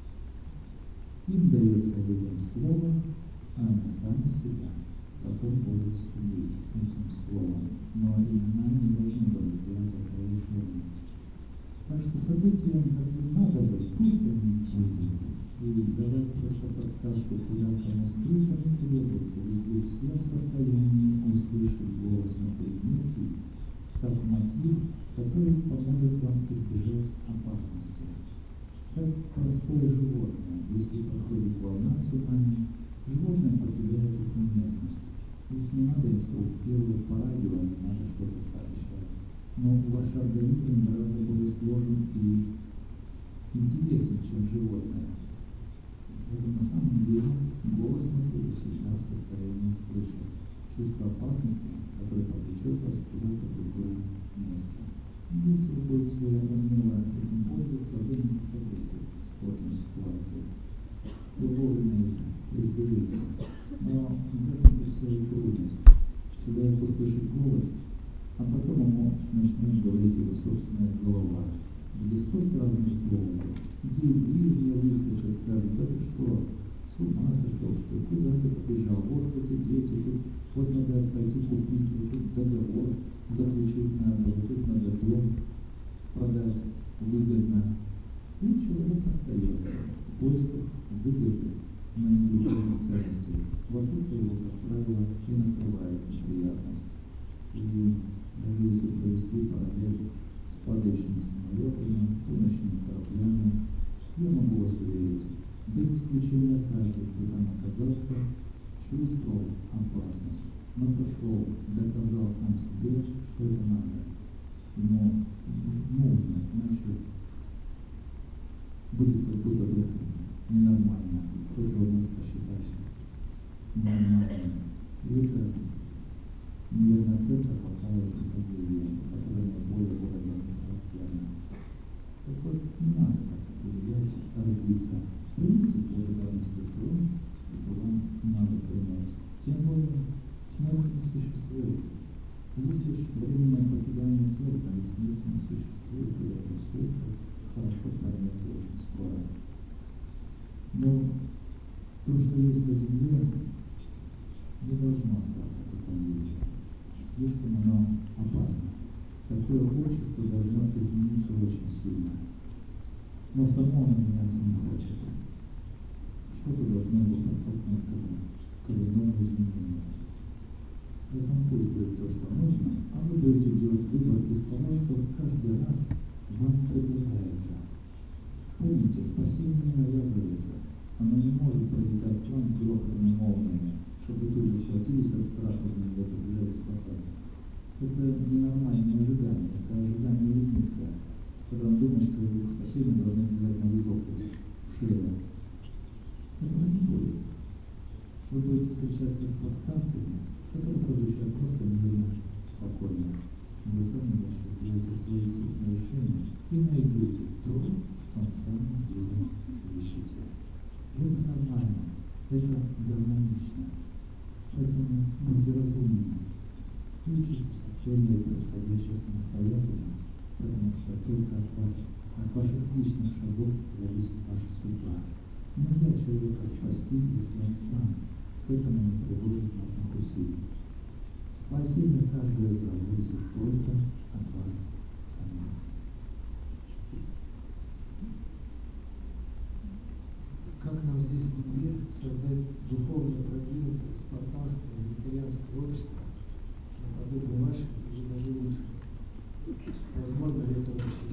Им дается людям слово, а они сами себя потом будут судить этим словом. Но именно они должны были сделать это решение. Так что события, каким надо быть, пусть они будут. И давать просто подсказку, куда кому скрыться, не требуется, ведь вы все в состоянии услышать голос внутри некий, как мотив, который поможет вам избежать опасности. Как простое животное, если подходит волна цунами, животное покидает эту местность. Ведь не надо инструктировать по радио, не надо что-то сообщать. Но ваш организм гораздо более сложен и интересен, чем животное. Это на самом деле голос внутри всегда в состоянии слышать чувство опасности, которое повлечет вас куда-то в другое место. Если вы будете умело этим пользоваться, вы не попадете в сложную ситуацию. Вы вовремя избежите. Но в этом вся и трудность. Человек услышит голос, а потом ему начнет говорить его собственная голова, где столько разных доводов, где и ближние выскочат, скажут: да ты что, с ума сошел, что куда ты побежал, вот эти дети, тут вот надо пойти купить, вот тут договор заключить надо, вот тут надо дом продать выгодно. И человек остается в поисках выгоды на недуховных ценностей. Вокруг его, как правило, Без исключения каждый, кто там оказался, чувствовал опасность, но пошел, доказал сам себе, что это надо. Ему нужно, иначе будет как будто бы ненормально. Кто-то его может посчитать ненормальным. И это, наверное, центр попала в трагедию, которая наиболее города характерна. Так вот, не надо так определять, торопиться. Примите с благодарностью то, что вам надо принять. Тем более, смерть не существует. Есть лишь временное покидание тела, а ведь смерти не существует, и это все хорошо поймете очень скоро. Но то, что есть на земле, не должно остаться в таком виде. Слишком оно опасно. Такое общество должно измениться очень сильно. Но само оно меняться не хочет. Что-то должно его подтолкнуть к этому коренному изменению. Поэтому пусть будет то, что нужно, а вы будете делать выбор из того, что каждый раз вам предлагается. Помните, спасение не навязывается. Оно не может протекать к вам с грохотом и молниями, чтобы тут же схватились от страха за него и побежали спасаться. Это ненормальное ожидание, это ожидание ленивца, когда он думает, что его спасение должно обязательно вытолкнуть в шею. Этого не будет. Вы будете встречаться с подсказками, которые прозвучат просто мирно, спокойно. Вы сами дальше сделаете свои собственные решения и найдете то, что на самом деле ищете. Это нормально, это гармонично. Поэтому будьте разумными. Учитесь оценивать происходящее самостоятельно, потому что только от вас, от ваших личных шагов зависит ваша судьба. Нельзя человека спасти, если он сам к этому не приложит нужных усилий. Спасение каждого из вас зависит только от вас самих. Как нам здесь в Литве создать духовно продвинутое спартанское вегетарианское общество, наподобие вашего или даже лучше? Возможно ли это вообще?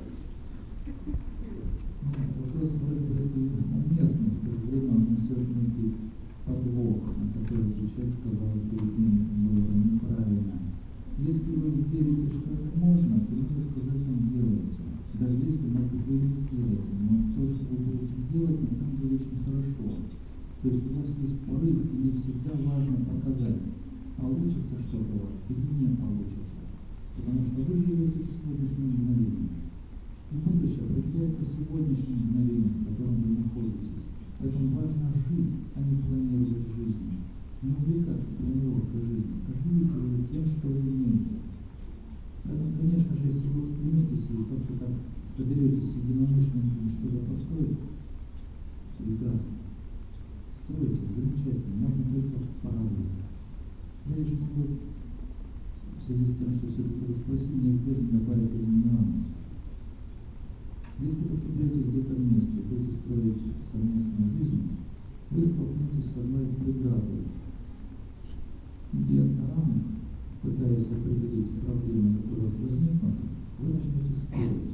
Вопрос вроде бы уместный, в то же время он несет некий подвох, на который отвечать, казалось бы, было бы неправильно. Если вы верите, что это можно, то надо сказать нам делайте. Даже если, может быть, вы не сделаете, но то, что вы будете делать, на самом деле очень хорошо. То есть у вас есть порыв, и не всегда важно показать, получится что-то у вас или не получится. Потому что вы живете в сегодняшнем мгновении. И будущее определяется сегодняшним мгновением, в котором вы находитесь. Поэтому важно жить, а не планировать жизнь. Не увлекаться планировкой жизни, а живите уже тем, что вы умеете. Поэтому, конечно же, если вы стремитесь и как-то так соберетесь с единомышленниками что-то построить, прекрасно. Стройте, замечательно, можно только порадоваться. Я лишь могу, в связи с тем, что все-таки вы спросили, неизбежно добавить один нюанс. Если вы соберетесь где-то вместе, будете строить совместную жизнь, вы столкнетесь с одной преградой, где на рамах, пытаясь определить проблемы, которые у вас возникнут, вы начнете спорить.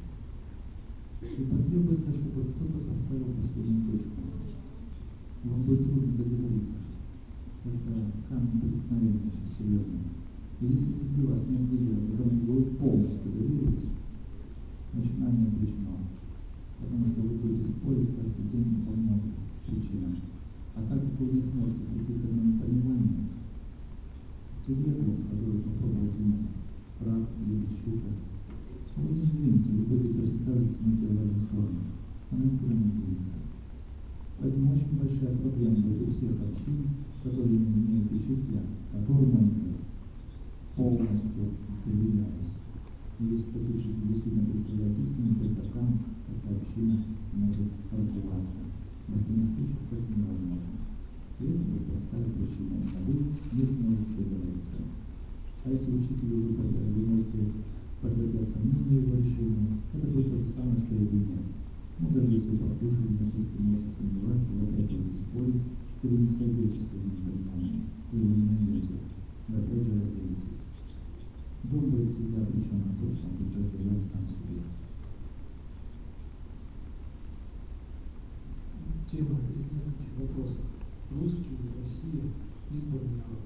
И потребуется, чтобы кто-то поставил последнюю точку. Вам будет трудно договориться. Это камень преткновения очень серьезный. И если среди вас нет лидера, которому вы полностью доверились, начинание обречено. Потому что вы будете спорить каждый день по многим причинам. А так как вы не сможете прийти к одному пониманию, телегу, которую попробовал тянуть рак или щука, вы не сдвинете, вы будете точно так же тянуть ее в разные стороны. Она никуда не сдвинется. Поэтому очень большая проблема будет у всех общин, которые не имеют учителя, которому они полностью доверялись. И если этот учитель действительно представляет истину, только там такая община может развиваться. В остальных случаях это невозможно. И это будет простая причина, а вы не сможете договориться. А если учителю вы можете подвергать сомнению его решению, это будет то же самое, что и вы нет. Ну, даже если вы послушали, но все-таки можете сомневаться, вы опять будете спорить, и вы не сойдете с этим пониманием, вы его не найдете, вы опять же разделитесь. Дом будет всегда обречен на то, что он будет разделять сам себе. Тема из нескольких вопросов. Русские, Россия, избранный народ.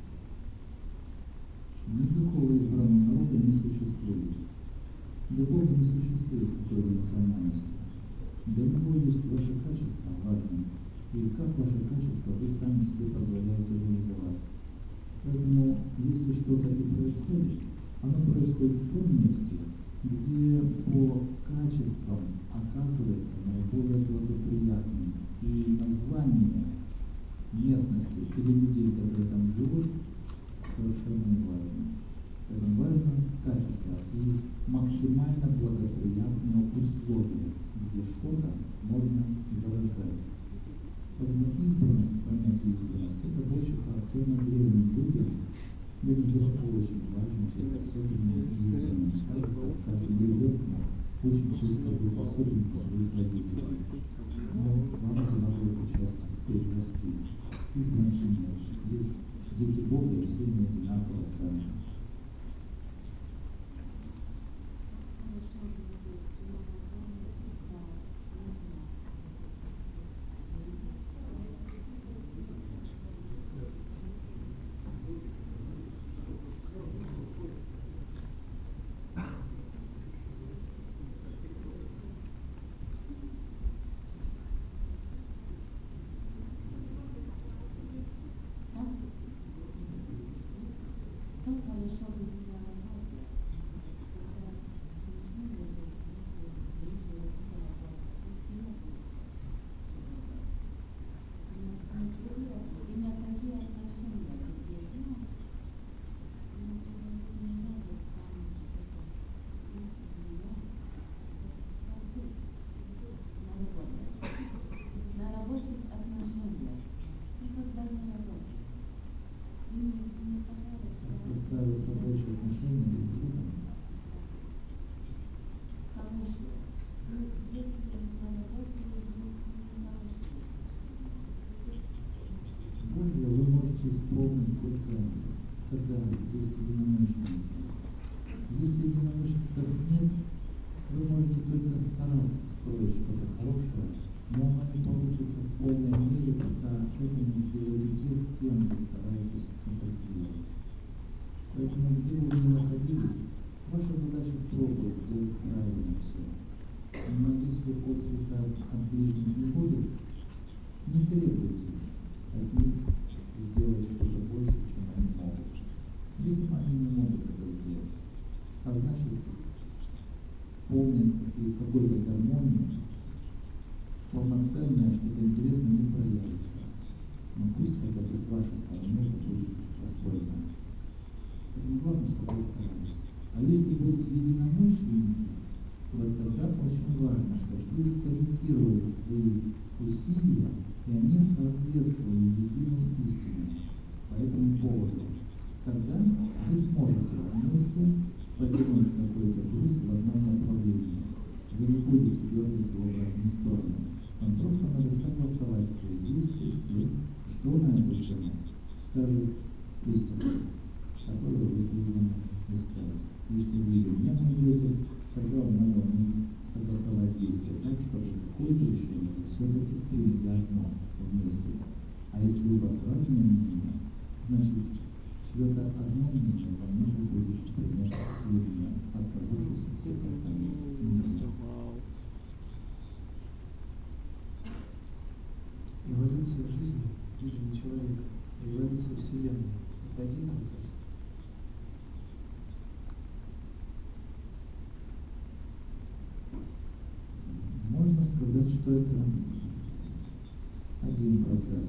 Никакого избранного народа не существует. Для Бога не существует какой-то национальности. Для Него есть ваши качества важные, и как ваши качества вы сами себе позволяете реализовать. Поэтому, если что-то и происходит, оно происходит в том месте, где по качествам оказывается наиболее благоприятным, и название местности или людей, которые там живут, совершенно не важно. Это важно качество и максимально благоприятные условия, где что-то можно зарождать. Поэтому избранность, понятие избранности, это больше характерно древним людям. Для них было очень важно быть особенным избранным, так как каждый ребенок очень хочется быть особенным у своих родителей. Но вам же надо эту часть перерасти. Избранности нет. Есть дети Бога, и все они одинаково ценны. Выстраивать рабочие отношения друг с другом. Божье вы можете исполнить только когда есть единомышленники. Если единомышленников нет, вы можете только стараться строить что-то хорошее, но оно не получится в полной мере, пока это не сделаете те, с кем вы стараетесь это сделать. Поэтому, где бы вы ни находились, ваша задача пробовать сделать правильно все. Но если отклика от ближних не будет, не требуйте от них сделать что-то больше, чем они могут. Видимо, они не могут это сделать. А значит, полной какой-то гармонии, полноценное, что-то интересное не проявится. Но пусть хотя бы с вашей стороны это будет достойно. Поэтому главное, чтобы вы старались. А если будут единомышленники, вот тогда очень важно, чтобы вы скорректировали свои усилия, и они соответствовали единой истине по этому поводу. Тогда вы сможете вместе потянуть какой-то груз в одном направлении. Вы не будете дергать его в разные стороны. Вам просто надо согласовать свои действия с тем, что на эту тему скажет истина, которую вы призваны искать. Если вы ее не найдете, тогда вам надо согласовать действия так, чтобы какое-то решение вы все-таки приняли одно вместе. А если у вас разные мнения, значит, чье-то одно мнение вам надо будет принять к сведению, отказавшись от всех остальных мнений. Эволюция жизни, видимо, человека, эволюция Вселенной – это один процесс. Можно сказать, что это один процесс.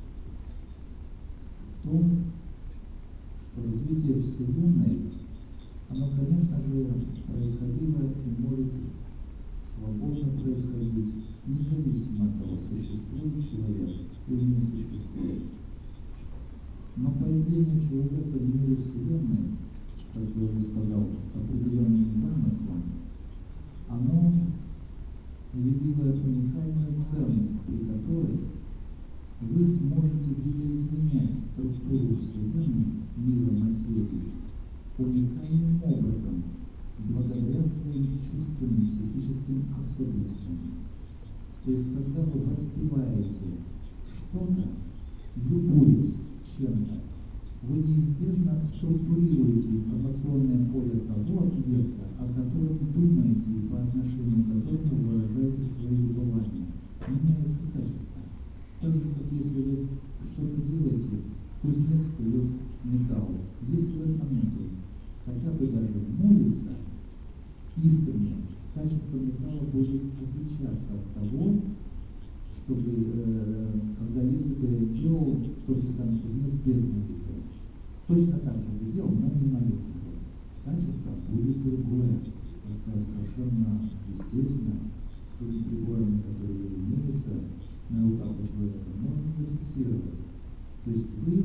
В том, что развитие Вселенной, оно, конечно же, происходило и может свободно происходить, независимо от того, существует человек или не существует. Но появление человека в мире Вселенной, как я уже сказал, с определенным замыслом, оно явило уникальную ценность, при которой вы сможете видоизменять структуру Вселенной, мира материи, уникальным образом, благодаря своим чувственным психическим особенностям. То есть, когда вы воспеваете что-то, любуясь чем-то, вы неизбежно структурируете информационное поле того объекта, о котором думаете и по отношению к которому выражаете свои любования. Меняется качество. Так же, как если вы что-то делаете, кузнец плюет металл. Если в этот момент он хотя бы даже молится искренне, качество металла будет отличаться от того, чтобы, когда если бы делал тот же самый кузнец без молитвы. Точно так же бы делал, но не молился бы. Качество будет другое. Это совершенно естественно. С теми приборами, которые имеются на руках у человека, можно зафиксировать. То есть вы,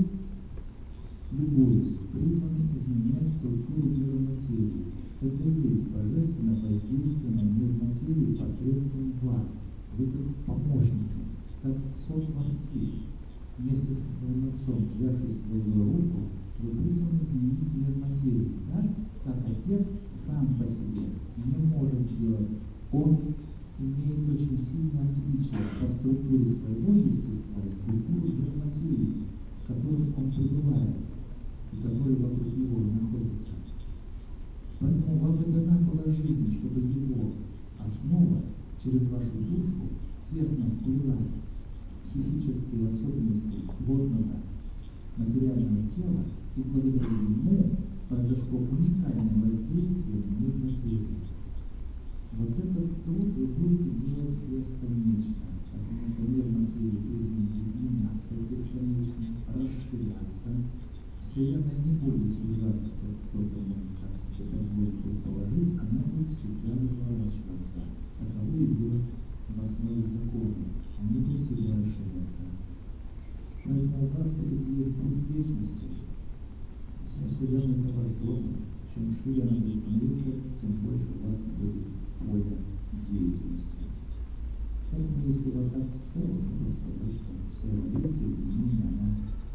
любуясь, призваны изменять структуру мира материи. Это и есть божественное воздействие на мир материи посредством вас. Вы как помощники, как сотворцы, вместе со своим отцом, взявшись за его руку, вы призваны изменить мир материи, так, как отец сам по себе не может сделать. Он имеет очень сильное отличие по структуре своего естества и структуры мира материи, в котором он пребывает и который вокруг него находится. Поэтому вам и дана была жизнь, чтобы его основа через вашу душу тесно вплелась в психические особенности плотного материального тела, и благодаря ему произошло уникальное воздействие на мир материи. Вот этот труд вы будете делать бесконечно, потому что мир материи будет меняться бесконечно, расширяться. Вселенная не будет сужаться, как кто-то может так себе позволить предположить, она будет всегда разворачиваться. Таково и было в основе закона. Они будут всегда расширяться. Поэтому у вас будет путь вечности. Вся Вселенная – это ваш дом. Чем шире она будет становиться, тем больше у вас будет поле деятельности. Поэтому, если вот так в целом, то сказать, что вся эволюция, изменения, она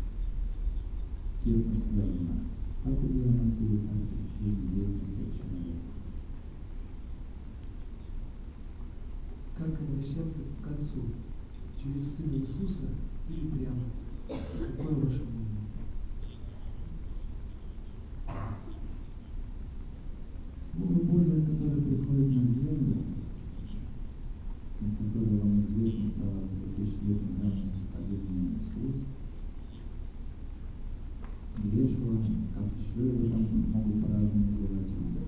тесно связана. Как у мира материи, так и в жизнедеятельности человека. Как обращаться к Отцу? Через Сына Иисуса или прямо? Какое ваше мнение? Слово Божие, которое приходит на землю, и которое вам известно стало в 2000-летней давности под именем Иисус, Иешуа, как еще его там могут по-разному называть его.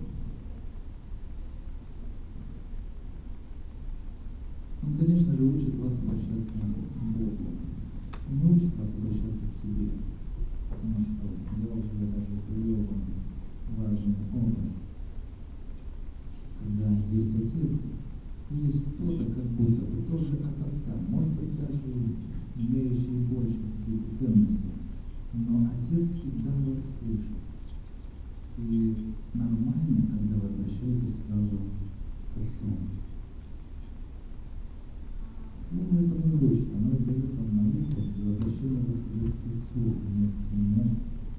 Он, конечно же, учит вас обращаться к Богу. Он не учит вас обращаться к себе, потому что я уже даже привел вам важный образ. Когда есть Отец, и есть кто-то, как будто бы тоже от Отца, может быть, даже имеющий больше какие-то ценности, но Отец всегда вас слышит. И нормально, когда вы обращаетесь сразу к Отцу. Слово это не учит, оно дает вам молитву и обращение вас к Отцу, не к Нему.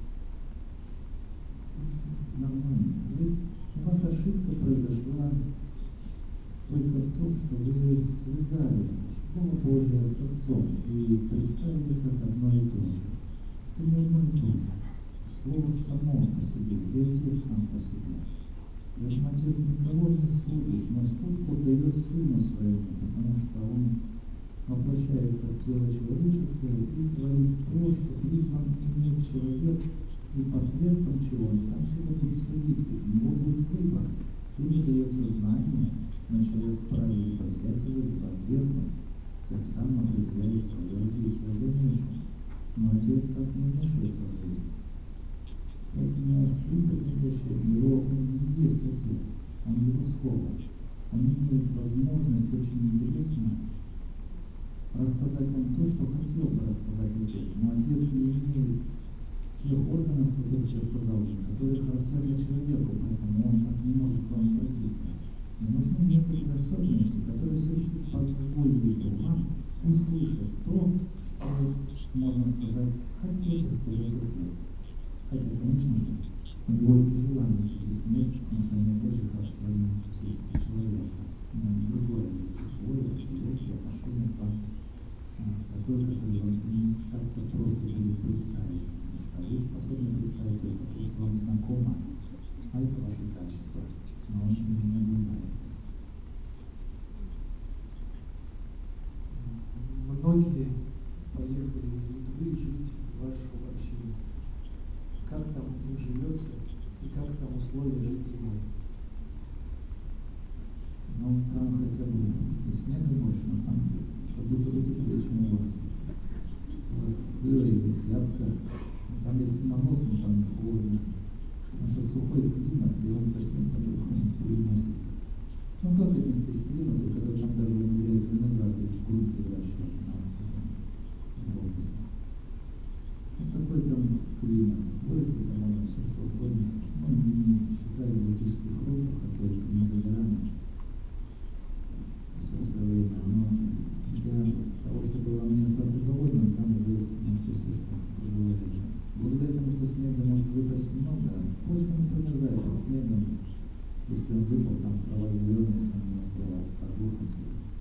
Нормально. У вас ошибка произошла только в том, что вы связали Слово Божие с Отцом и представили как одно и то же. Это не одно и то же. Слово само по себе, и Отец сам по себе. Поэтому Отец никого не судит, но суд отдает Сыну Своему, потому что Он воплощается в тело человеческое и творит то, что призван иметь человек, и посредством чего он сам себя будет судить, и у него будет выбор. Ему дается знание, но человек вправе либо взять его, либо отвергнуть, тем самым определяет свое развитие в дальнейшем. Но Отец так не вмешивается в жизнь. Поэтому Сын, приходящий в него, он не есть Отец, он его Слово. Он имеет возможность очень интересно рассказать вам то, что хотел бы рассказать Отец. Но Отец не имеет тех органов, которых я сказал, которые характерны человеку, поэтому он так не может к вам обратиться. Но нужны некоторые особенности, которые все-таки позволили бы вам услышать то, что, можно сказать, хотел бы сказать Отец. Хотя, конечно же, у него и желания таких нет, потому что они опять же характерны психике человека. Но другое естество и восприятие отношения той, который вам не так-то просто будет представить. Потому что вы способны представить только то, что вам знакомо, а это ваши качества, но он ими не обладает. Многие поехали из Литвы жить в вашу общину. Как там им живется и как там условия жить зимой? Ну, там хотя бы и снега больше, но там как будто бы теплее, чем у вас. У вас сыро или зябко. Там если мороз, но там не холодно. Потому что сухой климат, и он совсем по-другому переносится. Ну, как отнестись к климату, когда там даже умудряется виноград и в грунте выращиваться на воздухе. Вот такой там климат. Вырасти там можно все что угодно. Ну, не считая экзотических фруктов, которые не за горами. Все в свое время. Но для того, чтобы вам не остаться голодным, там вырасти можете все, что пожелаете. Благодаря тому, что снега может выпасть много, почва не промерзает от снега. Если он выпал, там трава зеленая, если он не успела пожухнуть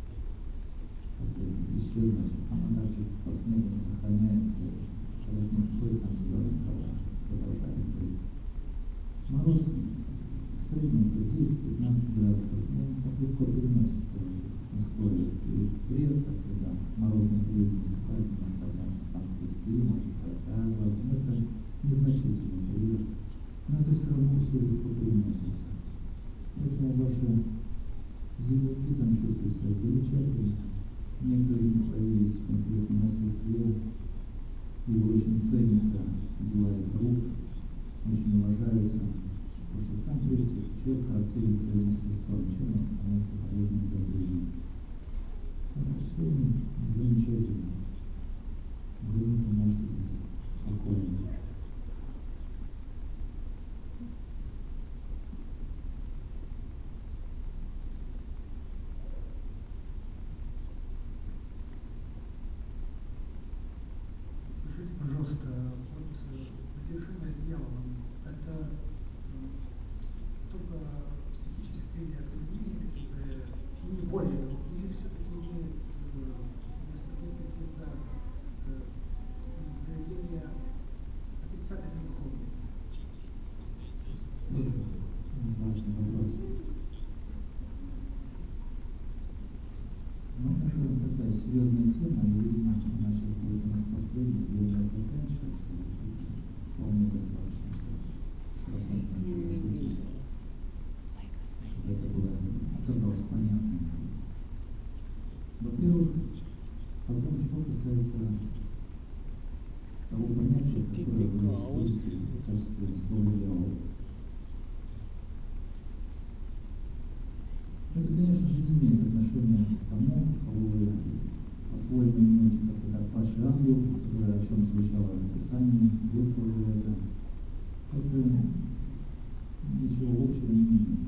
и исчезнуть, она также под снегом сохраняется. Когда снег стоит, там зеленая трава продолжает быть. Мороз в среднем это 10-15 градусов, но так легко переносится в этих условиях. И редко, когда морозный период наступает, может подняться там 30, может 40 градусов, но это незначительный период. Но это все равно все легко переносится. Поэтому ваши земляки там чувствуют себя замечательно. Некоторые из них появились в интересном мастерстве, и очень ценятся дела их рук, очень уважаются. Потому что там, прежде человек характерен своим мастерством, чем он становится полезным для других. Это все замечательно. За них вы можете быть спокойны. Скажите, пожалуйста, вот одержимость дьяволом – это только психические отклонения, не более того, или все-таки имеет место быть какие-то проявления отрицательной духовности? Важный вопрос. Ну, это такая серьезная тема, и, видимо, она сейчас будет у нас последняя, и у нас заканчивается. Вполне достаточно, чтобы осветить, чтобы это было, оказалось понятным. Во-первых, потом, что касается того понятия, которое вы используете в качестве слова «дьявол». Это, конечно же, не имеет отношения к тому, кого вы по-своему именуете, как падший ангел, о чем звучало в Писании, Ветхого Завета. Это ничего общего не имеет.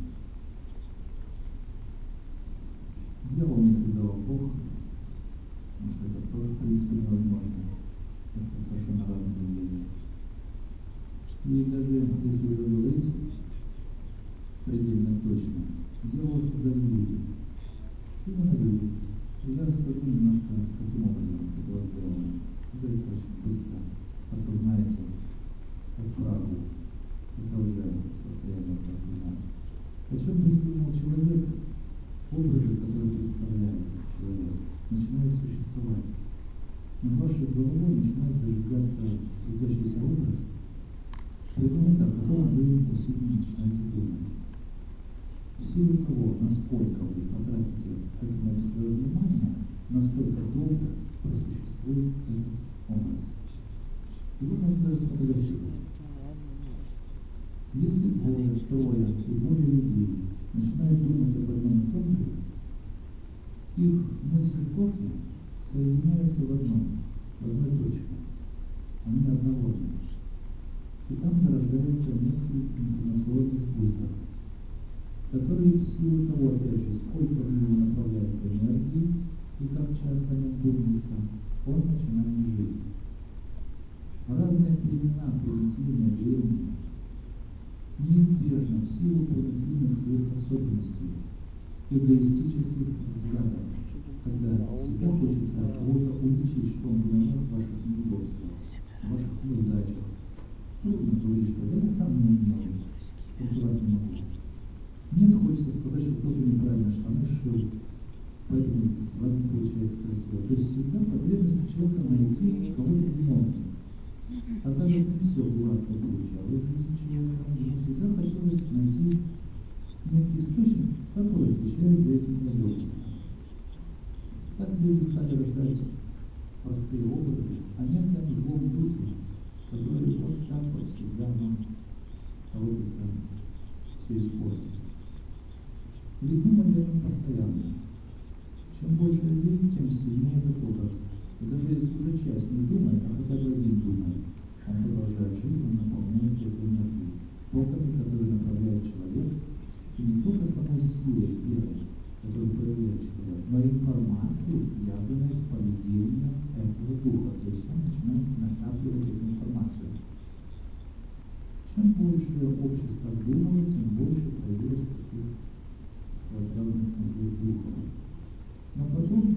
Дьявол не создавал Бог, потому что это тоже, в принципе, невозможно. Это совершенно разные вещи. И даже если уже говорить предельно точно, дьявол создали люди. Именно люди. И я расскажу немножко, каким образом это было сделано. Вы это очень быстро осознаете, как правду. Это уже состояние осознания. О чем придумал человек, образы, которые представляет человек, начинают существовать. Над вашей головой начинает зажигаться светящийся образ предмета, о котором вы усиленно начинаете думать. В силу того, насколько вы потратите к этому свое внимание, настолько долго просуществует этот образ. Его можно даже сфотографировать. Если двое, трое и более людей начинают думать об одном и том же, их мысли-токи соединяются в одной точке. Они однородны. И там зарождается некий информационный сгусток, который в силу того, опять же, сколько в него направляется энергии и как часто о нем думается, он начинает жить. Разные племена, примитивные, древние, неизбежно в силу примитивных своих особенностей, эгоистических взглядов, когда всегда хочется от кого-то уличить, что он виноват в ваших неудобствах, в ваших неудачах. Трудно говорить, что да, я сам не умею, танцевать не могу. Нет, хочется сказать, что кто-то неправильно штаны сшил, поэтому танцевать не получается красиво. То есть всегда потребность у человека найти кого-то виновного. А так как не все гладко получалось в жизни человека, ему всегда хотелось найти некий источник, который отвечает за эти неудобства. Так люди стали рождать простые образы о неком злом духе, который вот так вот всегда нам торопится все испортить. Ведь думали о нем постоянно. Чем больше людей, тем сильнее этот образ. И даже если уже часть не думает, а хотя бы один думает, он продолжает жить, он наполняется этой энергией, токами, которые направляет человек, и не только самой силой веры, которую проявляет человек, но и информацией, связанной с поведением этого духа. То есть он начинает накапливать эту информацию. Чем больше общество думало, тем больше появилось таких своеобразных злых духов. Но потом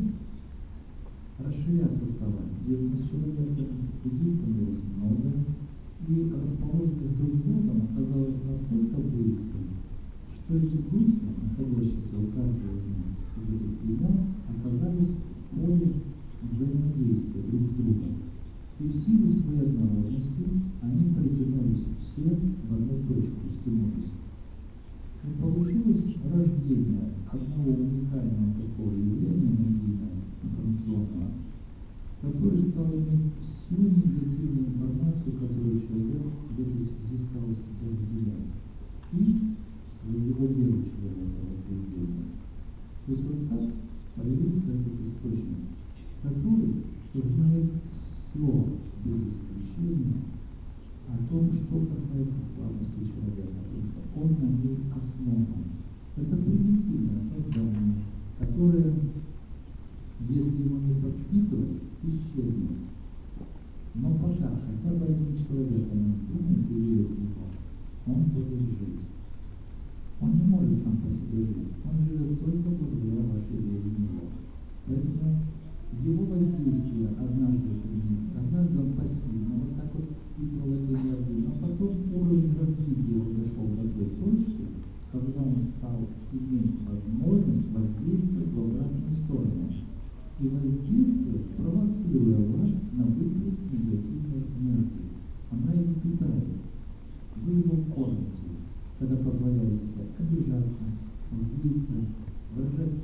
расширяться стала деятельность человека, людей становилось много, и расположенность друг с другом оказалась настолько близкой, что эти духи, находящиеся у каждого из них, из этих племен, оказались в поле взаимодействия друг с другом. И в силу своей однородности они притянулись все в одну точку, стянулись. И получилось рождение одного уникального такого явления медийного, информационного, который стал иметь всю негативную информацию, которую человек в этой связи стал из себя выделять, и своего веру человека в это явление. То есть вот так появился этот источник, который знает все без исключения о том, что касается слабости человека, потому что он на ней основан. Это примитивное создание, которое, если его не подпитывать, исчезнет. Но пока хотя бы один человек о нем думает и верит в него, он будет жить. Он не может сам по себе жить, он живет только благодаря вашей вере в него. Поэтому его воздействие однажды принесет, однажды он пассивно вот так вот впитывал эту энергию, но потом уровень развития его дошел до той точки, когда он стал иметь возможность воздействовать в обратную сторону. И воздействует, провоцируя вас на выплеск негативной энергии. Она его питает. Вы его кормите, когда позволяете себе обижаться, злиться, выражать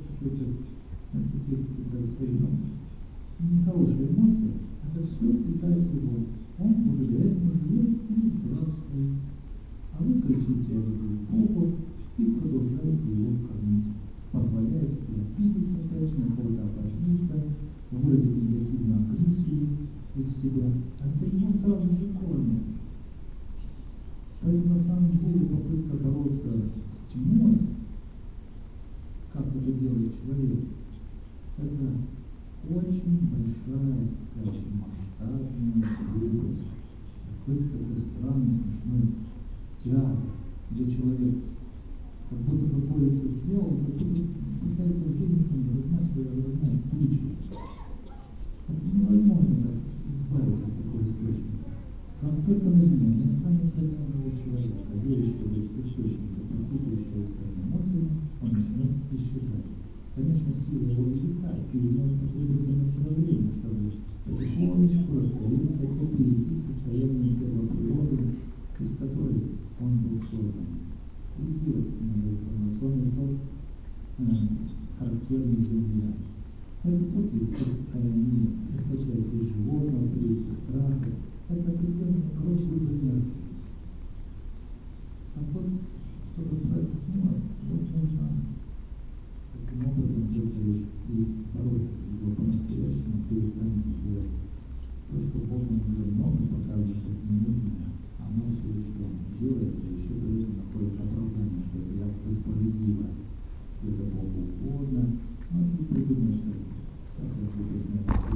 какие-то свои нехорошие эмоции. Это все питает его. Он благодаря этому живет и здравствует. А вы кричите о любви к Богу и продолжаете его кормить, позволяя себе обидеться опять же, на кого-то обозлиться, выразить негативную агрессию из себя. Это его сразу же кормит. Поэтому на самом деле попытка бороться с тьмой, как это делает человек, это очень большая, такая очень масштабная глупость. Какой-то такой странный, смешной театр, где человек как будто бы борется с дьяволом, как будто пытается веником разогнать тучи. Это невозможно так избавиться от такого источника. Как только на земле не останется ни одного человека, верящего в этот источник, пропитывающего своими эмоциями, он начнет исчезать. Конечно, сила его велика, и ему потребуется некоторое время, чтобы потихонечку раствориться и перейти в состояние первоприроды, из которой он был создан. Уйти в этот информационный ток, характерный Земле. Это токи не источаются из животного, из страха. Это определенный род грубой энергии. Так вот, чтобы справиться с ним, вот нужно таким образом делать вещь и бороться, его по-настоящему перестанете делать. То, что Бог уже много показывает, как ненужное, оно все еще делается, еще при этом находится оправдание, что это якобы справедливо, что это Богу угодно, но не придумается всякая глупость на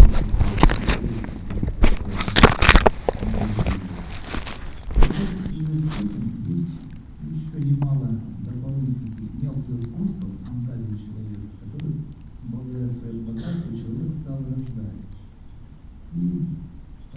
Есть еще немало дополнительных мелких искусств, фантазии человека, которые, благодаря своему богатству, человек стал рождать.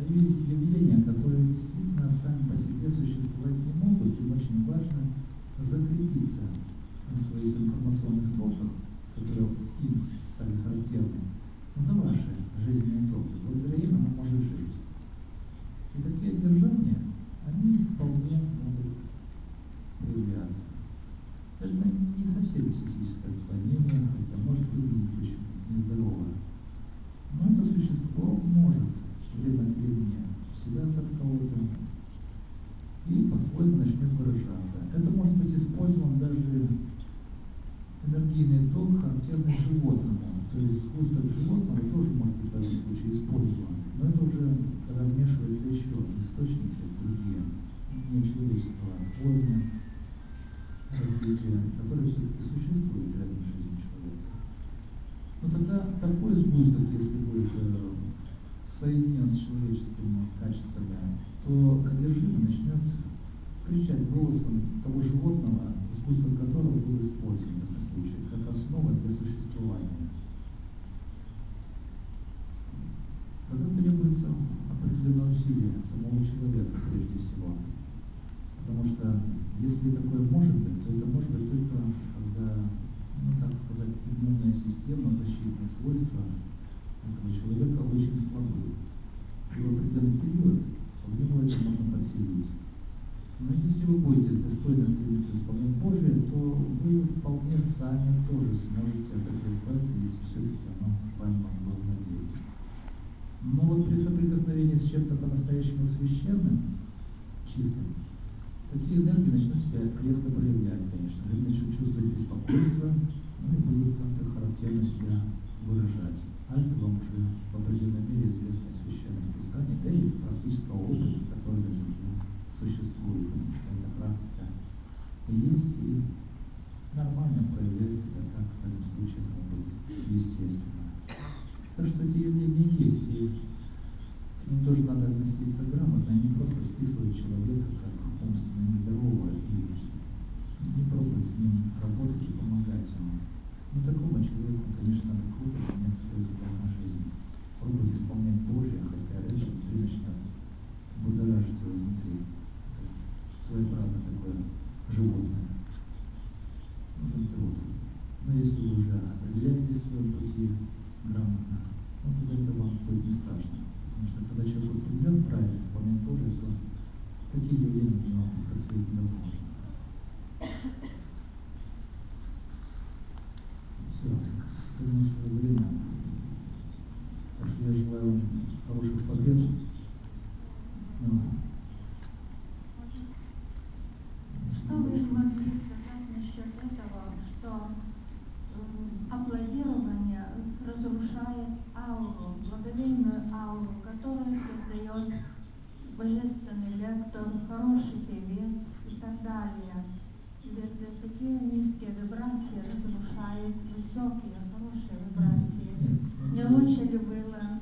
появились явления, которые действительно сами по себе существовать не могут, им очень важно закрепиться на своих информационных токах, которые им стали характерны, за ваши жизненные токи. Благодаря им она может жить. И такие держания, они вполне могут проявляться. Это не совсем психическое отклонение, хотя может выглядеть очень нездорово. Но это существо может время от времени вселяться в кого-то и по-своему начнет выражаться. Это может быть использован даже энергийный ток, характерный животному. То есть сгусток животного тоже может быть в этом случае использован. Но это уже, когда вмешивается еще источники другие, не человеческого уровня развития, которые все-таки существуют рядом с жизнью человека. Но тогда такой сгусток, если будет соединен с человеческими качествами, то одержимый начнет кричать голосом того животного, сгусток которого был использован в этом случае, как основа для существования. Тогда требуется определенное усилие самого человека прежде всего. Потому что если такое может быть, то это может быть только когда, так сказать, иммунная система, защитные свойства этого человека очень слабы. И в определенный период в него это можно подселить. Но если вы будете достойно стремиться исполнять Божие, то вы вполне сами тоже сможете от этого избавиться, если все-таки оно вами могло владеть. Но вот при соприкосновении с чем-то по-настоящему священным, чистым, такие энергии начнут себя резко проявлять, конечно. Люди начнут чувствовать беспокойство, и будут как-то характерно себя выражать. А это вам уже в определенной мере известно из Священного Писания, да и из практического опыта, который на Земле существует, потому что эта практика есть и нормально проявляет себя, как в этом случае это будет естественно. Так что эти явления есть, и к ним тоже надо относиться грамотно, и не просто списывать человека как умственно нездорового и не пробовать с ним работать и помогать ему. Но такому человеку, конечно, надо круто менять свой взгляд на жизнь, пробовать исполнять Божие, хотя это внутри начнет будоражить его изнутри. Своеобразно такое животное. Нужен труд. Но если вы уже определяетесь в своем пути грамотно, тогда это вам будет не страшно. Потому что когда человек устремлен правильно исполнять Божие, то такие явления у него процветить невозможно. Все, это у нас уже время. Так что я желаю вам хороших побед. Что вы могли сказать насчет этого, что аплодирование разрушает ауру, благовейную ауру, которую создает божественный лектор, хороший певец и так далее? Ведь такие низкие вибрации разрушают высокие, хорошие вибрации. Не лучше ли было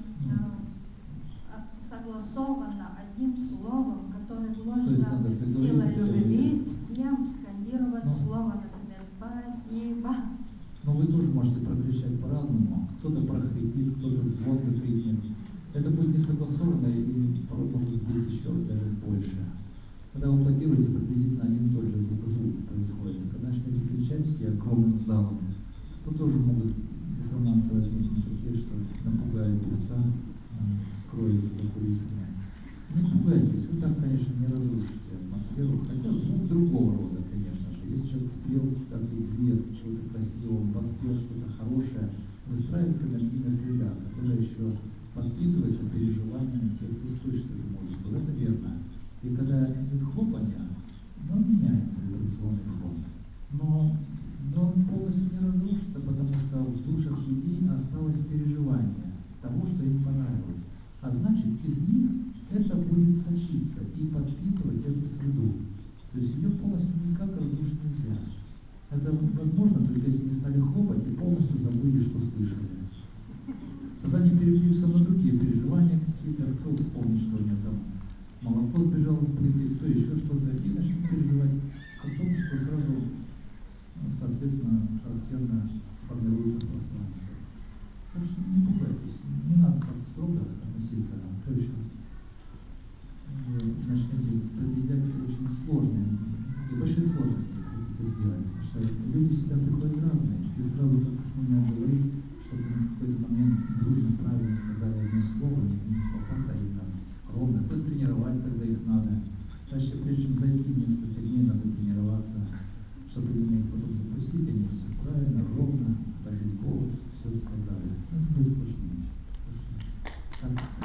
согласовано одним словом, которое вложено сила любви, всем скандировать слово, например, спасибо. Но вы тоже можете прокричать по-разному. Кто-то прохрипит, кто-то звонко крикнет. Это будет не согласованно и порой может сбить еще даже больше. Когда вы аплодируете, приблизительно один и тот же звук происходит. И когда начнете кричать все огромным залом, то тоже могут диссонансы возникнуть такие, что напугает певца, скроется за кулисами. Не пугайтесь, вы так, конечно, не разрушите атмосферу, хотя звук другого рода, конечно же. Если человек спел от любви, от чего-то красивого, воспел что-то хорошее, выстраивается энергийная среда, которая еще подпитывается переживаниями тех, кто слышит эту музыку. Это верно. И когда идет хлопанье, он меняется вибрационный фон. Но он полностью не разрушится, потому что в душах людей осталось переживание того, что им понравилось. А значит, из них это будет сочиться и подпитывать эту среду. То есть ее полностью никак разрушить нельзя. Это возможно только если не стали хлопать и полностью забыли, что слышали. Тогда они перебьются на другие переживания какие-то, кто вспомнит, что у него там молоко сбежало с плиты, кто еще что-то, и начнет переживать о том, что сразу, соответственно, характерно сформируется в пространстве. Так что не пугайтесь, не надо так строго относиться. Кто еще? как